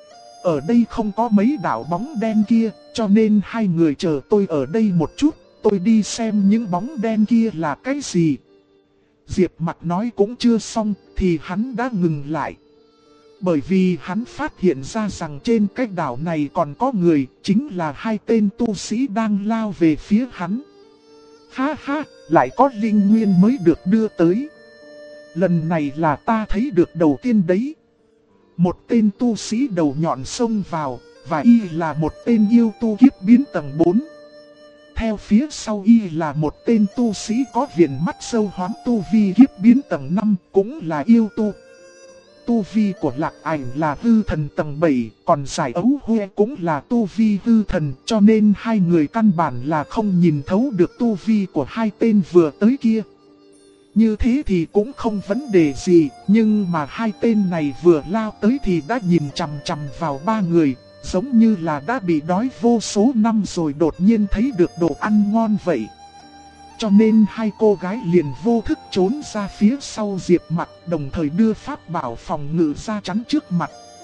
Speaker 1: Ở đây không có mấy đảo bóng đen kia, cho nên hai người chờ tôi ở đây một chút, tôi đi xem những bóng đen kia là cái gì. Diệp Mặc nói cũng chưa xong, thì hắn đã ngừng lại. Bởi vì hắn phát hiện ra rằng trên cái đảo này còn có người, chính là hai tên tu sĩ đang lao về phía hắn. Ha ha, lại có linh nguyên mới được đưa tới. Lần này là ta thấy được đầu tiên đấy. Một tên tu sĩ đầu nhọn xông vào, và y là một tên yêu tu kiếp biến tầng 4. Theo phía sau y là một tên tu sĩ có viền mắt sâu hoắm tu vi kiếp biến tầng 5, cũng là yêu tu. Tu vi của Lạc Ảnh là hư thần tầng 7, còn Giải Ấu Huê cũng là tu vi hư thần, cho nên hai người căn bản là không nhìn thấu được tu vi của hai tên vừa tới kia. Như thế thì cũng không vấn đề gì, nhưng mà hai tên này vừa lao tới thì đã nhìn chằm chằm vào ba người, giống như là đã bị đói vô số năm rồi đột nhiên thấy được đồ ăn ngon vậy. Cho nên hai cô gái liền vô thức trốn ra phía sau Diệp Mặc, đồng thời đưa pháp bảo phòng ngự ra chắn trước mặt.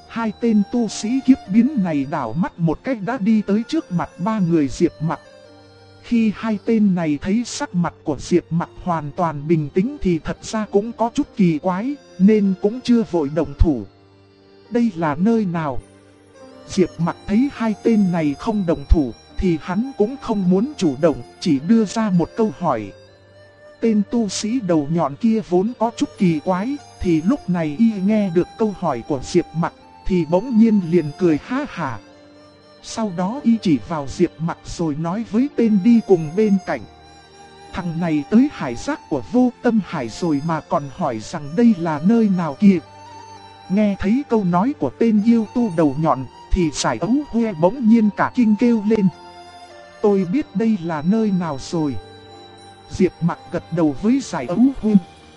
Speaker 1: Hai tên tu sĩ kiếp biến này đảo mắt một cách đã đi tới trước mặt ba người Diệp Mặc. Khi hai tên này thấy sắc mặt của Diệp Mặc hoàn toàn bình tĩnh thì thật ra cũng có chút kỳ quái, nên cũng chưa vội động thủ. Đây là nơi nào? Diệp Mặc thấy hai tên này không động thủ thì hắn cũng không muốn chủ động, chỉ đưa ra một câu hỏi. Tên tu sĩ đầu nhọn kia vốn có chút kỳ quái, thì lúc này y nghe được câu hỏi của Diệp Mặc thì bỗng nhiên liền cười ha hả. Sau đó y chỉ vào Diệp Mặc rồi nói với tên đi cùng bên cạnh. Thằng này tới hải giác của Vô Tâm Hải rồi mà còn hỏi rằng đây là nơi nào kìa. Nghe thấy câu nói của tên yêu tu đầu nhọn thì Giải Ấu Huê bỗng nhiên cả kinh kêu lên. Tôi biết đây là nơi nào rồi. Diệp Mặc gật đầu với Giải Ấu Huê.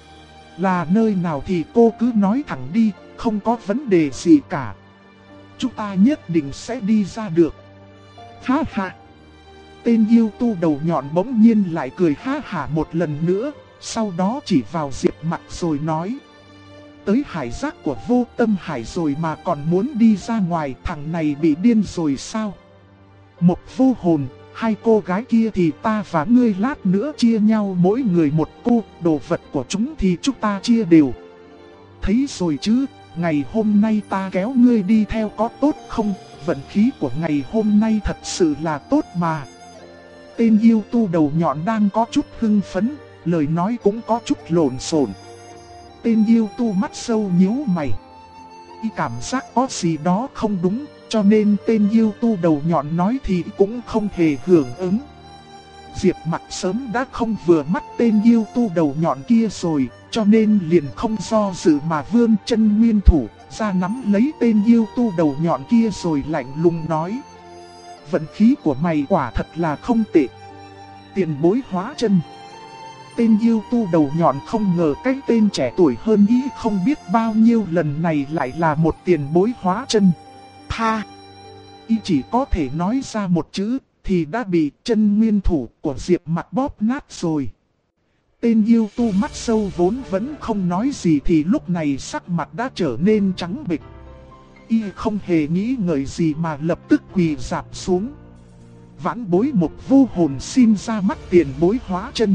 Speaker 1: Là nơi nào thì cô cứ nói thẳng đi, không có vấn đề gì cả. Chúng ta nhất định sẽ đi ra được. Ha ha. Tên yêu tu đầu nhọn bỗng nhiên lại cười ha hả một lần nữa, sau đó chỉ vào Diệp Mặc rồi nói. Tới hải giác của Vô Tâm Hải rồi mà còn muốn đi ra ngoài, thằng này bị điên rồi sao? Một vô hồn, hai cô gái kia thì ta và ngươi lát nữa chia nhau mỗi người một cô, đồ vật của chúng thì chúng ta chia đều. Thấy rồi chứ, ngày hôm nay ta kéo ngươi đi theo có tốt không? Vận khí của ngày hôm nay thật sự là tốt mà. Tên yêu tu đầu nhọn đang có chút hưng phấn, lời nói cũng có chút lộn xộn. Tên yêu tu mắt sâu nhíu mày. Y cảm giác có gì đó không đúng, cho nên tên yêu tu đầu nhọn nói thì cũng không hề hưởng ứng. Diệp Mặc sớm đã không vừa mắt tên yêu tu đầu nhọn kia rồi, cho nên liền không do dự mà vươn chân nguyên thủ ra nắm lấy tên yêu tu đầu nhọn kia rồi lạnh lùng nói. Vận khí của mày quả thật là không tệ. Tiền bối hóa chân. Tên yêu tu đầu nhọn không ngờ cái tên trẻ tuổi hơn ý không biết bao nhiêu lần này lại là một tiền bối hóa chân. Tha. Y chỉ có thể nói ra một chữ thì đã bị chân nguyên thủ của Diệp Mặc bóp nát rồi. Tên yêu tu mắt sâu vốn vẫn không nói gì thì lúc này sắc mặt đã trở nên trắng bệch. Y không hề nghĩ ngợi gì mà lập tức quỳ rạp xuống. Vãn bối một vô hồn xin ra mắt tiền bối hóa chân.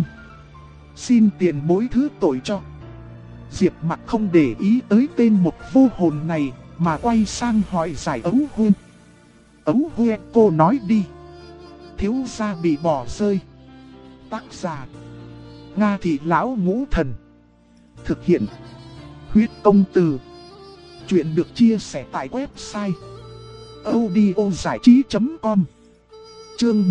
Speaker 1: Xin tiền bối thứ tội cho. Diệp Mặc không để ý tới tên một vô hồn này mà quay sang hỏi Giải Ấu Huê. Ấu Huê, cô nói đi. Thiếu gia bị bỏ rơi. Tác giả Nga Thị Lão Ngũ Thần. Thực hiện Huyết Công Từ. Chuyện được chia sẻ tại website audiozảichí.com. Chương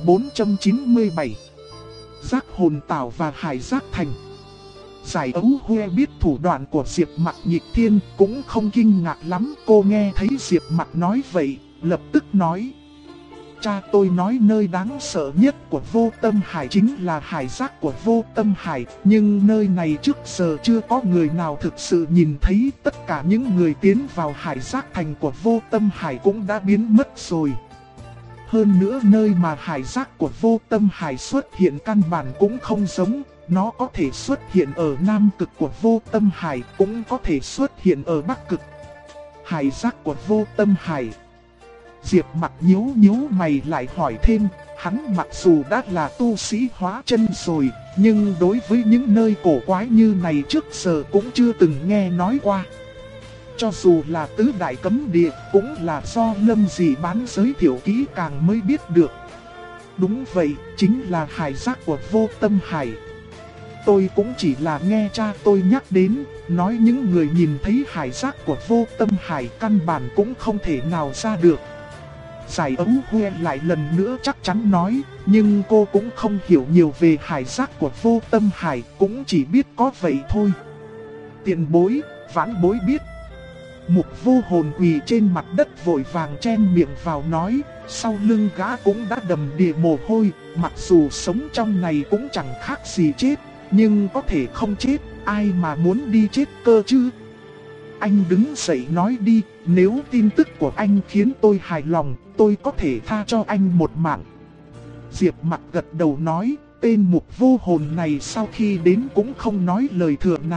Speaker 1: 1497. Giác hồn tảo và hải giác thành. Giải Ấu Huê biết thủ đoạn của Diệp Mặc nghịch thiên cũng không kinh ngạc lắm. Cô nghe thấy Diệp Mặc nói vậy, lập tức nói. Cha tôi nói nơi đáng sợ nhất của Vô Tâm Hải chính là hải giác của Vô Tâm Hải. Nhưng nơi này trước giờ chưa có người nào thực sự nhìn thấy. Tất cả những người tiến vào hải giác thành của Vô Tâm Hải cũng đã biến mất rồi. Hơn nữa nơi mà hải giác của Vô Tâm Hải xuất hiện căn bản cũng không giống. Nó có thể xuất hiện ở Nam Cực của Vô Tâm Hải, cũng có thể xuất hiện ở Bắc Cực. Hải giác của Vô Tâm Hải. Diệp Mặc nhíu mày lại hỏi thêm, hắn mặc dù đã là tu sĩ hóa chân rồi, nhưng đối với những nơi cổ quái như này trước giờ cũng chưa từng nghe nói qua. Cho dù là tứ đại cấm địa, cũng là do Lâm Dị Bán giới thiệu kỹ càng mới biết được. Đúng vậy, chính là hải giác của Vô Tâm Hải. Tôi cũng chỉ là nghe cha tôi nhắc đến, nói những người nhìn thấy hải giác của Vô Tâm Hải căn bản cũng không thể nào ra được. Giải Ấu Huê lại lần nữa chắc chắn nói, nhưng cô cũng không hiểu nhiều về hải giác của Vô Tâm Hải, cũng chỉ biết có vậy thôi. Tiền bối, vãn bối biết. Mục vô hồn quỳ trên mặt đất vội vàng chen miệng vào nói, sau lưng gã cũng đã đầm đìa mồ hôi, mặc dù sống trong này cũng chẳng khác gì chết, nhưng có thể không chết, ai mà muốn đi chết cơ chứ. Anh đứng dậy nói đi, nếu tin tức của anh khiến tôi hài lòng, tôi có thể tha cho anh một mạng. Diệp Mặc gật đầu nói, tên mục vô hồn này sau khi đến cũng không nói lời thừa nào,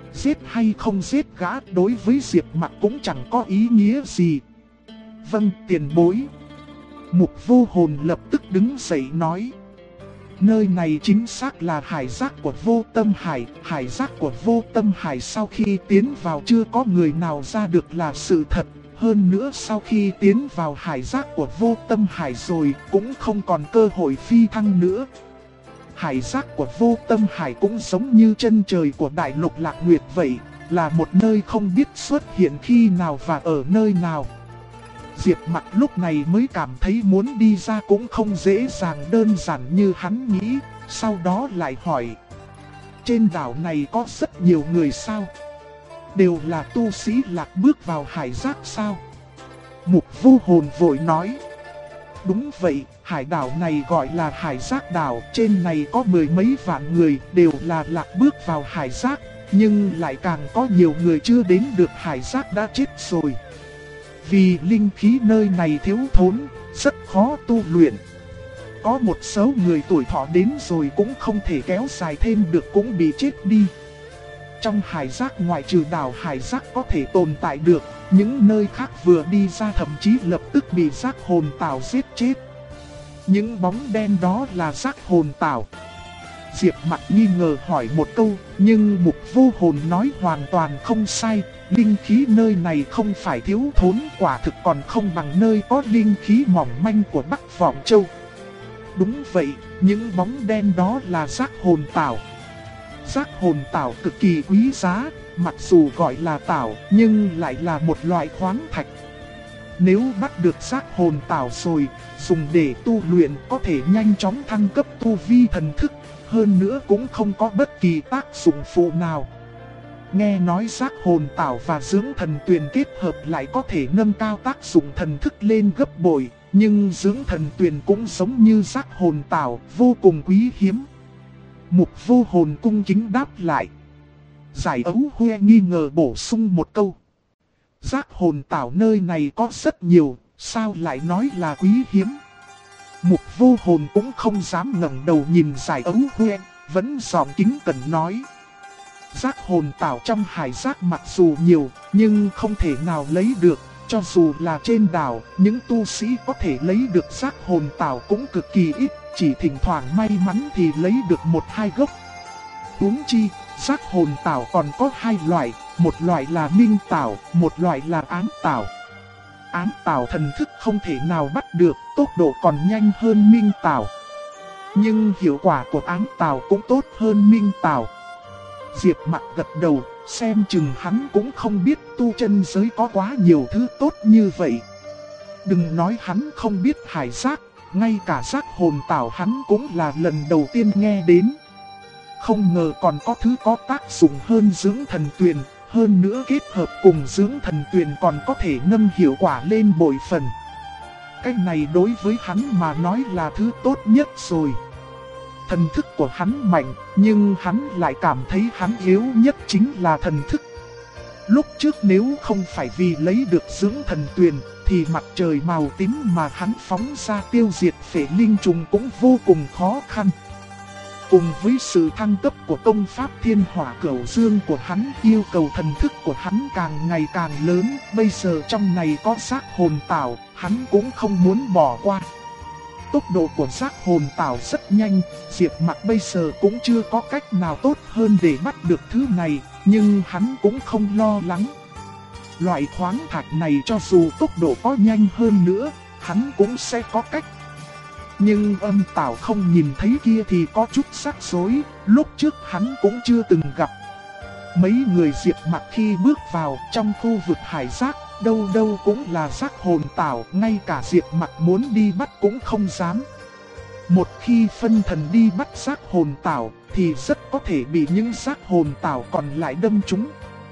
Speaker 1: Giết hay không giết gã đối với Diệp Mặc cũng chẳng có ý nghĩa gì. Vâng, tiền bối. Mục Vô Hồn lập tức đứng dậy nói. Nơi này chính xác là hải giác của Vô Tâm Hải. Hải giác của Vô Tâm Hải sau khi tiến vào chưa có người nào ra được là sự thật. Hơn nữa sau khi tiến vào hải giác của Vô Tâm Hải rồi cũng không còn cơ hội phi thăng nữa. Hải giác của Vô Tâm Hải cũng giống như chân trời của Đại Lục Lạc Nguyệt vậy, là một nơi không biết xuất hiện khi nào và ở nơi nào. Diệp Mặc lúc này mới cảm thấy muốn đi ra cũng không dễ dàng đơn giản như hắn nghĩ, sau đó lại hỏi. Trên đảo này có rất nhiều người sao? Đều là tu sĩ lạc bước vào hải giác sao? Mục Vô Hồn vội nói. Đúng vậy, hải đảo này gọi là hải giác đảo, trên này có mười mấy vạn người đều là lạc bước vào hải giác, nhưng lại càng có nhiều người chưa đến được hải giác đã chết rồi. Vì linh khí nơi này thiếu thốn, rất khó tu luyện. Có một số người tuổi thọ đến rồi cũng không thể kéo dài thêm được cũng bị chết đi. Trong hải giác ngoại trừ đảo hải giác có thể tồn tại được, những nơi khác vừa đi ra thậm chí lập tức bị giác hồn tảo giết chết. Những bóng đen đó là giác hồn tảo. Diệp Mặc nghi ngờ hỏi một câu, nhưng Mục Vô Hồn nói hoàn toàn không sai. Linh khí nơi này không phải thiếu thốn, quả thực còn không bằng nơi có linh khí mỏng manh của Bắc Vọng Châu. Đúng vậy, những bóng đen đó là giác hồn tảo. Giác hồn tảo cực kỳ quý giá, mặc dù gọi là tảo nhưng lại là một loại khoáng thạch. Nếu bắt được giác hồn tảo rồi, dùng để tu luyện có thể nhanh chóng thăng cấp tu vi thần thức, hơn nữa cũng không có bất kỳ tác dụng phụ nào. Nghe nói giác hồn tảo và dưỡng thần tuyền kết hợp lại có thể nâng cao tác dụng thần thức lên gấp bội, nhưng dưỡng thần tuyền cũng giống như giác hồn tảo, vô cùng quý hiếm. Mục Vô Hồn cung kính đáp lại. Giải Ấu Huê nghi ngờ bổ sung một câu. Giác hồn tảo nơi này có rất nhiều, sao lại nói là quý hiếm? Mục Vô Hồn cũng không dám ngẩng đầu nhìn Giải Ấu Huê, vẫn giọng kính cẩn nói. Giác hồn tảo trong hải giác mặc dù nhiều, nhưng không thể nào lấy được. Cho dù là trên đảo, những tu sĩ có thể lấy được giác hồn tảo cũng cực kỳ ít, chỉ thỉnh thoảng may mắn thì lấy được một hai gốc. Huống chi, giác hồn tảo còn có hai loại, một loại là minh tảo, một loại là ám tảo. Ám tảo thần thức không thể nào bắt được, tốc độ còn nhanh hơn minh tảo. Nhưng hiệu quả của ám tảo cũng tốt hơn minh tảo. Diệp Mặc gật đầu, xem chừng hắn cũng không biết tu chân giới có quá nhiều thứ tốt như vậy. Đừng nói hắn không biết hải giác, ngay cả giác hồn tảo hắn cũng là lần đầu tiên nghe đến. Không ngờ còn có thứ có tác dụng hơn dưỡng thần tuyền, hơn nữa kết hợp cùng dưỡng thần tuyền còn có thể nâng hiệu quả lên bội phần. Cái này đối với hắn mà nói là thứ tốt nhất rồi. Thần thức của hắn mạnh, nhưng hắn lại cảm thấy hắn yếu nhất chính là thần thức. Lúc trước nếu không phải vì lấy được dưỡng thần tuyền, thì mặt trời màu tím mà hắn phóng ra tiêu diệt phệ linh trùng cũng vô cùng khó khăn. Cùng với sự thăng cấp của công pháp Thiên Hỏa Cửu Dương của hắn, yêu cầu thần thức của hắn càng ngày càng lớn. Bây giờ trong này có giác hồn tảo, hắn cũng không muốn bỏ qua. Tốc độ của giác hồn tảo rất nhanh, Diệp Mặc bây giờ cũng chưa có cách nào tốt hơn để bắt được thứ này, nhưng hắn cũng không lo lắng. Loại khoáng thạch này cho dù tốc độ có nhanh hơn nữa, hắn cũng sẽ có cách. Nhưng Âm Tảo không nhìn thấy kia thì có chút rắc rối, lúc trước hắn cũng chưa từng gặp. Mấy người Diệp Mặc khi bước vào trong khu vực hải giác, đâu đâu cũng là giác hồn tảo, ngay cả Diệp Mặc muốn đi bắt cũng không dám. Một khi phân thần đi bắt giác hồn tảo thì rất có thể bị những giác hồn tảo còn lại đâm trúng.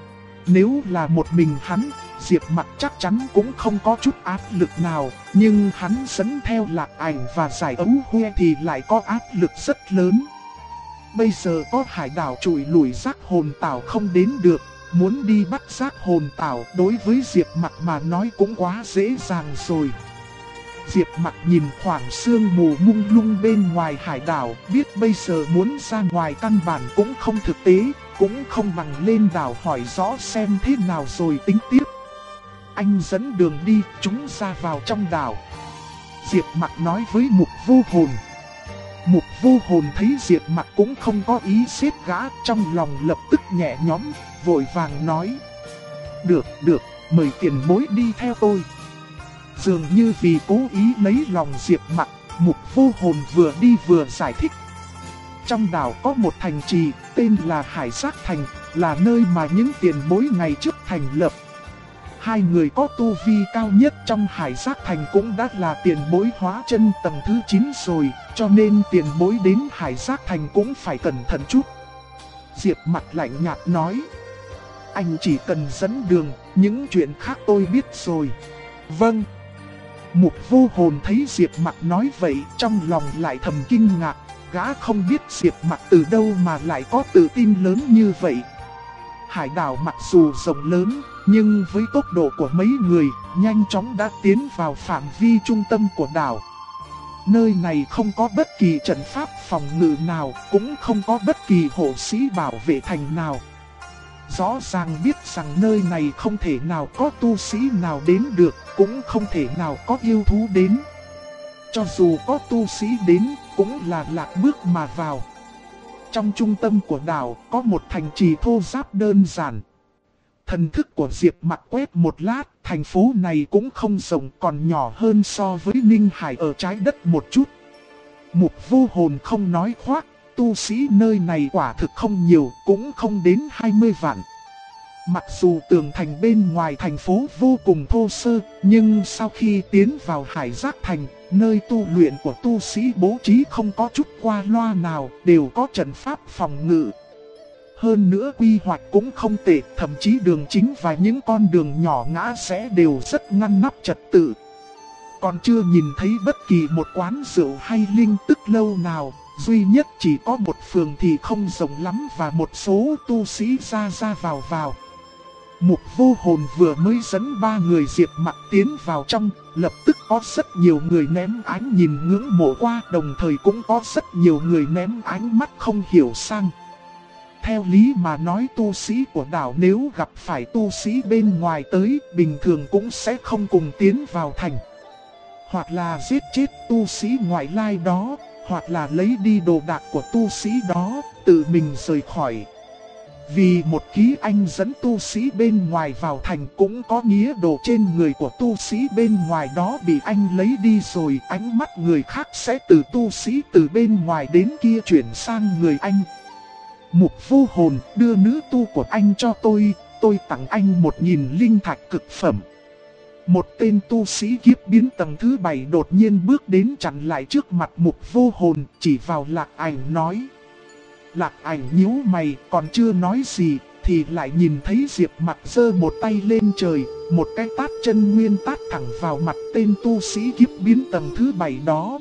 Speaker 1: Nếu là một mình hắn, Diệp Mặc chắc chắn cũng không có chút áp lực nào, nhưng hắn dẫn theo Lạc Ảnh và Giải Ấu Huê thì lại có áp lực rất lớn. Bây giờ có hải đảo trụi lùi giác hồn tảo không đến được, muốn đi bắt giác hồn tảo đối với Diệp Mặc mà nói cũng quá dễ dàng rồi. Diệp Mặc nhìn khoảng sương mù mông lung bên ngoài hải đảo, biết bây giờ muốn ra ngoài căn bản cũng không thực tế, cũng không bằng lên đảo hỏi rõ xem thế nào rồi tính tiếp. Anh dẫn đường đi, chúng ra vào trong đảo. Diệp Mặc nói với Mục Vô Hồn. Mục Vô Hồn thấy Diệp Mặc cũng không có ý giết gã, trong lòng lập tức nhẹ nhõm, vội vàng nói. Được, mời tiền bối đi theo tôi. Dường như vì cố ý lấy lòng Diệp Mặc, Mục Vô Hồn vừa đi vừa giải thích. Trong đảo có một thành trì, tên là Hải Giác Thành, là nơi mà những tiền bối ngày trước thành lập. Hai người có tu vi cao nhất trong Hải Giác Thành cũng đã là tiền bối hóa chân tầng thứ 9 rồi, cho nên tiền bối đến Hải Giác Thành cũng phải cẩn thận chút. Diệp Mặc lạnh nhạt nói. Anh chỉ cần dẫn đường, những chuyện khác tôi biết rồi. Vâng. Mục Vô Hồn thấy Diệp Mặc nói vậy, trong lòng lại thầm kinh ngạc. Gã không biết Diệp Mặc từ đâu mà lại có tự tin lớn như vậy. Hải đảo mặc dù rộng lớn, nhưng với tốc độ của mấy người, nhanh chóng đã tiến vào phạm vi trung tâm của đảo. Nơi này không có bất kỳ trận pháp phòng ngự nào, cũng không có bất kỳ hộ sĩ bảo vệ thành nào. Rõ ràng biết rằng nơi này không thể nào có tu sĩ nào đến được, cũng không thể nào có yêu thú đến. Cho dù có tu sĩ đến, cũng là lạc bước mà vào. Trong trung tâm của đảo có một thành trì thô ráp đơn giản. Thần thức của Diệp Mặc quét một lát, thành phố này cũng không rộng, còn nhỏ hơn so với Ninh Hải ở trái đất một chút. Mục Vô Hồn không nói khoác, tu sĩ nơi này quả thực không nhiều, cũng không đến 20 vạn. Mặc dù tường thành bên ngoài thành phố vô cùng thô sơ, nhưng sau khi tiến vào Hải Giác Thành, nơi tu luyện của tu sĩ bố trí không có chút qua loa nào, đều có trận pháp phòng ngự. Hơn nữa quy hoạch cũng không tệ, thậm chí đường chính và những con đường nhỏ ngã rẽ đều rất ngăn nắp trật tự. Còn chưa nhìn thấy bất kỳ một quán rượu hay linh tức lâu nào, duy nhất chỉ có một phường thì không rộng lắm và một số tu sĩ ra vào. Mục Vô Hồn vừa mới dẫn ba người Diệp Mặc tiến vào trong, lập tức có rất nhiều người ném ánh nhìn ngưỡng mộ qua, đồng thời cũng có rất nhiều người ném ánh mắt không hiểu sang. Theo lý mà nói tu sĩ của đảo nếu gặp phải tu sĩ bên ngoài tới, bình thường cũng sẽ không cùng tiến vào thành. Hoặc là giết chết tu sĩ ngoại lai đó, hoặc là lấy đi đồ đạc của tu sĩ đó, tự mình rời khỏi. Vì một ký anh dẫn tu sĩ bên ngoài vào thành cũng có nghĩa đồ trên người của tu sĩ bên ngoài đó bị anh lấy đi rồi, ánh mắt người khác sẽ từ tu sĩ từ bên ngoài đến kia chuyển sang người anh. Mục Vô Hồn, đưa nữ tu của anh cho tôi tặng anh 1000 linh thạch cực phẩm. Một tên tu sĩ kiếp biến tầng thứ 7 đột nhiên bước đến chặn lại trước mặt Mục Vô Hồn, chỉ vào Lạc Ảnh nói. Lạc Ảnh nhíu mày, còn chưa nói gì, thì lại nhìn thấy Diệp Mặc giơ một tay lên trời, một cái tát chân nguyên tát thẳng vào mặt tên tu sĩ kiếp biến tầng thứ 7 đó.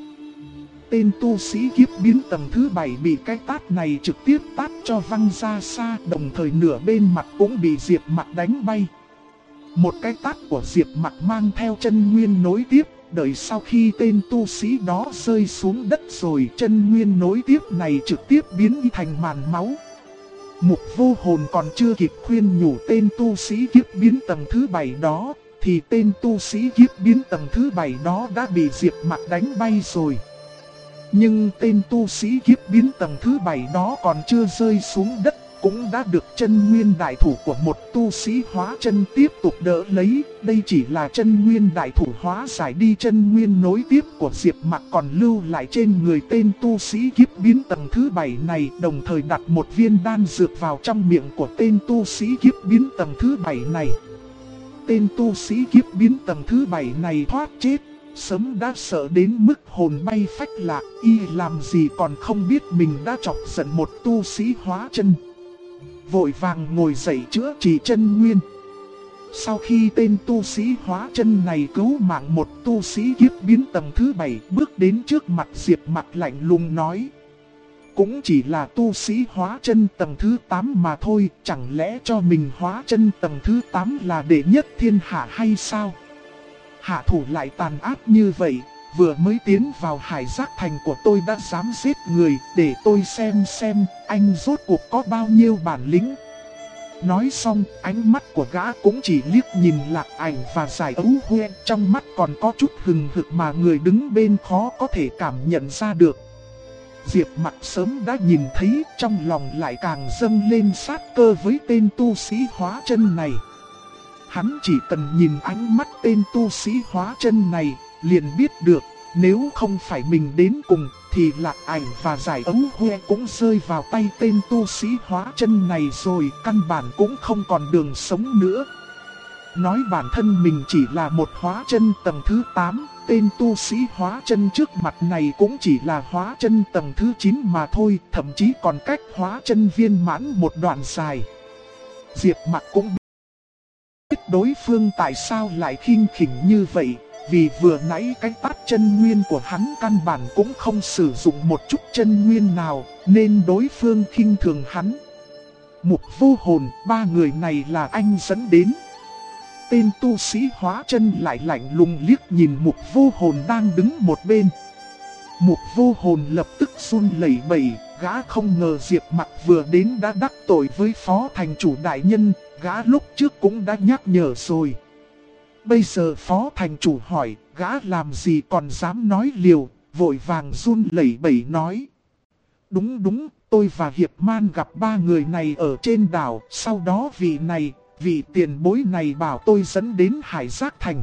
Speaker 1: Tên tu sĩ kiếp biến tầng thứ 7 bị cái tát này trực tiếp tát cho văng ra xa, đồng thời nửa bên mặt cũng bị Diệp Mặc đánh bay. Một cái tát của Diệp Mặc mang theo chân nguyên nối tiếp, đợi sau khi tên tu sĩ đó rơi xuống đất rồi, chân nguyên nối tiếp này trực tiếp biến thành màn máu. Mục Vô Hồn còn chưa kịp khuyên nhủ tên tu sĩ kiếp biến tầng thứ 7 đó, thì tên tu sĩ kiếp biến tầng thứ 7 đó đã bị Diệp Mặc đánh bay rồi. Nhưng tên tu sĩ kiếp biến tầng thứ 7 đó còn chưa rơi xuống đất, cũng đã được chân nguyên đại thủ của một tu sĩ hóa chân tiếp tục đỡ lấy. Đây chỉ là chân nguyên đại thủ hóa giải đi chân nguyên nối tiếp của Diệp Mặc còn lưu lại trên người tên tu sĩ kiếp biến tầng thứ 7 này, đồng thời đặt một viên đan dược vào trong miệng của tên tu sĩ kiếp biến tầng thứ 7 này. Tên tu sĩ kiếp biến tầng thứ 7 này thoát chết, sớm đã sợ đến mức hồn bay phách lạc, y làm gì còn không biết mình đã chọc giận một tu sĩ hóa chân. Vội vàng ngồi dậy chữa trị chân nguyên. Sau khi tên tu sĩ hóa chân này cứu mạng một tu sĩ kiếp biến tầng thứ 7, bước đến trước mặt Diệp Mặc lạnh lùng nói. Cũng chỉ là tu sĩ hóa chân tầng thứ 8 mà thôi, chẳng lẽ cho mình hóa chân tầng thứ 8 là đệ nhất thiên hạ hay sao? Hạ thủ lại tàn ác như vậy, vừa mới tiến vào Hải Giác Thành của tôi đã dám giết người, để tôi xem anh rốt cuộc có bao nhiêu bản lĩnh. Nói xong, ánh mắt của gã cũng chỉ liếc nhìn Lạc Ảnh và Giải Ấu Huệ, trong mắt còn có chút hừng hực mà người đứng bên khó có thể cảm nhận ra được. Diệp Mặc sớm đã nhìn thấy, trong lòng lại càng dâng lên sát cơ với tên tu sĩ hóa chân này. Hắn chỉ cần nhìn ánh mắt tên tu sĩ hóa chân này, liền biết được, nếu không phải mình đến cùng, thì Lạc Ảnh và Giải Ấu Huệ cũng rơi vào tay tên tu sĩ hóa chân này rồi, căn bản cũng không còn đường sống nữa. Nói bản thân mình chỉ là một hóa chân tầng thứ 8, tên tu sĩ hóa chân trước mặt này cũng chỉ là hóa chân tầng thứ 9 mà thôi, thậm chí còn cách hóa chân viên mãn một đoạn dài. Diệp Mặc cũng biết đối phương tại sao lại khinh khỉnh như vậy, vì vừa nãy cái tát chân nguyên của hắn căn bản cũng không sử dụng một chút chân nguyên nào, nên đối phương khinh thường hắn. Mục Vô Hồn, ba người này là anh dẫn đến. Tên tu sĩ hóa chân lại lạnh lùng liếc nhìn Mục Vô Hồn đang đứng một bên. Mục Vô Hồn lập tức run lẩy bẩy, gã không ngờ Diệp Mặc vừa đến đã đắc tội với Phó Thành Chủ đại nhân, gã lúc trước cũng đã nhắc nhở rồi. Bây giờ Phó Thành Chủ hỏi, gã làm gì còn dám nói liều, vội vàng run lẩy bẩy nói. Đúng, tôi và Hiệp Man gặp ba người này ở trên đảo, sau đó vị tiền bối này bảo tôi dẫn đến Hải Giác Thành.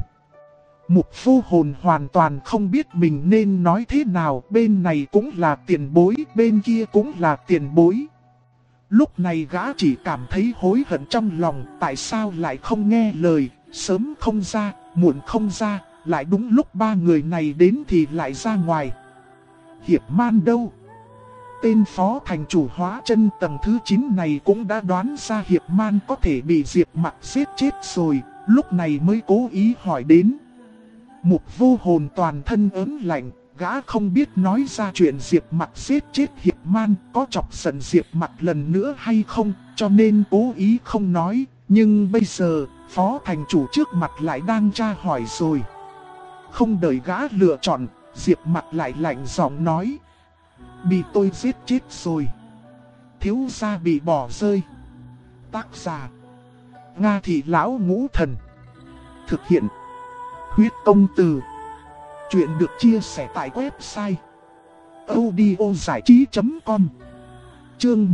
Speaker 1: Mục Vô Hồn hoàn toàn không biết mình nên nói thế nào, bên này cũng là tiền bối, bên kia cũng là tiền bối. Lúc này gã chỉ cảm thấy hối hận trong lòng, tại sao lại không nghe lời, sớm không ra, muộn không ra, lại đúng lúc ba người này đến thì lại ra ngoài. Hiệp Man đâu? Tên Phó Thành Chủ hóa chân tầng thứ 9 này cũng đã đoán ra Hiệp Man có thể bị Diệp Mặc giết chết rồi, lúc này mới cố ý hỏi đến. Mục Vô Hồn toàn thân ớn lạnh, gã không biết nói ra chuyện Diệp Mặc giết chết Hiệp Man có chọc giận Diệp Mặc lần nữa hay không, cho nên cố ý không nói, nhưng bây giờ Phó Thành Chủ trước mặt lại đang tra hỏi rồi. Không đợi gã lựa chọn, Diệp Mặc lại lạnh giọng nói. Bị tôi giết chết rồi. Thiếu gia bị bỏ rơi. Tác giả Nga Thị Lão Ngũ Thần. Thực hiện Huyết Công Từ. Chuyện được chia sẻ tại website audiozảichí.com. Chương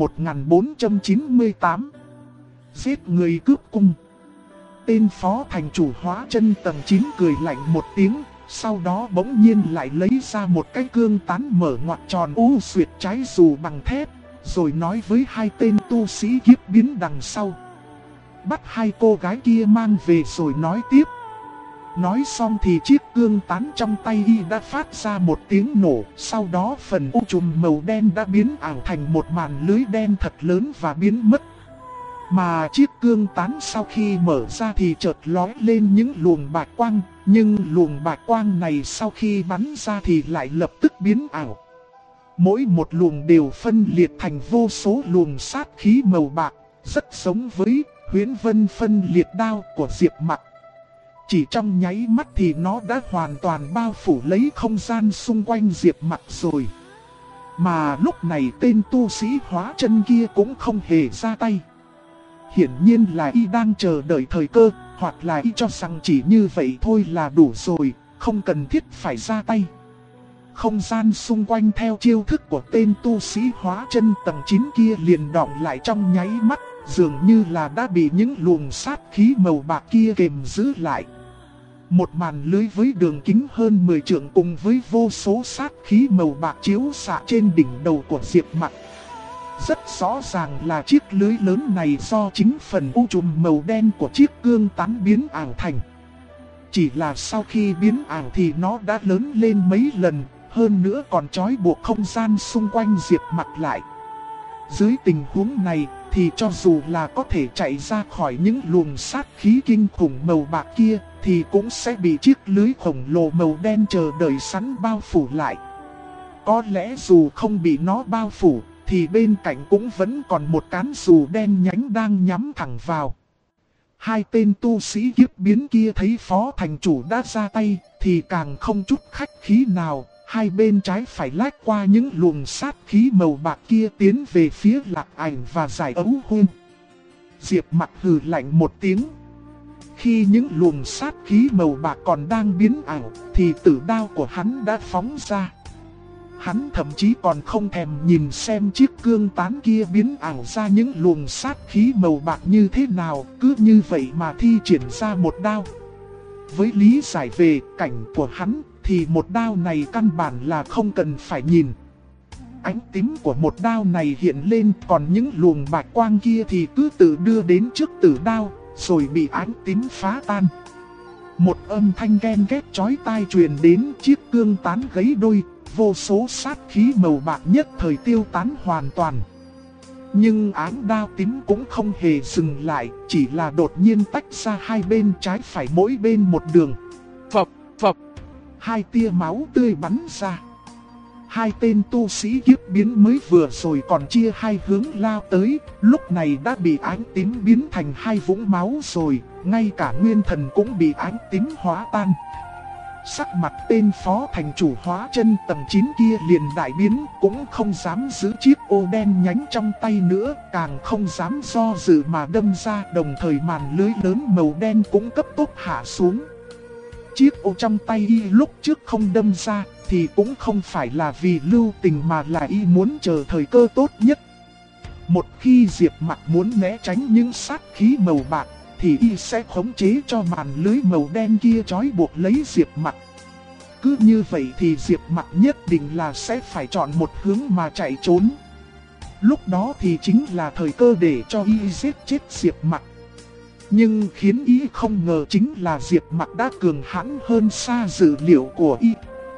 Speaker 1: 1498. Giết người cướp cung. Tên Phó Thành Chủ hóa chân tầng 9 cười lạnh một tiếng, sau đó bỗng nhiên lại lấy ra một cái cương tán mở ngoặt tròn u xuyệt trái dù bằng thép, rồi nói với hai tên tu sĩ kiếp biến đằng sau. Bắt hai cô gái kia mang về rồi nói tiếp. Nói xong thì chiếc cương tán trong tay y đã phát ra một tiếng nổ, sau đó phần u trùm màu đen đã biến ảo thành một màn lưới đen thật lớn và biến mất. Mà chiếc cương tán sau khi mở ra thì chợt lóe lên những luồng bạch quang, nhưng luồng bạch quang này sau khi bắn ra thì lại lập tức biến ảo. Mỗi một luồng đều phân liệt thành vô số luồng sát khí màu bạc, rất giống với Huyễn Vân phân liệt đao của Diệp Mặc. Chỉ trong nháy mắt thì nó đã hoàn toàn bao phủ lấy không gian xung quanh Diệp Mặc rồi. Mà lúc này tên tu sĩ hóa chân kia cũng không hề ra tay. Hiển nhiên là y đang chờ đợi thời cơ, hoặc là y cho rằng chỉ như vậy thôi là đủ rồi, không cần thiết phải ra tay. Không gian xung quanh theo chiêu thức của tên tu sĩ hóa chân tầng 9 kia liền đọng lại trong nháy mắt, dường như là đã bị những luồng sát khí màu bạc kia kềm giữ lại. Một màn lưới với đường kính hơn 10 trượng cùng với vô số sát khí màu bạc chiếu xạ trên đỉnh đầu của Diệp Mặc. Rất rõ ràng là chiếc lưới lớn này do chính phần u trùm màu đen của chiếc cương tán biến ảo thành. Chỉ là sau khi biến ảo thì nó đã lớn lên mấy lần, hơn nữa còn trói buộc không gian xung quanh Diệp Mặc lại. Dưới tình huống này thì cho dù là có thể chạy ra khỏi những luồng sát khí kinh khủng màu bạc kia thì cũng sẽ bị chiếc lưới khổng lồ màu đen chờ đợi sẵn bao phủ lại. Có lẽ dù không bị nó bao phủ thì bên cạnh cũng vẫn còn một cán dù đen nhánh đang nhắm thẳng vào. Hai tên tu sĩ kiếp biến kia thấy phó thành chủ đã ra tay, thì càng không chút khách khí nào. Hai bên trái phải lách qua những luồng sát khí màu bạc kia tiến về phía Lạc Ảnh và Giải Ấu Huyên. Diệp Mặc hừ lạnh một tiếng. Khi những luồng sát khí màu bạc còn đang biến ảo, thì tử đao của hắn đã phóng ra. Hắn thậm chí còn không thèm nhìn xem chiếc cương tán kia biến ảo ra những luồng sát khí màu bạc như thế nào, cứ như vậy mà thi triển ra một đao. Với lý giải về cảnh của hắn, thì một đao này căn bản là không cần phải nhìn. Ánh tím của một đao này hiện lên, còn những luồng bạch quang kia thì cứ tự đưa đến trước tử đao, rồi bị ánh tím phá tan. Một âm thanh ken két chói tai truyền đến, chiếc cương tán gãy đôi, vô số sát khí màu bạc nhất thời tiêu tán hoàn toàn. Nhưng áng đao tím cũng không hề dừng lại, chỉ là đột nhiên tách ra hai bên trái phải mỗi bên một đường. Phập, phập, hai tia máu tươi bắn ra. Hai tên tu sĩ kiếp biến mới vừa rồi còn chia hai hướng lao tới, lúc này đã bị ánh tím biến thành hai vũng máu rồi, ngay cả nguyên thần cũng bị ánh tím hóa tan. Sắc mặt tên phó thành chủ hóa chân tầng 9 kia liền đại biến, cũng không dám giữ chiếc ô đen nhánh trong tay nữa, càng không dám do dự mà đâm ra, đồng thời màn lưới lớn màu đen cũng cấp tốc hạ xuống. Chiếc ô trong tay y lúc trước không đâm ra, thì cũng không phải là vì lưu tình mà là y muốn chờ thời cơ tốt nhất. Một khi Diệp Mặc muốn né tránh những sát khí màu bạc, thì y sẽ khống chế cho màn lưới màu đen kia trói buộc lấy Diệp Mặc. Cứ như vậy thì Diệp Mặc nhất định là sẽ phải chọn một hướng mà chạy trốn. Lúc đó thì chính là thời cơ để cho y giết chết Diệp Mặc. Nhưng khiến y không ngờ chính là Diệp Mặc đã cường hãn hơn xa dự liệu của y.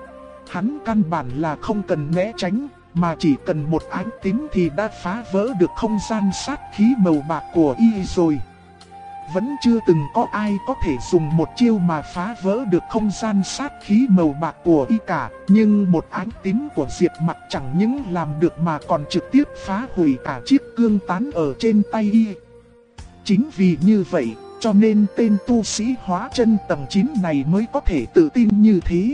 Speaker 1: Hắn căn bản là không cần né tránh, mà chỉ cần một ánh tím thì đã phá vỡ được không gian sát khí màu bạc của y rồi. Vẫn chưa từng có ai có thể dùng một chiêu mà phá vỡ được không gian sát khí màu bạc của y cả. Nhưng một ánh tím của Diệp Mặc chẳng những làm được mà còn trực tiếp phá hủy cả chiếc cương tán ở trên tay y. Chính vì như vậy, cho nên tên tu sĩ hóa chân tầng 9 này mới có thể tự tin như thế.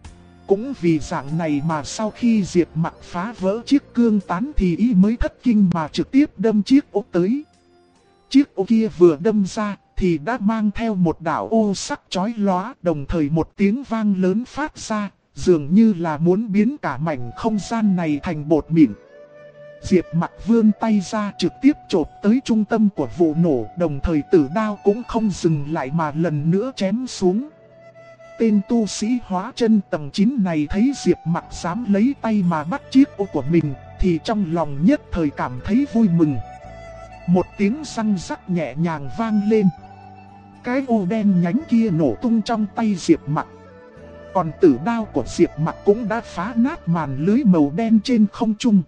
Speaker 1: Cũng vì dạng này mà sau khi Diệp Mặc phá vỡ chiếc cương tán thì y mới thất kinh mà trực tiếp đâm chiếc ô tới. Chiếc ô kia vừa đâm ra thì đã mang theo một đạo ô sắc chói lóa, đồng thời một tiếng vang lớn phát ra, dường như là muốn biến cả mảnh không gian này thành bột mịn. Diệp Mặc vươn tay ra trực tiếp chộp tới trung tâm của vụ nổ, đồng thời tử đao cũng không dừng lại mà lần nữa chém xuống. Tên tu sĩ hóa chân tầng 9 này thấy Diệp Mặc dám lấy tay mà bắt chiếc ô của mình, thì trong lòng nhất thời cảm thấy vui mừng. Một tiếng răng rắc nhẹ nhàng vang lên. Cái ô đen nhánh kia nổ tung trong tay Diệp Mặc. Còn tử đao của Diệp Mặc cũng đã phá nát màn lưới màu đen trên không trung.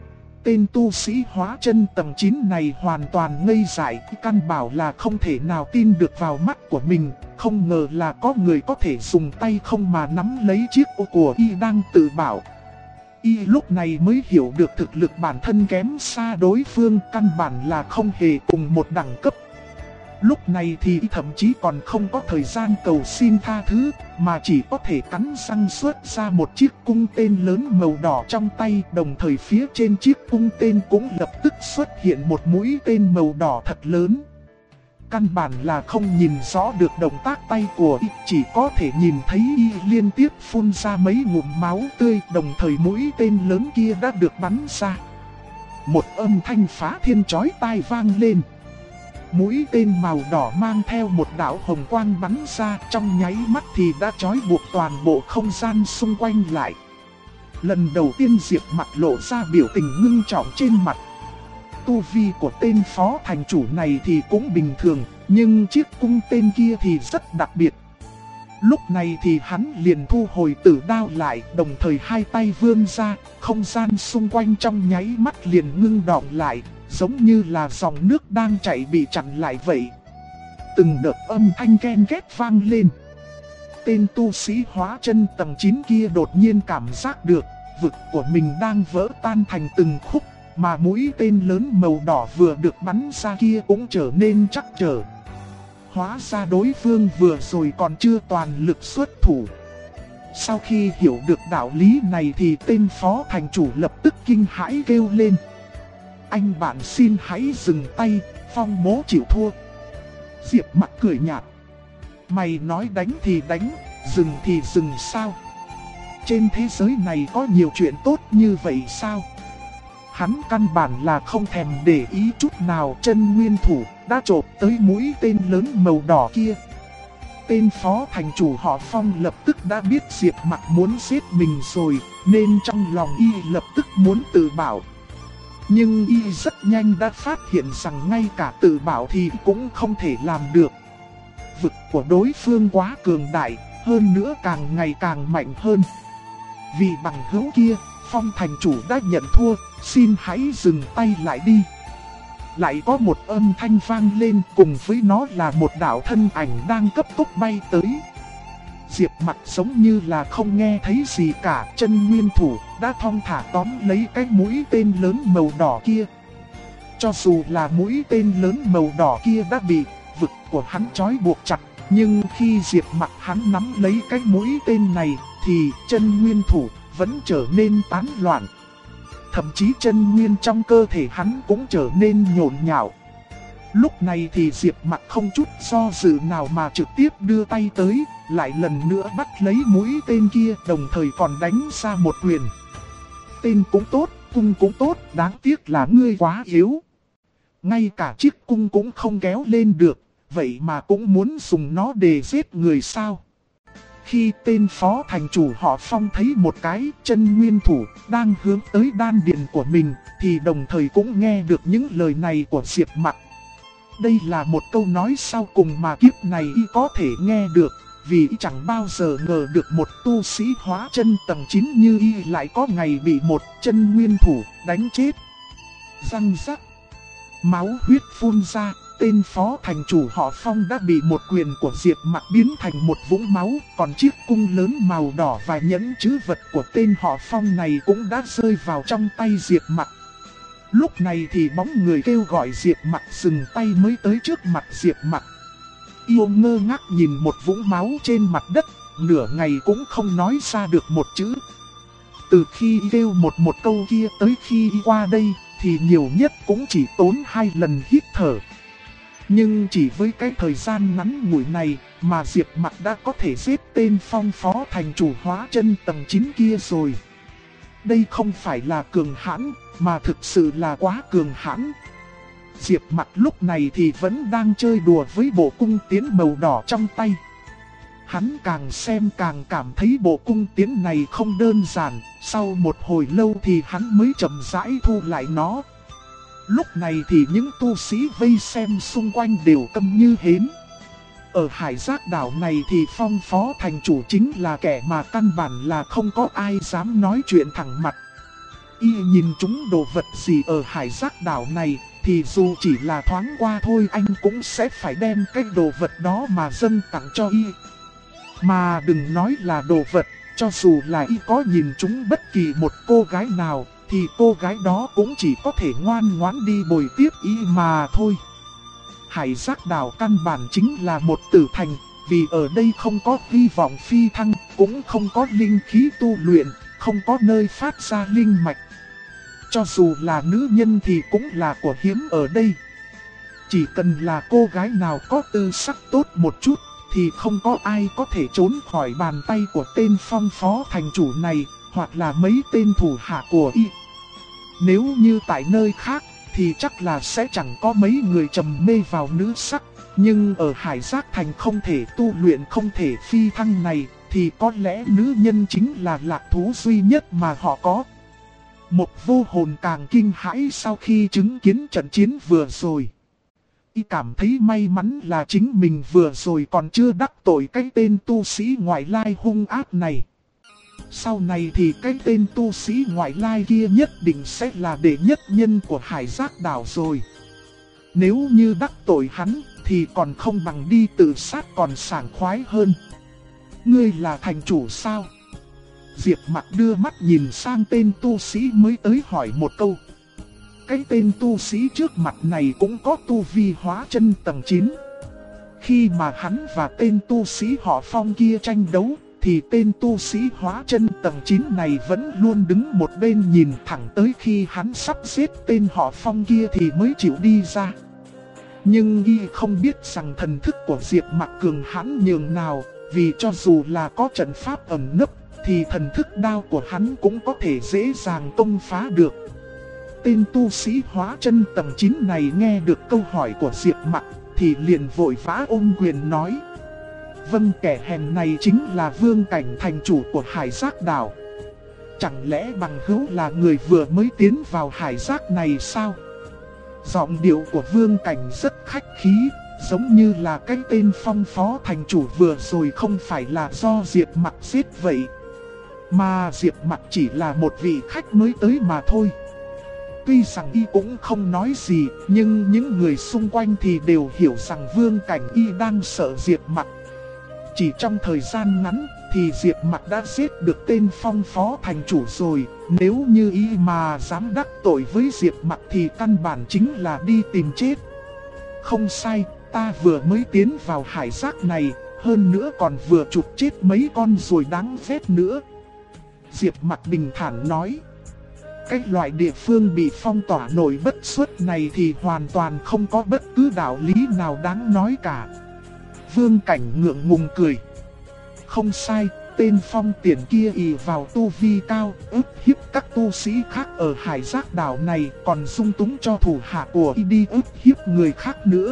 Speaker 1: Tên tu sĩ hóa chân tầng 9 này hoàn toàn ngây dại, căn bảo là không thể nào tin được vào mắt của mình. Không ngờ là có người có thể dùng tay không mà nắm lấy chiếc ô của y đang tự bảo. Y lúc này mới hiểu được thực lực bản thân kém xa đối phương, căn bản là không hề cùng một đẳng cấp. Lúc này thì y thậm chí còn không có thời gian cầu xin tha thứ, mà chỉ có thể cắn răng xuất ra một chiếc cung tên lớn màu đỏ trong tay. Đồng thời phía trên chiếc cung tên cũng lập tức xuất hiện một mũi tên màu đỏ thật lớn. Căn bản là không nhìn rõ được động tác tay của y, chỉ có thể nhìn thấy y liên tiếp phun ra mấy ngụm máu tươi, đồng thời mũi tên lớn kia đã được bắn ra. Một âm thanh phá thiên chói tai vang lên. Mũi tên màu đỏ mang theo một đạo hồng quang bắn ra, trong nháy mắt thì đã trói buộc toàn bộ không gian xung quanh lại. Lần đầu tiên Diệp Mặc lộ ra biểu tình ngưng trọng trên mặt. Tu vi của tên phó thành chủ này thì cũng bình thường, nhưng chiếc cung tên kia thì rất đặc biệt. Lúc này thì hắn liền thu hồi tử đao lại, đồng thời hai tay vươn ra, không gian xung quanh trong nháy mắt liền ngưng đọng lại, giống như là dòng nước đang chảy bị chặn lại vậy. Từng đợt âm thanh ken két vang lên. Tên tu sĩ hóa chân tầng 9 kia đột nhiên cảm giác được vực của mình đang vỡ tan thành từng khúc, mà mũi tên lớn màu đỏ vừa được bắn ra kia cũng trở nên chắc trở. Hóa ra đối phương vừa rồi còn chưa toàn lực xuất thủ. Sau khi hiểu được đạo lý này thì tên phó thành chủ lập tức kinh hãi kêu lên. Anh bạn xin hãy dừng tay, Phong Mỗ chịu thua. Diệp Mặc cười nhạt. Mày nói đánh thì đánh, dừng thì dừng sao? Trên thế giới này có nhiều chuyện tốt như vậy sao? Hắn căn bản là không thèm để ý chút nào, chân nguyên thủ đã chộp tới mũi tên lớn màu đỏ kia. Tên phó thành chủ họ Phong lập tức đã biết Diệp Mặc muốn giết mình rồi, nên trong lòng y lập tức muốn tự bảo. Nhưng y rất nhanh đã phát hiện rằng ngay cả tự bảo thì cũng không thể làm được. Vực của đối phương quá cường đại, hơn nữa càng ngày càng mạnh hơn. Vì bằng hữu kia, Phong thành chủ đã nhận thua, xin hãy dừng tay lại đi. Lại có một âm thanh vang lên, cùng với nó là một đạo thân ảnh đang cấp tốc bay tới. Diệp Mặc giống như là không nghe thấy gì cả, chân nguyên thủ đã thong thả tóm lấy cái mũi tên lớn màu đỏ kia. Cho dù là mũi tên lớn màu đỏ kia đã bị vực của hắn trói buộc chặt, nhưng khi Diệp Mặc hắn nắm lấy cái mũi tên này thì chân nguyên thủ vẫn trở nên tán loạn. Thậm chí chân nguyên trong cơ thể hắn cũng trở nên nhộn nhạo. Lúc này thì Diệp Mặc không chút do dự nào mà trực tiếp đưa tay tới, lại lần nữa bắt lấy mũi tên kia, đồng thời còn đánh ra một quyền. Tên cũng tốt, cung cũng tốt, đáng tiếc là ngươi quá yếu. Ngay cả chiếc cung cũng không kéo lên được, vậy mà cũng muốn dùng nó để giết người sao? Khi tên phó thành chủ họ Phong thấy một cái chân nguyên thủ đang hướng tới đan điền của mình, thì đồng thời cũng nghe được những lời này của Diệp Mặc. Đây là một câu nói sau cùng mà kiếp này y có thể nghe được, vì y chẳng bao giờ ngờ được một tu sĩ hóa chân tầng 9 như y lại có ngày bị một chân nguyên thủ đánh chết. Răng rắc, máu huyết phun ra. Tên phó thành chủ họ Phong đã bị một quyền của Diệp Mặc biến thành một vũng máu, còn chiếc cung lớn màu đỏ và nhẫn trữ vật của tên họ Phong này cũng đã rơi vào trong tay Diệp Mặc. Lúc này thì bóng người kêu gọi Diệp Mặc dừng tay mới tới trước mặt Diệp Mặc. Yêu ngơ ngác nhìn một vũng máu trên mặt đất, nửa ngày cũng không nói ra được một chữ. Từ khi kêu một câu kia tới khi qua đây thì nhiều nhất cũng chỉ tốn 2 lần hít thở. Nhưng chỉ với cái thời gian ngắn ngủi này mà Diệp Mặc đã có thể giết tên Phong phó thành chủ hóa chân tầng 9 kia rồi. Đây không phải là cường hãn, mà thực sự là quá cường hãn. Diệp Mặc lúc này thì vẫn đang chơi đùa với bộ cung tiến màu đỏ trong tay. Hắn càng xem càng cảm thấy bộ cung tiến này không đơn giản, sau một hồi lâu thì hắn mới chậm rãi thu lại nó. Lúc này thì những tu sĩ vây xem xung quanh đều câm như hến. Ở hải giác đảo này thì Phong phó thành chủ chính là kẻ mà căn bản là không có ai dám nói chuyện thẳng mặt. Y nhìn chúng đồ vật gì ở hải giác đảo này thì dù chỉ là thoáng qua thôi anh cũng sẽ phải đem cái đồ vật đó mà dâng tặng cho Y. Mà đừng nói là đồ vật, cho dù là Y có nhìn chúng bất kỳ một cô gái nào thì cô gái đó cũng chỉ có thể ngoan ngoãn đi bồi tiếp Y mà thôi. Hải giác đảo căn bản chính là một tử thành, vì ở đây không có hy vọng phi thăng, cũng không có linh khí tu luyện, không có nơi phát ra linh mạch. Cho dù là nữ nhân thì cũng là của hiếm ở đây. Chỉ cần là cô gái nào có tư sắc tốt một chút thì không có ai có thể trốn khỏi bàn tay của tên Phong phó thành chủ này, hoặc là mấy tên thủ hạ của Y. Nếu như tại nơi khác thì chắc là sẽ chẳng có mấy người trầm mê vào nữ sắc. Nhưng ở Hải Giác Thành không thể tu luyện, không thể phi thăng này thì có lẽ nữ nhân chính là lạc thú duy nhất mà họ có. Một vô hồn càng kinh hãi sau khi chứng kiến trận chiến vừa rồi. Y cảm thấy may mắn là chính mình vừa rồi còn chưa đắc tội cái tên tu sĩ ngoại lai hung ác này. Sau này thì cái tên tu sĩ ngoại lai kia nhất định sẽ là đệ nhất nhân của Hải Giác đảo rồi. Nếu như đắc tội hắn thì còn không bằng đi tự sát còn sảng khoái hơn. Ngươi là thành chủ sao? Diệp Mặc đưa mắt nhìn sang tên tu sĩ mới tới hỏi một câu. Cái tên tu sĩ trước mặt này cũng có tu vi hóa chân tầng 9. Khi mà hắn và tên tu sĩ họ Phong kia tranh đấu, thì tên tu sĩ hóa chân tầng 9 này vẫn luôn đứng một bên nhìn thẳng tới khi hắn sắp giết tên họ Phong kia thì mới chịu đi ra. Nhưng y không biết rằng thần thức của Diệp Mặc cường hãn nhường nào, vì cho dù là có trận pháp ẩn nấp, thì thần thức đao của hắn cũng có thể dễ dàng công phá được. Tên tu sĩ hóa chân tầng 9 này nghe được câu hỏi của Diệp Mặc, thì liền vội vã ôm quyền nói: vâng, kẻ hèn này chính là Vương Cảnh, thành chủ của Hải Giác Đảo. Chẳng lẽ bằng hữu là người vừa mới tiến vào Hải Giác này sao? Giọng điệu của Vương Cảnh rất khách khí, giống như là cái tên Phong phó thành chủ vừa rồi không phải là do Diệp Mặc giết vậy, mà Diệp Mặc chỉ là một vị khách mới tới mà thôi. Tuy rằng y cũng không nói gì, nhưng những người xung quanh thì đều hiểu rằng Vương Cảnh y đang sợ Diệp Mặc. Chỉ trong thời gian ngắn thì Diệp Mặc đã giết được tên Phong phó thành chủ rồi. Nếu như y mà dám đắc tội với Diệp Mặc thì căn bản chính là đi tìm chết. Không sai, ta vừa mới tiến vào hải giác này, hơn nữa còn vừa chụp chết mấy con ruồi đáng ghét nữa. Diệp Mặc bình thản nói: cái loại địa phương bị phong tỏa nổi bất xuất này thì hoàn toàn không có bất cứ đạo lý nào đáng nói cả. Vương Cảnh ngượng ngùng cười: không sai, tên Phong Tiền kia ỷ vào tu vi cao, ức hiếp các tu sĩ khác ở Hải Giác Đảo này, còn dung túng cho thủ hạ của y đi ức hiếp người khác nữa.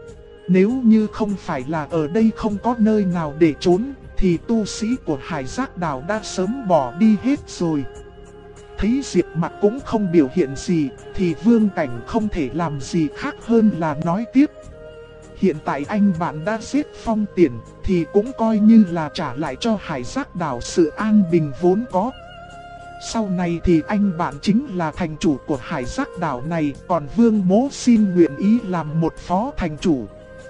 Speaker 1: Nếu như không phải là ở đây không có nơi nào để trốn, thì tu sĩ của Hải Giác Đảo đã sớm bỏ đi hết rồi. Thấy Diệp Mặc cũng không biểu hiện gì, thì Vương Cảnh không thể làm gì khác hơn là nói tiếp: hiện tại anh bạn đã giết Phong Tiền, thì cũng coi như là trả lại cho Hải Giác Đảo sự an bình vốn có. Sau này thì anh bạn chính là thành chủ của Hải Giác Đảo này, còn Vương Mỗ xin nguyện ý làm một phó thành chủ.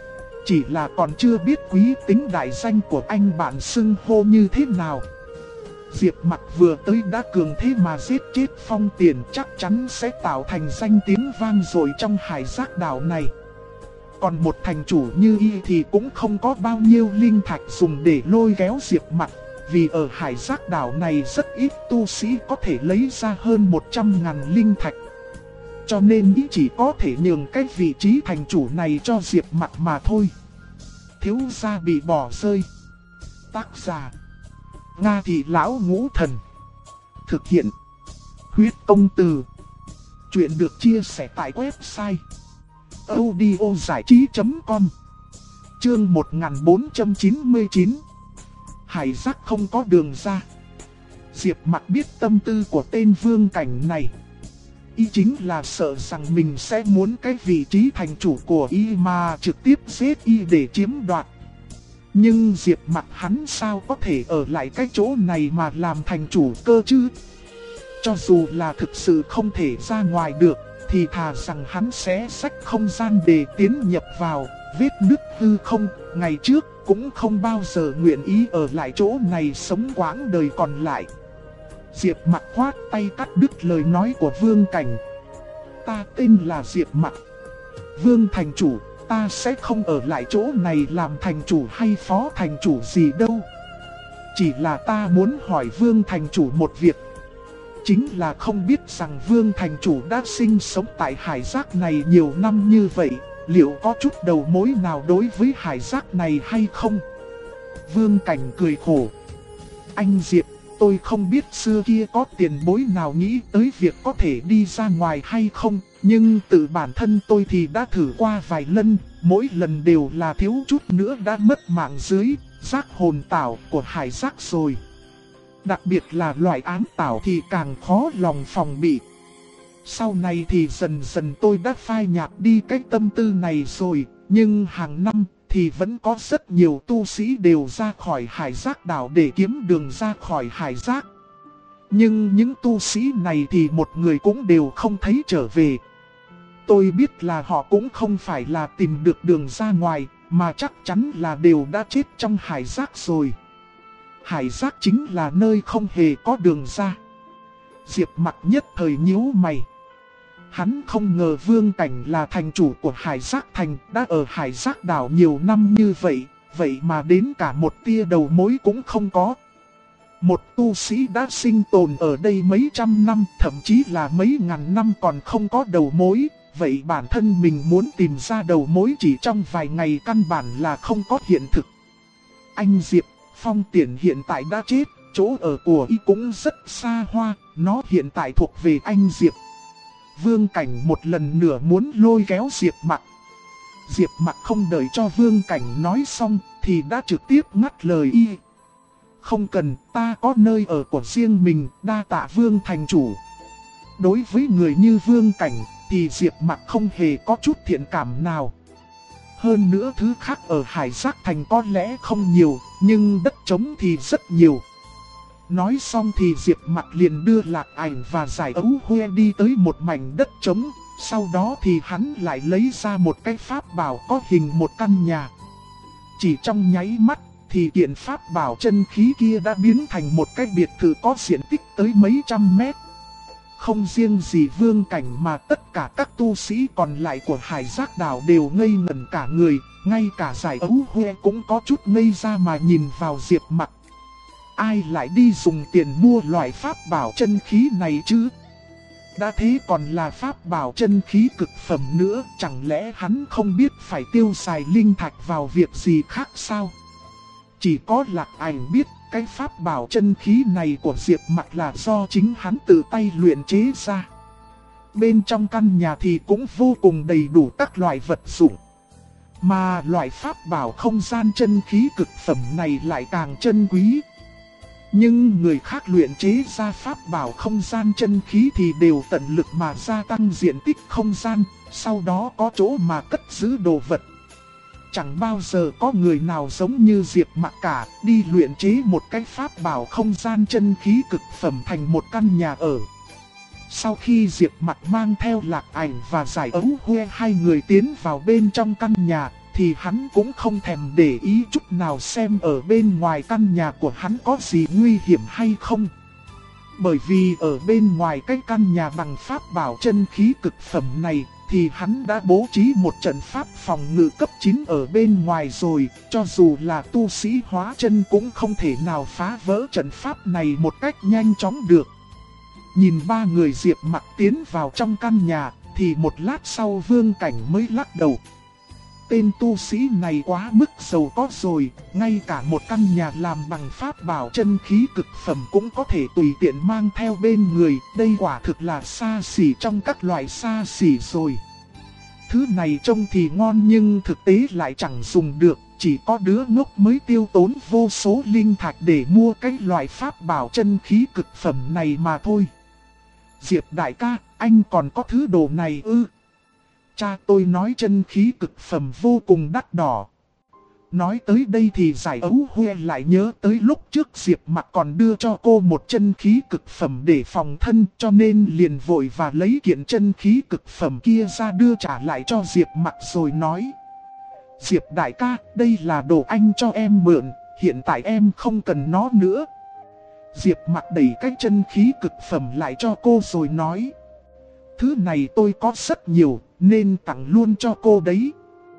Speaker 1: Chỉ là còn chưa biết quý tính đại danh của anh bạn xưng hô như thế nào. Diệp Mặc vừa tới đã cường thế mà giết chết Phong Tiền, chắc chắn sẽ tạo thành danh tiếng vang dội trong Hải Giác Đảo này. Còn một thành chủ như y thì cũng không có bao nhiêu linh thạch dùng để lôi kéo Diệp Mặc, vì ở Hải Giác Đảo này rất ít tu sĩ có thể lấy ra hơn 100.000 linh thạch. Cho nên y chỉ có thể nhường cái vị trí thành chủ này cho Diệp Mặc mà thôi. Thiếu gia bị bỏ rơi. Tác giả: Nga Thị Lão Ngũ Thần. Thực hiện: Huyết Công Từ. Chuyện được chia sẻ tại website audiozảichí.com. Chương 1499. Hải Giác không có đường ra. Diệp Mặc biết tâm tư của tên Vương Cảnh này. Y chính là sợ rằng mình sẽ muốn cái vị trí thành chủ của y mà trực tiếp giết y để chiếm đoạt. Nhưng Diệp Mặc hắn sao có thể ở lại cái chỗ này mà làm thành chủ cơ chứ? Cho dù là thực sự không thể ra ngoài được, thì thà rằng hắn sẽ xách không gian để tiến nhập vào vết nứt hư không. Ngày trước cũng không bao giờ nguyện ý ở lại chỗ này sống quãng đời còn lại. Diệp Mặc khoát tay cắt đứt lời nói của Vương Cảnh. Ta tên là Diệp Mặc. Vương thành chủ, ta sẽ không ở lại chỗ này làm thành chủ hay phó thành chủ gì đâu. Chỉ là ta muốn hỏi Vương thành chủ một việc. Chính là không biết rằng Vương thành chủ đã sinh sống tại Hải Giác này nhiều năm như vậy, liệu có chút đầu mối nào đối với Hải Giác này hay không? Vương Cảnh cười khổ. Anh Diệp, tôi không biết xưa kia có tiền bối nào nghĩ tới việc có thể đi ra ngoài hay không, nhưng tự bản thân tôi thì đã thử qua vài lần, mỗi lần đều là thiếu chút nữa đã mất mạng dưới giác hồn tảo của Hải Giác rồi. Đặc biệt là loại ám tảo thì càng khó lòng phòng bị. Sau này thì dần dần tôi đã phai nhạt đi cái tâm tư này rồi, nhưng hàng năm thì vẫn có rất nhiều tu sĩ đều ra khỏi Hải Giác Đảo để kiếm đường ra khỏi Hải Giác. Nhưng những tu sĩ này thì một người cũng đều không thấy trở về. Tôi biết là họ cũng không phải là tìm được đường ra ngoài, mà chắc chắn là đều đã chết trong Hải Giác rồi. Hải Giác chính là nơi không hề có đường ra. Diệp Mặc nhất thời nhíu mày. Hắn không ngờ Vương Cảnh là thành chủ của Hải Giác Thành, đã ở Hải Giác đảo nhiều năm như vậy, vậy mà đến cả một tia đầu mối cũng không có. Một tu sĩ đã sinh tồn ở đây mấy trăm năm, thậm chí là mấy ngàn năm còn không có đầu mối, vậy bản thân mình muốn tìm ra đầu mối chỉ trong vài ngày căn bản là không có hiện thực. Anh Diệp, Phong Tiễn hiện tại đã chết, chỗ ở của y cũng rất xa hoa, nó hiện tại thuộc về anh Diệp. Vương Cảnh một lần nữa muốn lôi kéo Diệp Mặc. Diệp Mặc không đợi cho Vương Cảnh nói xong thì đã trực tiếp ngắt lời y. Không cần, ta có nơi ở của riêng mình, đa tạ Vương thành chủ. Đối với người như Vương Cảnh thì Diệp Mặc không hề có chút thiện cảm nào. Hơn nữa thứ khác ở Hải Giác Thành có lẽ không nhiều, nhưng đất trống thì rất nhiều. Nói xong thì Diệp Mặc liền đưa Lạc Ảnh và Giải Ấu Huê đi tới một mảnh đất trống. Sau đó thì hắn lại lấy ra một cái pháp bảo có hình một căn nhà. Chỉ trong nháy mắt thì kiện pháp bảo chân khí kia đã biến thành một cái biệt thự có diện tích tới mấy trăm mét. Không riêng gì Vương Cảnh mà tất cả các tu sĩ còn lại của Hải Giác đảo đều ngây ngẩn cả người, ngay cả Giải Ấu Huê cũng có chút ngây ra mà nhìn vào Diệp Mặc. Ai lại đi dùng tiền mua loại pháp bảo chân khí này chứ? Đã thế còn là pháp bảo chân khí cực phẩm nữa, chẳng lẽ hắn không biết phải tiêu xài linh thạch vào việc gì khác sao? Chỉ có Lạc Ảnh biết cái pháp bảo chân khí này của Diệp Mặc là do chính hắn tự tay luyện chế ra. Bên trong căn nhà thì cũng vô cùng đầy đủ các loại vật dụng. Mà loại pháp bảo không gian chân khí cực phẩm này lại càng chân quý. Nhưng người khác luyện chế ra pháp bảo không gian chân khí thì đều tận lực mà gia tăng diện tích không gian, sau đó có chỗ mà cất giữ đồ vật. Chẳng bao giờ có người nào giống như Diệp Mặc cả, đi luyện chế một cái pháp bảo không gian chân khí cực phẩm thành một căn nhà ở. Sau khi Diệp Mặc mang theo Lạc Ảnh và Giải Ấu Huê hai người tiến vào bên trong căn nhà, thì hắn cũng không thèm để ý chút nào xem ở bên ngoài căn nhà của hắn có gì nguy hiểm hay không. Bởi vì ở bên ngoài cái căn nhà bằng pháp bảo chân khí cực phẩm này, thì hắn đã bố trí một trận pháp phòng ngự cấp 9 ở bên ngoài rồi, cho dù là tu sĩ hóa chân cũng không thể nào phá vỡ trận pháp này một cách nhanh chóng được. Nhìn ba người Diệp Mặc tiến vào trong căn nhà, thì một lát sau Vương Cảnh mới lắc đầu. Tên tu sĩ này quá mức giàu có rồi, ngay cả một căn nhà làm bằng pháp bảo chân khí cực phẩm cũng có thể tùy tiện mang theo bên người, đây quả thực là xa xỉ trong các loại xa xỉ rồi. Thứ này trông thì ngon nhưng thực tế lại chẳng dùng được, chỉ có đứa ngốc mới tiêu tốn vô số linh thạch để mua cái loại pháp bảo chân khí cực phẩm này mà thôi. Diệp đại ca, anh còn có thứ đồ này ư? Cha tôi nói chân khí cực phẩm vô cùng đắt đỏ. Nói tới đây thì Giải Ấu Huê lại nhớ tới lúc trước Diệp Mặc còn đưa cho cô một chân khí cực phẩm để phòng thân, cho nên liền vội và lấy kiện chân khí cực phẩm kia ra đưa trả lại cho Diệp Mặc rồi nói. Diệp đại ca, đây là đồ anh cho em mượn, hiện tại em không cần nó nữa. Diệp Mặc đẩy cái chân khí cực phẩm lại cho cô rồi nói. Thứ này tôi có rất nhiều, nên tặng luôn cho cô đấy.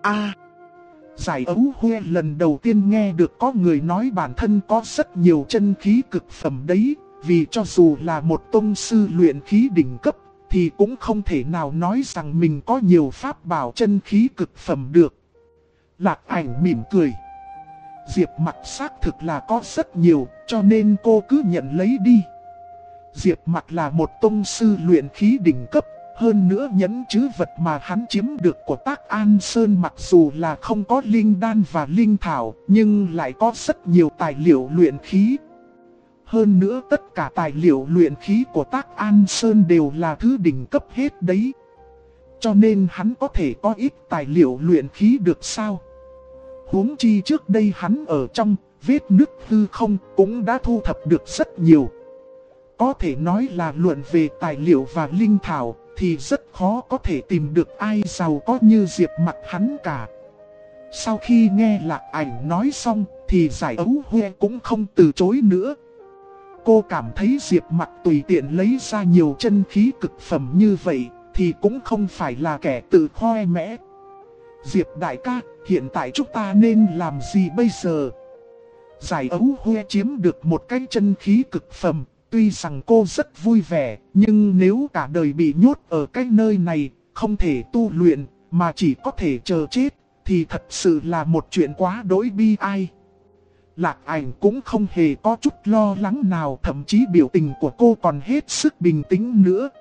Speaker 1: Giải Ấu Huê lần đầu tiên nghe được có người nói bản thân có rất nhiều chân khí cực phẩm đấy, vì cho dù là một tông sư luyện khí đỉnh cấp, thì cũng không thể nào nói rằng mình có nhiều pháp bảo chân khí cực phẩm được. Lạc Ảnh mỉm cười. Diệp Mặc xác thực là có rất nhiều, cho nên cô cứ nhận lấy đi. Diệp Mặc là một tông sư luyện khí đỉnh cấp. Hơn nữa nhẫn trữ vật mà hắn chiếm được của Tác An Sơn mặc dù là không có linh đan và linh thảo, nhưng lại có rất nhiều tài liệu luyện khí. Hơn nữa tất cả tài liệu luyện khí của Tác An Sơn đều là thứ đỉnh cấp hết đấy. Cho nên hắn có thể có ít tài liệu luyện khí được sao? Huống chi trước đây hắn ở trong vết nứt hư không cũng đã thu thập được rất nhiều. Có thể nói là luận về tài liệu và linh thảo thì rất khó có thể tìm được ai giàu có như Diệp Mặc hắn cả. Sau khi nghe Lạc Ảnh nói xong thì Giải Ấu Huê cũng không từ chối nữa. Cô cảm thấy Diệp Mặc tùy tiện lấy ra nhiều chân khí cực phẩm như vậy thì cũng không phải là kẻ tự khoe mẽ. Diệp đại ca, hiện tại chúng ta nên làm gì bây giờ? Giải ấu hoe chiếm được một cái chân khí cực phẩm, tuy rằng cô rất vui vẻ, nhưng nếu cả đời bị nhốt ở cái nơi này, không thể tu luyện, mà chỉ có thể chờ chết, thì thật sự là một chuyện quá đỗi bi ai. Lạc Ảnh cũng không hề có chút lo lắng nào, thậm chí biểu tình của cô còn hết sức bình tĩnh nữa.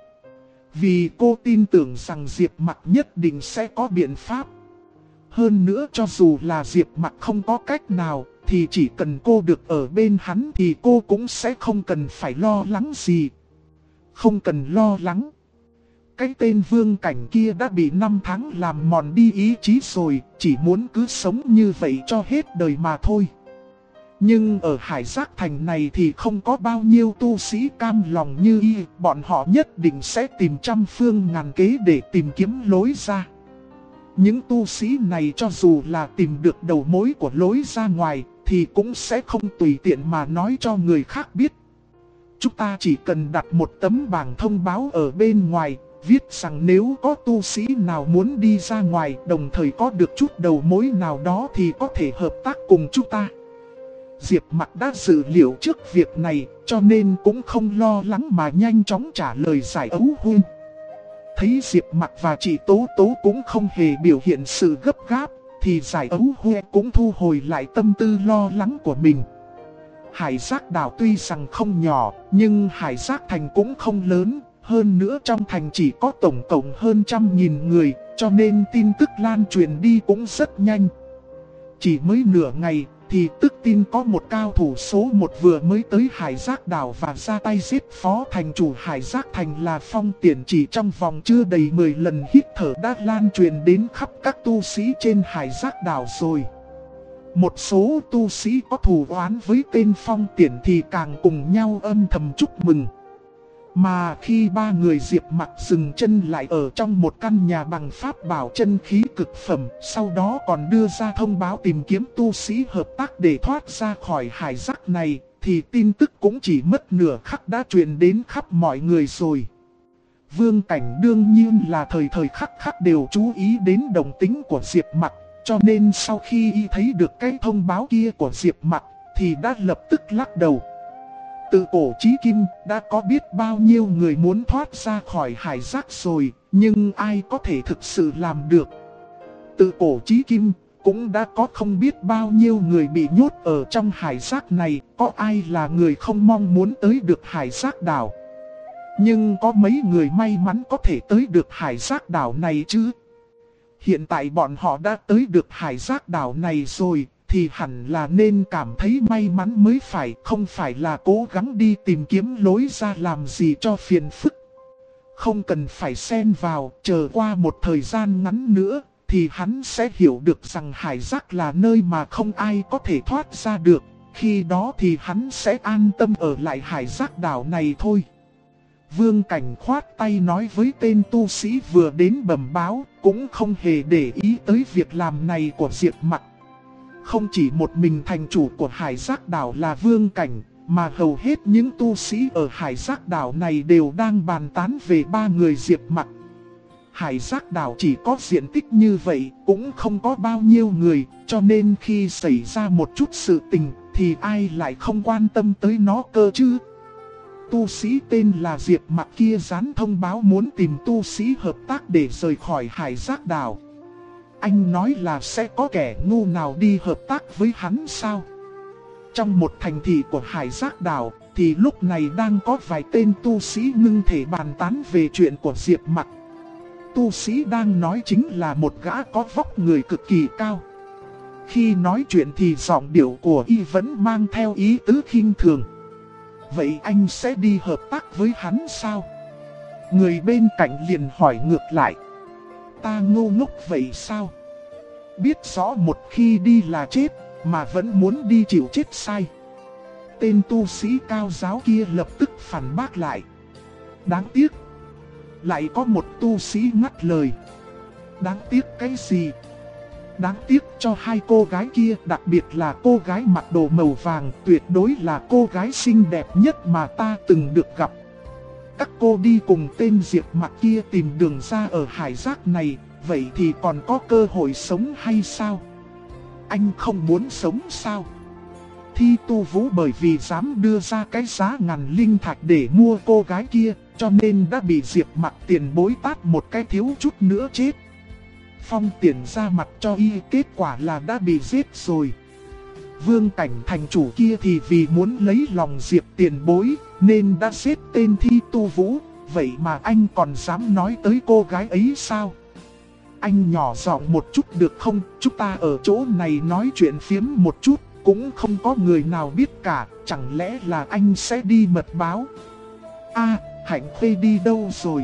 Speaker 1: Vì cô tin tưởng rằng Diệp Mặc nhất định sẽ có biện pháp. Hơn nữa cho dù là Diệp Mặc không có cách nào, thì chỉ cần cô được ở bên hắn thì cô cũng sẽ không cần phải lo lắng gì. Không cần lo lắng. Cái tên Vương Cảnh kia đã bị 5 tháng làm mòn đi ý chí rồi, chỉ muốn cứ sống như vậy cho hết đời mà thôi. Nhưng ở Hải Giác Thành này thì không có bao nhiêu tu sĩ cam lòng như y, bọn họ nhất định sẽ tìm trăm phương ngàn kế để tìm kiếm lối ra. Những tu sĩ này cho dù là tìm được đầu mối của lối ra ngoài, thì cũng sẽ không tùy tiện mà nói cho người khác biết. Chúng ta chỉ cần đặt một tấm bảng thông báo ở bên ngoài, viết rằng nếu có tu sĩ nào muốn đi ra ngoài, đồng thời có được chút đầu mối nào đó thì có thể hợp tác cùng chúng ta. Diệp Mặc đã dự liệu trước việc này, cho nên cũng không lo lắng mà nhanh chóng trả lời Giải ấu hoe. Thấy Diệp Mặc và chị Tố Tố cũng không hề biểu hiện sự gấp gáp, thì Giải ấu hoe cũng thu hồi lại tâm tư lo lắng của mình. Hải Giác đảo tuy rằng không nhỏ, nhưng Hải Giác Thành cũng không lớn. Hơn nữa trong thành chỉ có tổng cộng hơn 100.000 người, cho nên tin tức lan truyền đi cũng rất nhanh. Chỉ mới nửa ngày, thì tức tin có một cao thủ số 1 vừa mới tới Hải Giác đảo và ra tay giết phó thành chủ Hải Giác Thành là Phong Tiền, chỉ trong vòng chưa đầy 10 lần hít thở đã lan truyền đến khắp các tu sĩ trên Hải Giác đảo rồi. Một số tu sĩ có thù oán với tên Phong Tiền thì càng cùng nhau âm thầm chúc mừng. Mà khi ba người Diệp Mặc dừng chân lại ở trong một căn nhà bằng pháp bảo chân khí cực phẩm, sau đó còn đưa ra thông báo tìm kiếm tu sĩ hợp tác để thoát ra khỏi hải giác này, thì tin tức cũng chỉ mất nửa khắc đã truyền đến khắp mọi người rồi. Vương Cảnh đương nhiên là thời thời khắc khắc đều chú ý đến động tĩnh của Diệp Mặc, cho nên sau khi y thấy được cái thông báo kia của Diệp Mặc thì đã lập tức lắc đầu. Từ cổ chí kim đã có biết bao nhiêu người muốn thoát ra khỏi hải giác rồi, nhưng ai có thể thực sự làm được. Từ cổ chí kim cũng đã có không biết bao nhiêu người bị nhốt ở trong hải giác này, có ai là người không mong muốn tới được hải giác đảo. Nhưng có mấy người may mắn có thể tới được hải giác đảo này chứ. Hiện tại bọn họ đã tới được hải giác đảo này rồi, thì hẳn là nên cảm thấy may mắn mới phải, không phải là cố gắng đi tìm kiếm lối ra làm gì cho phiền phức. Không cần phải xen vào, chờ qua một thời gian ngắn nữa, thì hắn sẽ hiểu được rằng hải giác là nơi mà không ai có thể thoát ra được. Khi đó thì hắn sẽ an tâm ở lại hải giác đảo này thôi. Vương Cảnh khoát tay nói với tên tu sĩ vừa đến bẩm báo, cũng không hề để ý tới việc làm này của Diệp Mặc. Không chỉ một mình thành chủ của hải giác đảo là Vương Cảnh, mà hầu hết những tu sĩ ở hải giác đảo này đều đang bàn tán về ba người Diệp Mặc. Hải giác đảo chỉ có diện tích như vậy, cũng không có bao nhiêu người, cho nên khi xảy ra một chút sự tình, thì ai lại không quan tâm tới nó cơ chứ. Tu sĩ tên là Diệp Mặc kia dán thông báo muốn tìm tu sĩ hợp tác để rời khỏi hải giác đảo. Anh nói là sẽ có kẻ ngu nào đi hợp tác với hắn sao? Trong một thành thị của hải giác đảo, thì lúc này đang có vài tên tu sĩ ngưng thể bàn tán về chuyện của Diệp Mặc. Tu sĩ đang nói chính là một gã có vóc người cực kỳ cao. Khi nói chuyện thì giọng điệu của y vẫn mang theo ý tứ khinh thường. Vậy anh sẽ đi hợp tác với hắn sao? Người bên cạnh liền hỏi ngược lại. Ta ngu ngốc vậy sao? Biết rõ một khi đi là chết, mà vẫn muốn đi chịu chết sai. Tên tu sĩ cao giáo kia lập tức phản bác lại. Đáng tiếc. Lại có một tu sĩ ngắt lời. Đáng tiếc cái gì? Đáng tiếc cho hai cô gái kia, đặc biệt là cô gái mặc đồ màu vàng, tuyệt đối là cô gái xinh đẹp nhất mà ta từng được gặp. các cô đi cùng tên Diệp Mặc kia tìm đường ra ở hải giác này, vậy thì còn có cơ hội sống hay sao? Anh không muốn sống sao? Thi Tu Vũ bởi vì dám đưa ra cái giá 1000 linh thạch để mua cô gái kia, cho nên đã bị Diệp Mặc tiền bối tát một cái thiếu chút nữa chết. Phong Tiền ra mặt cho y, kết quả là đã bị giết rồi. Vương Cảnh thành chủ kia thì vì muốn lấy lòng Diệp tiền bối nên đã giết tên Thi Tu Vũ. Vậy mà anh còn dám nói tới cô gái ấy sao? Anh nhỏ giọng một chút được không? Chúng ta ở chỗ này nói chuyện phiếm một chút, cũng không có người nào biết cả. Chẳng lẽ là anh sẽ đi mật báo? Hạnh Khê đi đâu rồi?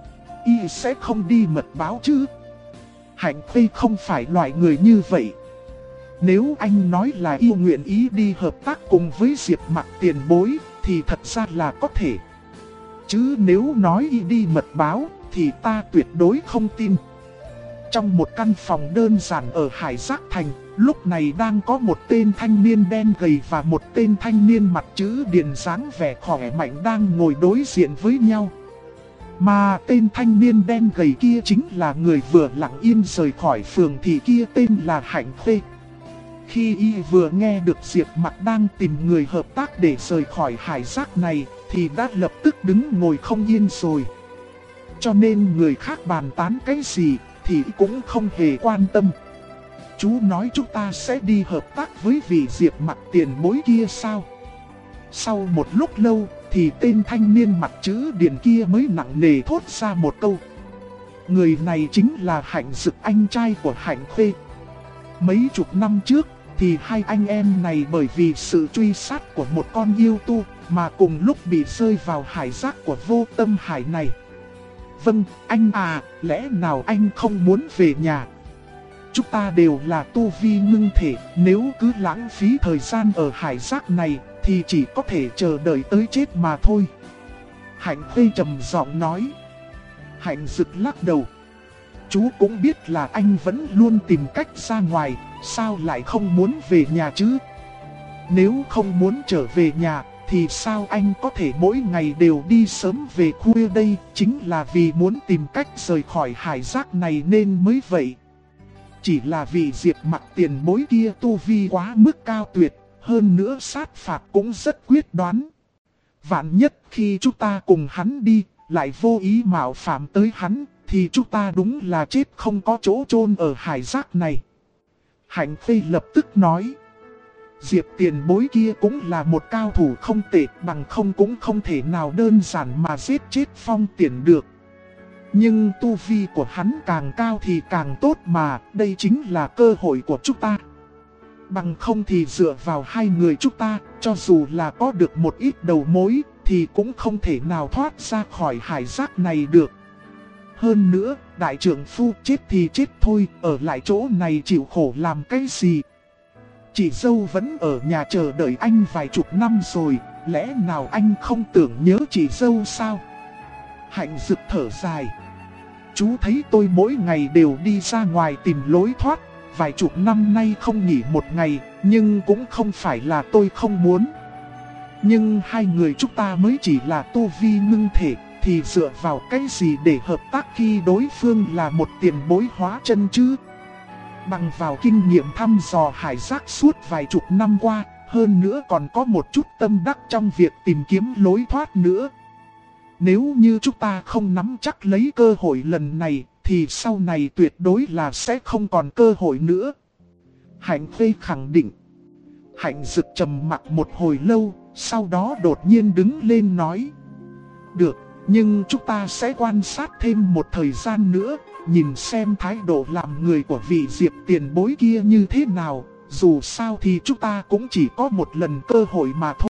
Speaker 1: Y sẽ không đi mật báo chứ? Hạnh Khê không phải loại người như vậy. Nếu anh nói là y nguyện ý đi hợp tác cùng với Diệp Mặc tiền bối thì thật ra là có thể. Chứ nếu nói y đi mật báo thì ta tuyệt đối không tin. Trong một căn phòng đơn giản ở Hải Giác Thành, lúc này đang có một tên thanh niên đen gầy và một tên thanh niên mặt chữ điền dáng vẻ khỏe mạnh đang ngồi đối diện với nhau. Mà tên thanh niên đen gầy kia chính là người vừa lặng yên rời khỏi phường thị kia, tên là Hạnh Khê. Khi y vừa nghe được Diệp Mặc đang tìm người hợp tác để rời khỏi hải giác này thì đã lập tức đứng ngồi không yên rồi. Cho nên người khác bàn tán cái gì thì cũng không hề quan tâm. Chú nói chúng ta sẽ đi hợp tác với vị Diệp Mặc tiền bối kia sao? Sau một lúc lâu thì tên thanh niên mặt chữ điền kia mới nặng nề thốt ra một câu. Người này chính là Hạnh Dực, anh trai của Hạnh Khê. Mấy chục năm trước thì hai anh em này bởi vì sự truy sát của một con yêu tu mà cùng lúc bị rơi vào hải giác của Vô Tâm Hải này. Vâng, anh à, lẽ nào anh không muốn về nhà? Chúng ta đều là tu vi ngưng thể, nếu cứ lãng phí thời gian ở hải giác này thì chỉ có thể chờ đợi tới chết mà thôi. Hạnh Khê trầm giọng nói. Hạnh Dực lắc đầu. Chú cũng biết là anh vẫn luôn tìm cách ra ngoài, sao lại không muốn về nhà chứ? Nếu không muốn trở về nhà thì sao anh có thể mỗi ngày đều đi sớm về khuya đây? Chính là vì muốn tìm cách rời khỏi hải giác này nên mới vậy. Chỉ là vì Diệp Mặc tiền bối kia tu vi quá mức cao tuyệt, hơn nữa sát phạt cũng rất quyết đoán. Vạn nhất khi chúng ta cùng hắn đi, lại vô ý mạo phạm tới hắn, thì chúng ta đúng là chết không có chỗ chôn ở hải giác này. Hạnh Khê lập tức nói. Diệp tiền bối kia cũng là một cao thủ không tệ, bằng không cũng không thể nào đơn giản mà giết chết Phong Tiền được. Nhưng tu vi của hắn càng cao thì càng tốt mà, đây chính là cơ hội của chúng ta. Bằng không thì dựa vào hai người chúng ta, cho dù là có được một ít đầu mối, thì cũng không thể nào thoát ra khỏi hải giác này được. Hơn nữa, đại trưởng phu chết thì chết thôi, ở lại chỗ này chịu khổ làm cái gì? Chị dâu vẫn ở nhà chờ đợi anh vài chục năm rồi, lẽ nào anh không tưởng nhớ chị dâu sao? Hạnh Dực thở dài. Chú thấy tôi mỗi ngày đều đi ra ngoài tìm lối thoát, vài chục năm nay không nghỉ một ngày, nhưng cũng không phải là tôi không muốn. Nhưng hai người chúng ta mới chỉ là tu vi ngưng thể, thì dựa vào cái gì để hợp tác khi đối phương là một tiền bối hóa chân chứ? Bằng vào kinh nghiệm thăm dò hải giác suốt vài chục năm qua, hơn nữa còn có một chút tâm đắc trong việc tìm kiếm lối thoát nữa. Nếu như chúng ta không nắm chắc lấy cơ hội lần này, thì sau này tuyệt đối là sẽ không còn cơ hội nữa. Hạnh Khê khẳng định. Hạnh Dực trầm mặc một hồi lâu, sau đó đột nhiên đứng lên nói. Được, nhưng chúng ta sẽ quan sát thêm một thời gian nữa, nhìn xem thái độ làm người của vị Diệp tiền bối kia như thế nào. Dù sao thì chúng ta cũng chỉ có một lần cơ hội mà thôi.